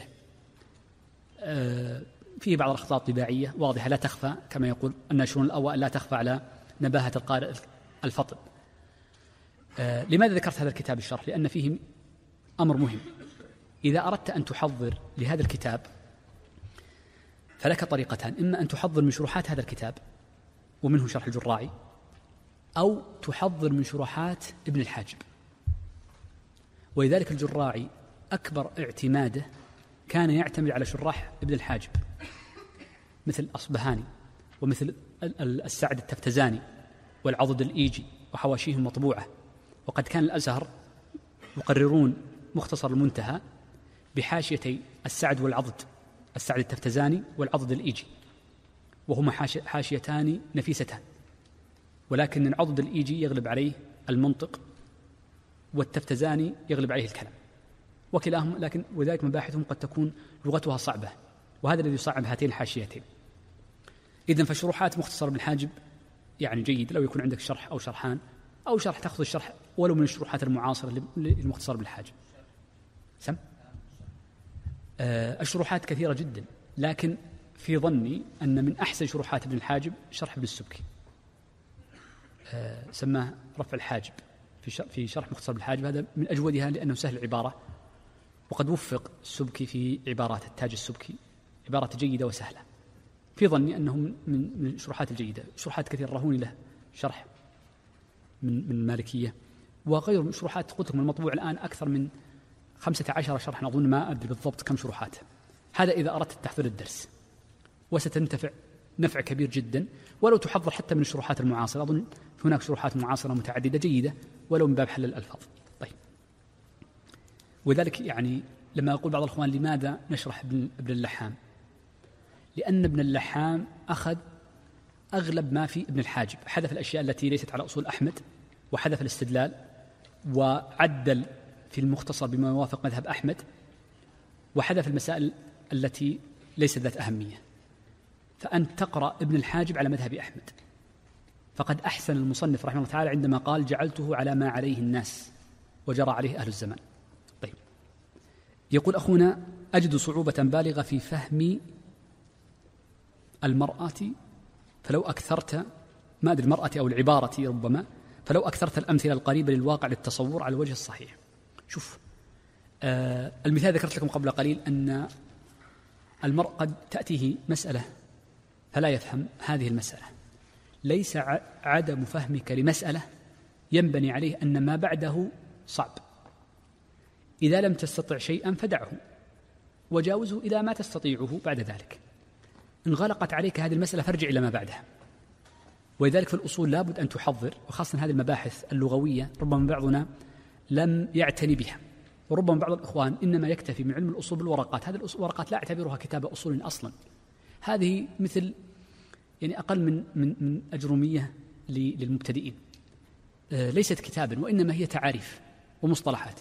فيه بعض الأخطاء الطباعية واضحة لا تخفى، كما يقول الناشرون الأوائل لا تخفى على نباهة القارئ الفطن. لماذا ذكرت هذا الكتاب الشرح؟ لأن فيه أمر مهم. إذا أردت أن تحضر لهذا الكتاب فلك طريقتان، إما أن تحضر من شروحات هذا الكتاب ومنه شرح الجراعي، أو تحضر من شروحات ابن الحاجب. ولذلك الجراعي أكبر اعتماده كان يعتمد على شراح ابن الحاجب، مثل الأصبهاني ومثل السعد التفتزاني والعضد الإيجي وحواشيهم مطبوعة. وقد كان الأزهر يقررون مختصر المنتهى بحاشيتي السعد والعضد، السعد التفتزاني والعضد الإيجي، وهما حاشيتان نفيستان، ولكن العضد الإيجي يغلب عليه المنطق، والتفتزاني يغلب عليه الكلام، وكلاهم لكن وذلك مباحثهم قد تكون لغتها صعبة، وهذا الذي يصعب هاتين الحاشيتين. إذن فشروحات مختصر ابن الحاجب يعني جيد لو يكون عندك شرح أو شرحان، أو شرح تأخذ الشرح ولو من الشروحات المعاصرة للمختصر ابن الحاجب. الشروحات كثيرة جدا، لكن في ظني أن من أحسن شروحات ابن الحاجب شرح ابن السبكي، سماه رفع الحاجب في شرح مختصر ابن الحاجب، هذا من أجودها لأنه سهل العبارة وقد وفق السبكي في عبارات التاج السبكي عبارات جيدة وسهلة، في ظني أنه من الشروحات الجيدة. شروحات كثير رهوني له شرح من المالكية وغير من شروحات، قلت لكم المطبوع الآن أكثر من 15 شرحا، أظن ما أدري بالضبط كم شروحات. هذا إذا أردت تحضير الدرس، وستنتفع نفع كبير جدا ولو تحضر حتى من الشروحات المعاصرة. أظن هناك شروحات معاصرة متعددة جيدة ولو من باب حل الألفاظ. طيب، وذلك يعني لما أقول بعض الأخوان لماذا نشرح ابن اللحام، لأن ابن اللحام أخذ أغلب ما في ابن الحاجب، حذف الأشياء التي ليست على أصول أحمد وحذف الاستدلال وعدل في المختصر بما يوافق مذهب أحمد، وحذف المسائل التي ليست ذات أهمية. فأنت تقرأ ابن الحاجب على مذهب أحمد، فقد أحسن المصنف رحمه الله تعالى عندما قال جعلته على ما عليه الناس وجرى عليه أهل الزمان. طيب، يقول أخونا: أجد صعوبة بالغة في فهم المرأة، فلو أكثرت، ما أدري المرأة أو العبارة ربما، فلو أكثرت الأمثلة القريبة للواقع للتصور على الوجه الصحيح. شوف، المثال ذكرت لكم قبل قليل أن المرء قد تأتيه مسألة فلا يفهم هذه المسألة. ليس عدم فهمك لمسألة ينبني عليه أن ما بعده صعب. إذا لم تستطع شيئا فدعه وجاوزه إلى ما تستطيعه بعد ذلك. إن غلقت عليك هذه المسألة فارجع إلى ما بعدها. ولذلك في الأصول لابد أن تحضر، وخاصة هذه المباحث اللغوية ربما بعضنا لم يعتني بها، وربما بعض الإخوان إنما يكتفي من علم الأصول بالورقات. هذه الورقات لا أعتبرها كتاب أصول أصلا، هذه مثل يعني أقل من أجرومية للمبتدئين، ليست كتابا وإنما هي تعاريف ومصطلحات.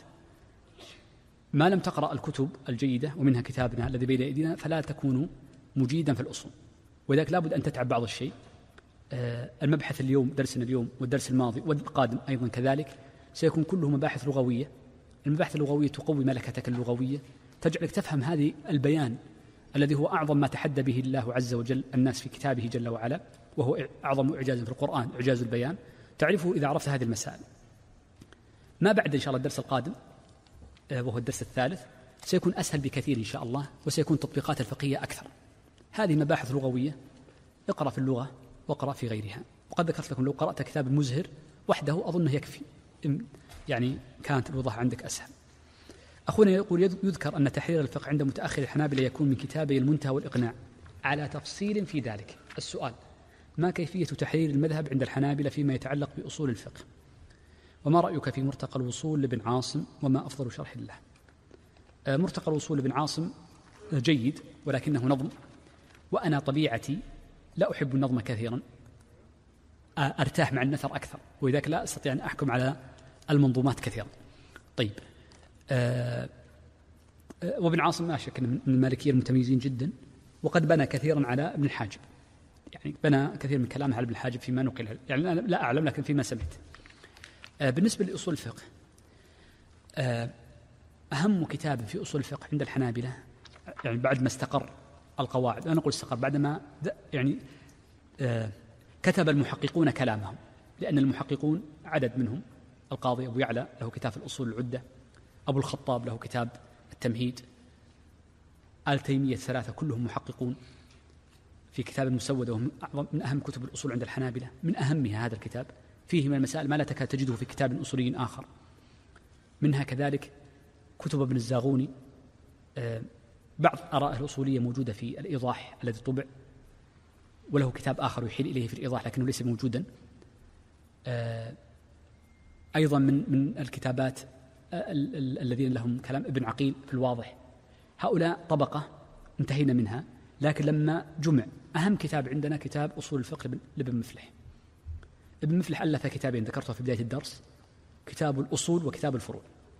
ما لم تقرأ الكتب الجيدة ومنها كتابنا الذي بين أيدينا فلا تكون مجيدا في الأصول، ولذلك لابد أن تتعب بعض الشيء. المبحث اليوم، درسنا اليوم والدرس الماضي والقادم أيضا كذلك سيكون كله مباحث لغوية. المباحث اللغوية تقوي ملكتك اللغوية، تجعلك تفهم هذه البيان الذي هو أعظم ما تحدى به الله عز وجل الناس في كتابه جل وعلا، وهو أعظم إعجاز في القرآن، إعجاز البيان، تعرفه إذا عرفت هذه المسائل. ما بعد إن شاء الله الدرس القادم وهو الدرس الثالث سيكون أسهل بكثير إن شاء الله، وسيكون تطبيقات الفقهية أكثر. هذه مباحث لغوية، اقرأ في اللغة واقرأ في غيرها. وقد ذكرت لكم لو قرأت كتاب المزهر وحده أظنه يكفي، يعني كانت الوضع عندك أسهل. أخونا يقول: يذكر أن تحرير الفقه عند متأخر الحنابلة يكون من كتابي المنتهى والإقناع على تفصيل في ذلك. السؤال: ما كيفية تحرير المذهب عند الحنابلة فيما يتعلق بأصول الفقه؟ وما رأيك في مرتقى الوصول لابن عاصم وما أفضل شرح له؟ مرتقى الوصول لابن عاصم جيد ولكنه نظم، وأنا طبيعتي لا أحب النظم كثيرا، أرتاح مع النثر أكثر، ولذلك لا أستطيع أن أحكم على المنظومات كثيرا. طيب، وابن عاصم ما شك من المالكية المتميزين جدا، وقد بنى كثيرا على ابن الحاجب، يعني بنى كثير من كلامه على ابن الحاجب فيما نقل، يعني أنا لا أعلم لكن فيما سمعت. بالنسبة لأصول الفقه، أهم كتاب في أصول الفقه عند الحنابلة يعني بعد ما استقر القواعد، أنا أقول استقر بعدما يعني كتب المحققون كلامهم، لأن المحققون عدد منهم: القاضي أبو يعلى له كتاب في الأصول العدة، أبو الخطاب له كتاب التمهيد، آل تيمية الثلاثة كلهم محققون في كتاب المسودة، وهم من أهم كتب الأصول عند الحنابلة، من أهمها هذا الكتاب، فيه من المسائل ما لا تكاد تجده في كتاب أصولي آخر. منها كذلك كتب ابن الزاغوني، بعض آراء الأصولية موجودة في الإيضاح الذي طبع، وله كتاب آخر يحيل إليه في الإيضاح لكنه ليس موجودا. أيضا من الكتابات الذين لهم كلام ابن عقيل في الواضح. هؤلاء طبقة انتهينا منها، لكن لما جمع أهم كتاب عندنا كتاب أصول الفقه لابن مفلح. ابن مفلح ألف كتابين ذكرتها في بداية الدرس: كتاب الأصول وكتاب الفروع.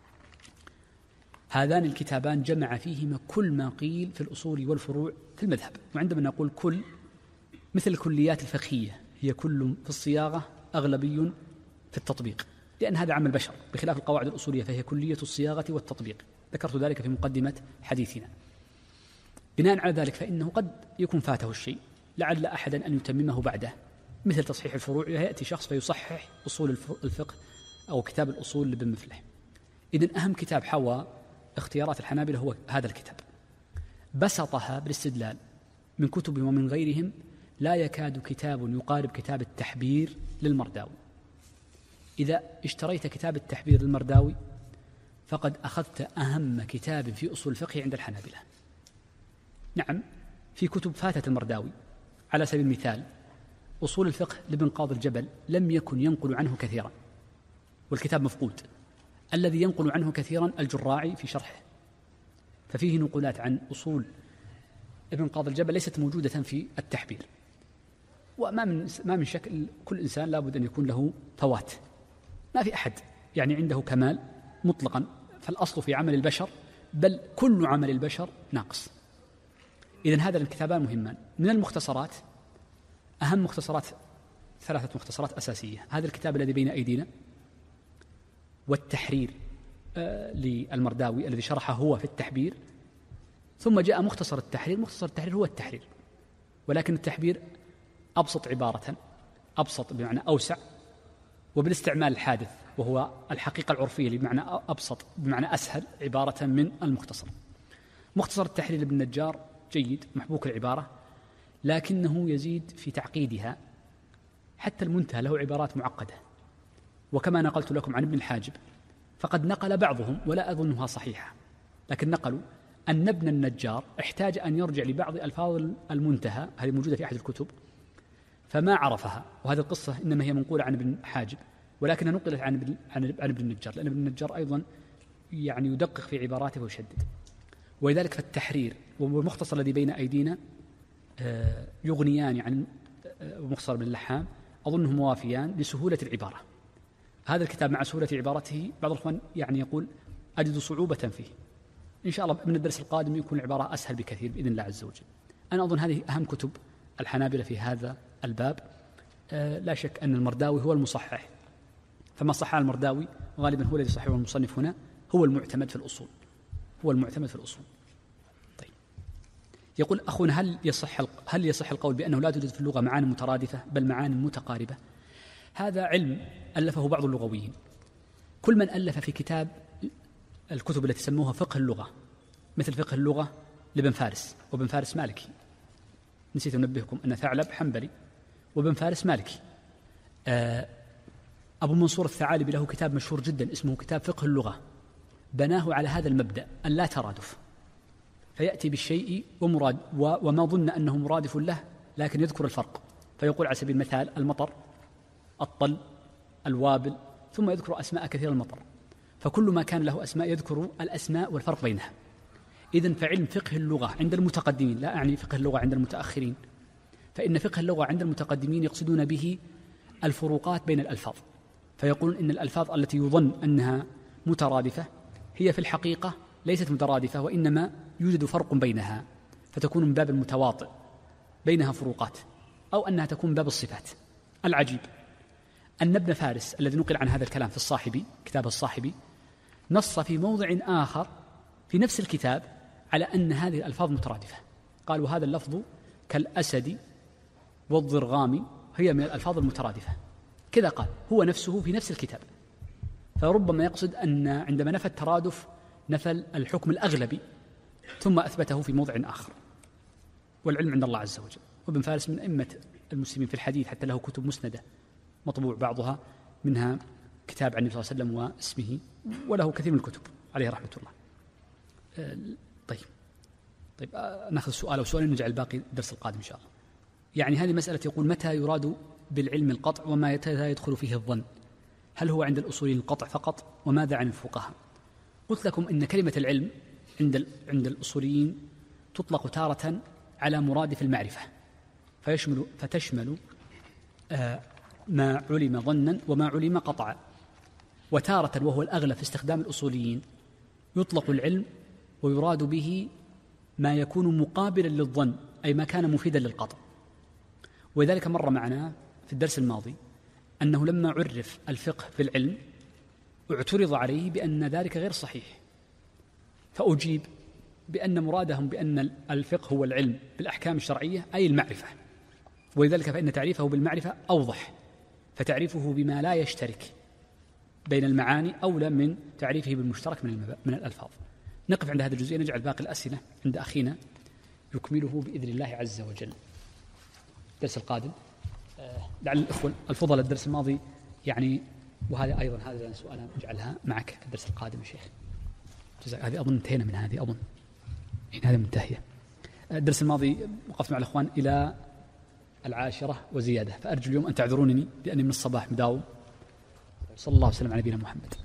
هذان الكتابان جمع فيهما كل ما قيل في الأصول والفروع في المذهب. وعندما نقول كل، مثل الكليات الفقهية، هي كل في الصياغة أغلبي في التطبيق، لأن هذا عمل البشر، بخلاف القواعد الأصولية فهي كلية الصياغة والتطبيق. ذكرت ذلك في مقدمة حديثنا. بناء على ذلك فإنه قد يكون فاته الشيء، لعل أحدا أن يتممه بعده، مثل تصحيح الفروع، يأتي شخص فيصحح أصول الفقه أو كتاب الأصول لابن مفلح. إذن أهم كتاب حوى اختيارات الحنابلة هو هذا الكتاب، بسطها بالاستدلال من كتبهم ومن غيرهم لا يكاد كتاب يقارب كتاب التحبير للمرداوي. إذا اشتريت كتاب التحبير للمرداوي فقد أخذت أهم كتاب في أصول الفقه عند الحنابلة. نعم، في كتب فاتت المرداوي، على سبيل المثال أصول الفقه لابن قاضي الجبل لم يكن ينقل عنه كثيرا، والكتاب مفقود. الذي ينقل عنه كثيرا الجراعي في شرحه، ففيه نقولات عن أصول ابن قاضي الجبل ليست موجودة في التحبير. وما من شك كل إنسان لابد أن يكون له فوات، ما في أحد يعني عنده كمال مطلقا، فالأصل في عمل البشر بل كل عمل البشر ناقص. إذن هذا الكتابان مهمان. من المختصرات أهم مختصرات 3 مختصرات أساسية: هذا الكتاب الذي بين أيدينا، والتحرير للمرداوي الذي شرحه هو في التحبير، ثم جاء مختصر التحرير. مختصر التحرير هو التحرير، ولكن التحبير أبسط عبارة، أبسط بمعنى أوسع، وبالاستعمال الحادث وهو الحقيقة العرفية بمعنى أبسط بمعنى أسهل عبارة من المختصر. مختصر التحرير لابن النجار جيد محبوك العبارة، لكنه يزيد في تعقيدها، حتى المنتهى له عبارات معقدة. وكما نقلت لكم عن ابن الحاجب فقد نقل بعضهم ولا أظنها صحيحة، لكن نقلوا أن ابن النجار احتاج أن يرجع لبعض ألفاظ المنتهى، هذه موجودة في أحد الكتب، فما عرفها. وهذه القصة إنما هي منقولة عن ابن حاجب، ولكنها نقلت عن ابن النجار، لأن ابن النجار أيضا يعني يدقق في عباراته ويشدد. ولذلك فالتحرير والمختصر الذي بين أيدينا يغنيان عن مختصر بن اللحام، أظنهم موافيان لسهولة العبارة. هذا الكتاب مع سهولة عبارته بعض الأخوان يعني يقول أجد صعوبة فيه. إن شاء الله من الدرس القادم يكون العبارة أسهل بكثير بإذن الله عز وجل. أنا أظن هذه أهم كتب الحنابلة في هذا الباب. لا شك أن المرداوي هو المصحح، فما صحح المرداوي غالبا هو الذي صححه المصنف هنا، هو المعتمد في الأصول، هو المعتمد في الأصول. طيب، يقول أخونا هل يصح القول بأنه لا توجد في اللغة معاني مترادفة بل معاني متقاربة؟ هذا علم ألفه بعض اللغويين. كل من ألف في كتاب الكتب التي سموها فقه اللغة، مثل فقه اللغة لابن فارس، وابن فارس مالكي، نسيت أنبهكم أن ثعلب حنبلي وابن فارس مالكي. أبو منصور الثعالبي له كتاب مشهور جدا اسمه كتاب فقه اللغة، بناه على هذا المبدأ أن لا ترادف، فيأتي بالشيء وما ظن أنه مرادف له، لكن يذكر الفرق، فيقول على سبيل المثال المطر، الطل، الوابل، ثم يذكر أسماء كثيرة المطر، فكل ما كان له أسماء يذكر الأسماء والفرق بينها. إذن فعلم فقه اللغة عند المتقدمين، لا أعني فقه اللغة عند المتأخرين، فإن فقه اللغة عند المتقدمين يقصدون به الفروقات بين الألفاظ، فيقولون إن الألفاظ التي يظن أنها مترادفة هي في الحقيقة ليست مترادفة، وإنما يوجد فرق بينها، فتكون من باب المتواطئ بينها فروقات، أو أنها تكون من باب الصفات. العجيب أن ابن فارس الذي نقل عن هذا الكلام في الصاحبي، كتاب الصاحبي، نص في موضع آخر في نفس الكتاب على أن هذه الألفاظ مترادفة، قال وهذا اللفظ كالأسد والضرغام هي من الألفاظ المترادفة، كذا قال هو نفسه في نفس الكتاب. فربما يقصد أن عندما نفى الترادف نفى الحكم الأغلبي ثم أثبته في موضع آخر، والعلم عند الله عز وجل. وابن فارس من أئمة المسلمين في الحديث، حتى له كتب مسندة مطبوع بعضها منها كتاب عن النبي صلى الله عليه وسلم واسمه، وله كثير من الكتب عليه رحمة الله. طيب نأخذ سؤال أو سؤالين نجعل الباقي الدرس القادم إن شاء الله. يعني هذه مسألة يقول متى يراد بالعلم القطع وما يدخل فيه الظن؟ هل هو عند الأصوليين القطع فقط؟ وماذا عن الفقهاء؟ قلت لكم إن كلمة العلم عند الأصوليين تطلق تارة على مرادف المعرفة، فتشمل ما علم ظنا وما علم قطعا، وتارة وهو الأغلب في استخدام الأصوليين يطلق العلم ويراد به ما يكون مقابلا للظن، أي ما كان مفيدا للقطع. ولذلك مر معنا في الدرس الماضي أنه لما عرف الفقه في العلم اعترض عليه بأن ذلك غير صحيح، فأجيب بأن مرادهم بأن الفقه هو العلم بالأحكام الشرعية أي المعرفة، ولذلك فإن تعريفه بالمعرفة أوضح، فتعريفه بما لا يشترك بين المعاني أولى من تعريفه بالمشترك من الألفاظ. نقف عند هذا الجزئية، نجعل باقي الأسئلة عند أخينا يكمله بإذن الله عز وجل الدرس القادم. لعل الإخوة الفضل الدرس الماضي يعني، وهذا أيضا هذا سؤال نجعلها معك الدرس القادم يا شيخ. هذه أظن انتهينا من هذه، أظن هذه منتهية. الدرس الماضي وقفت مع الأخوان إلى 10 وزيادة، فأرجو اليوم أن تعذرونني لأني من الصباح مداوم. صلى الله وسلم على نبينا محمد.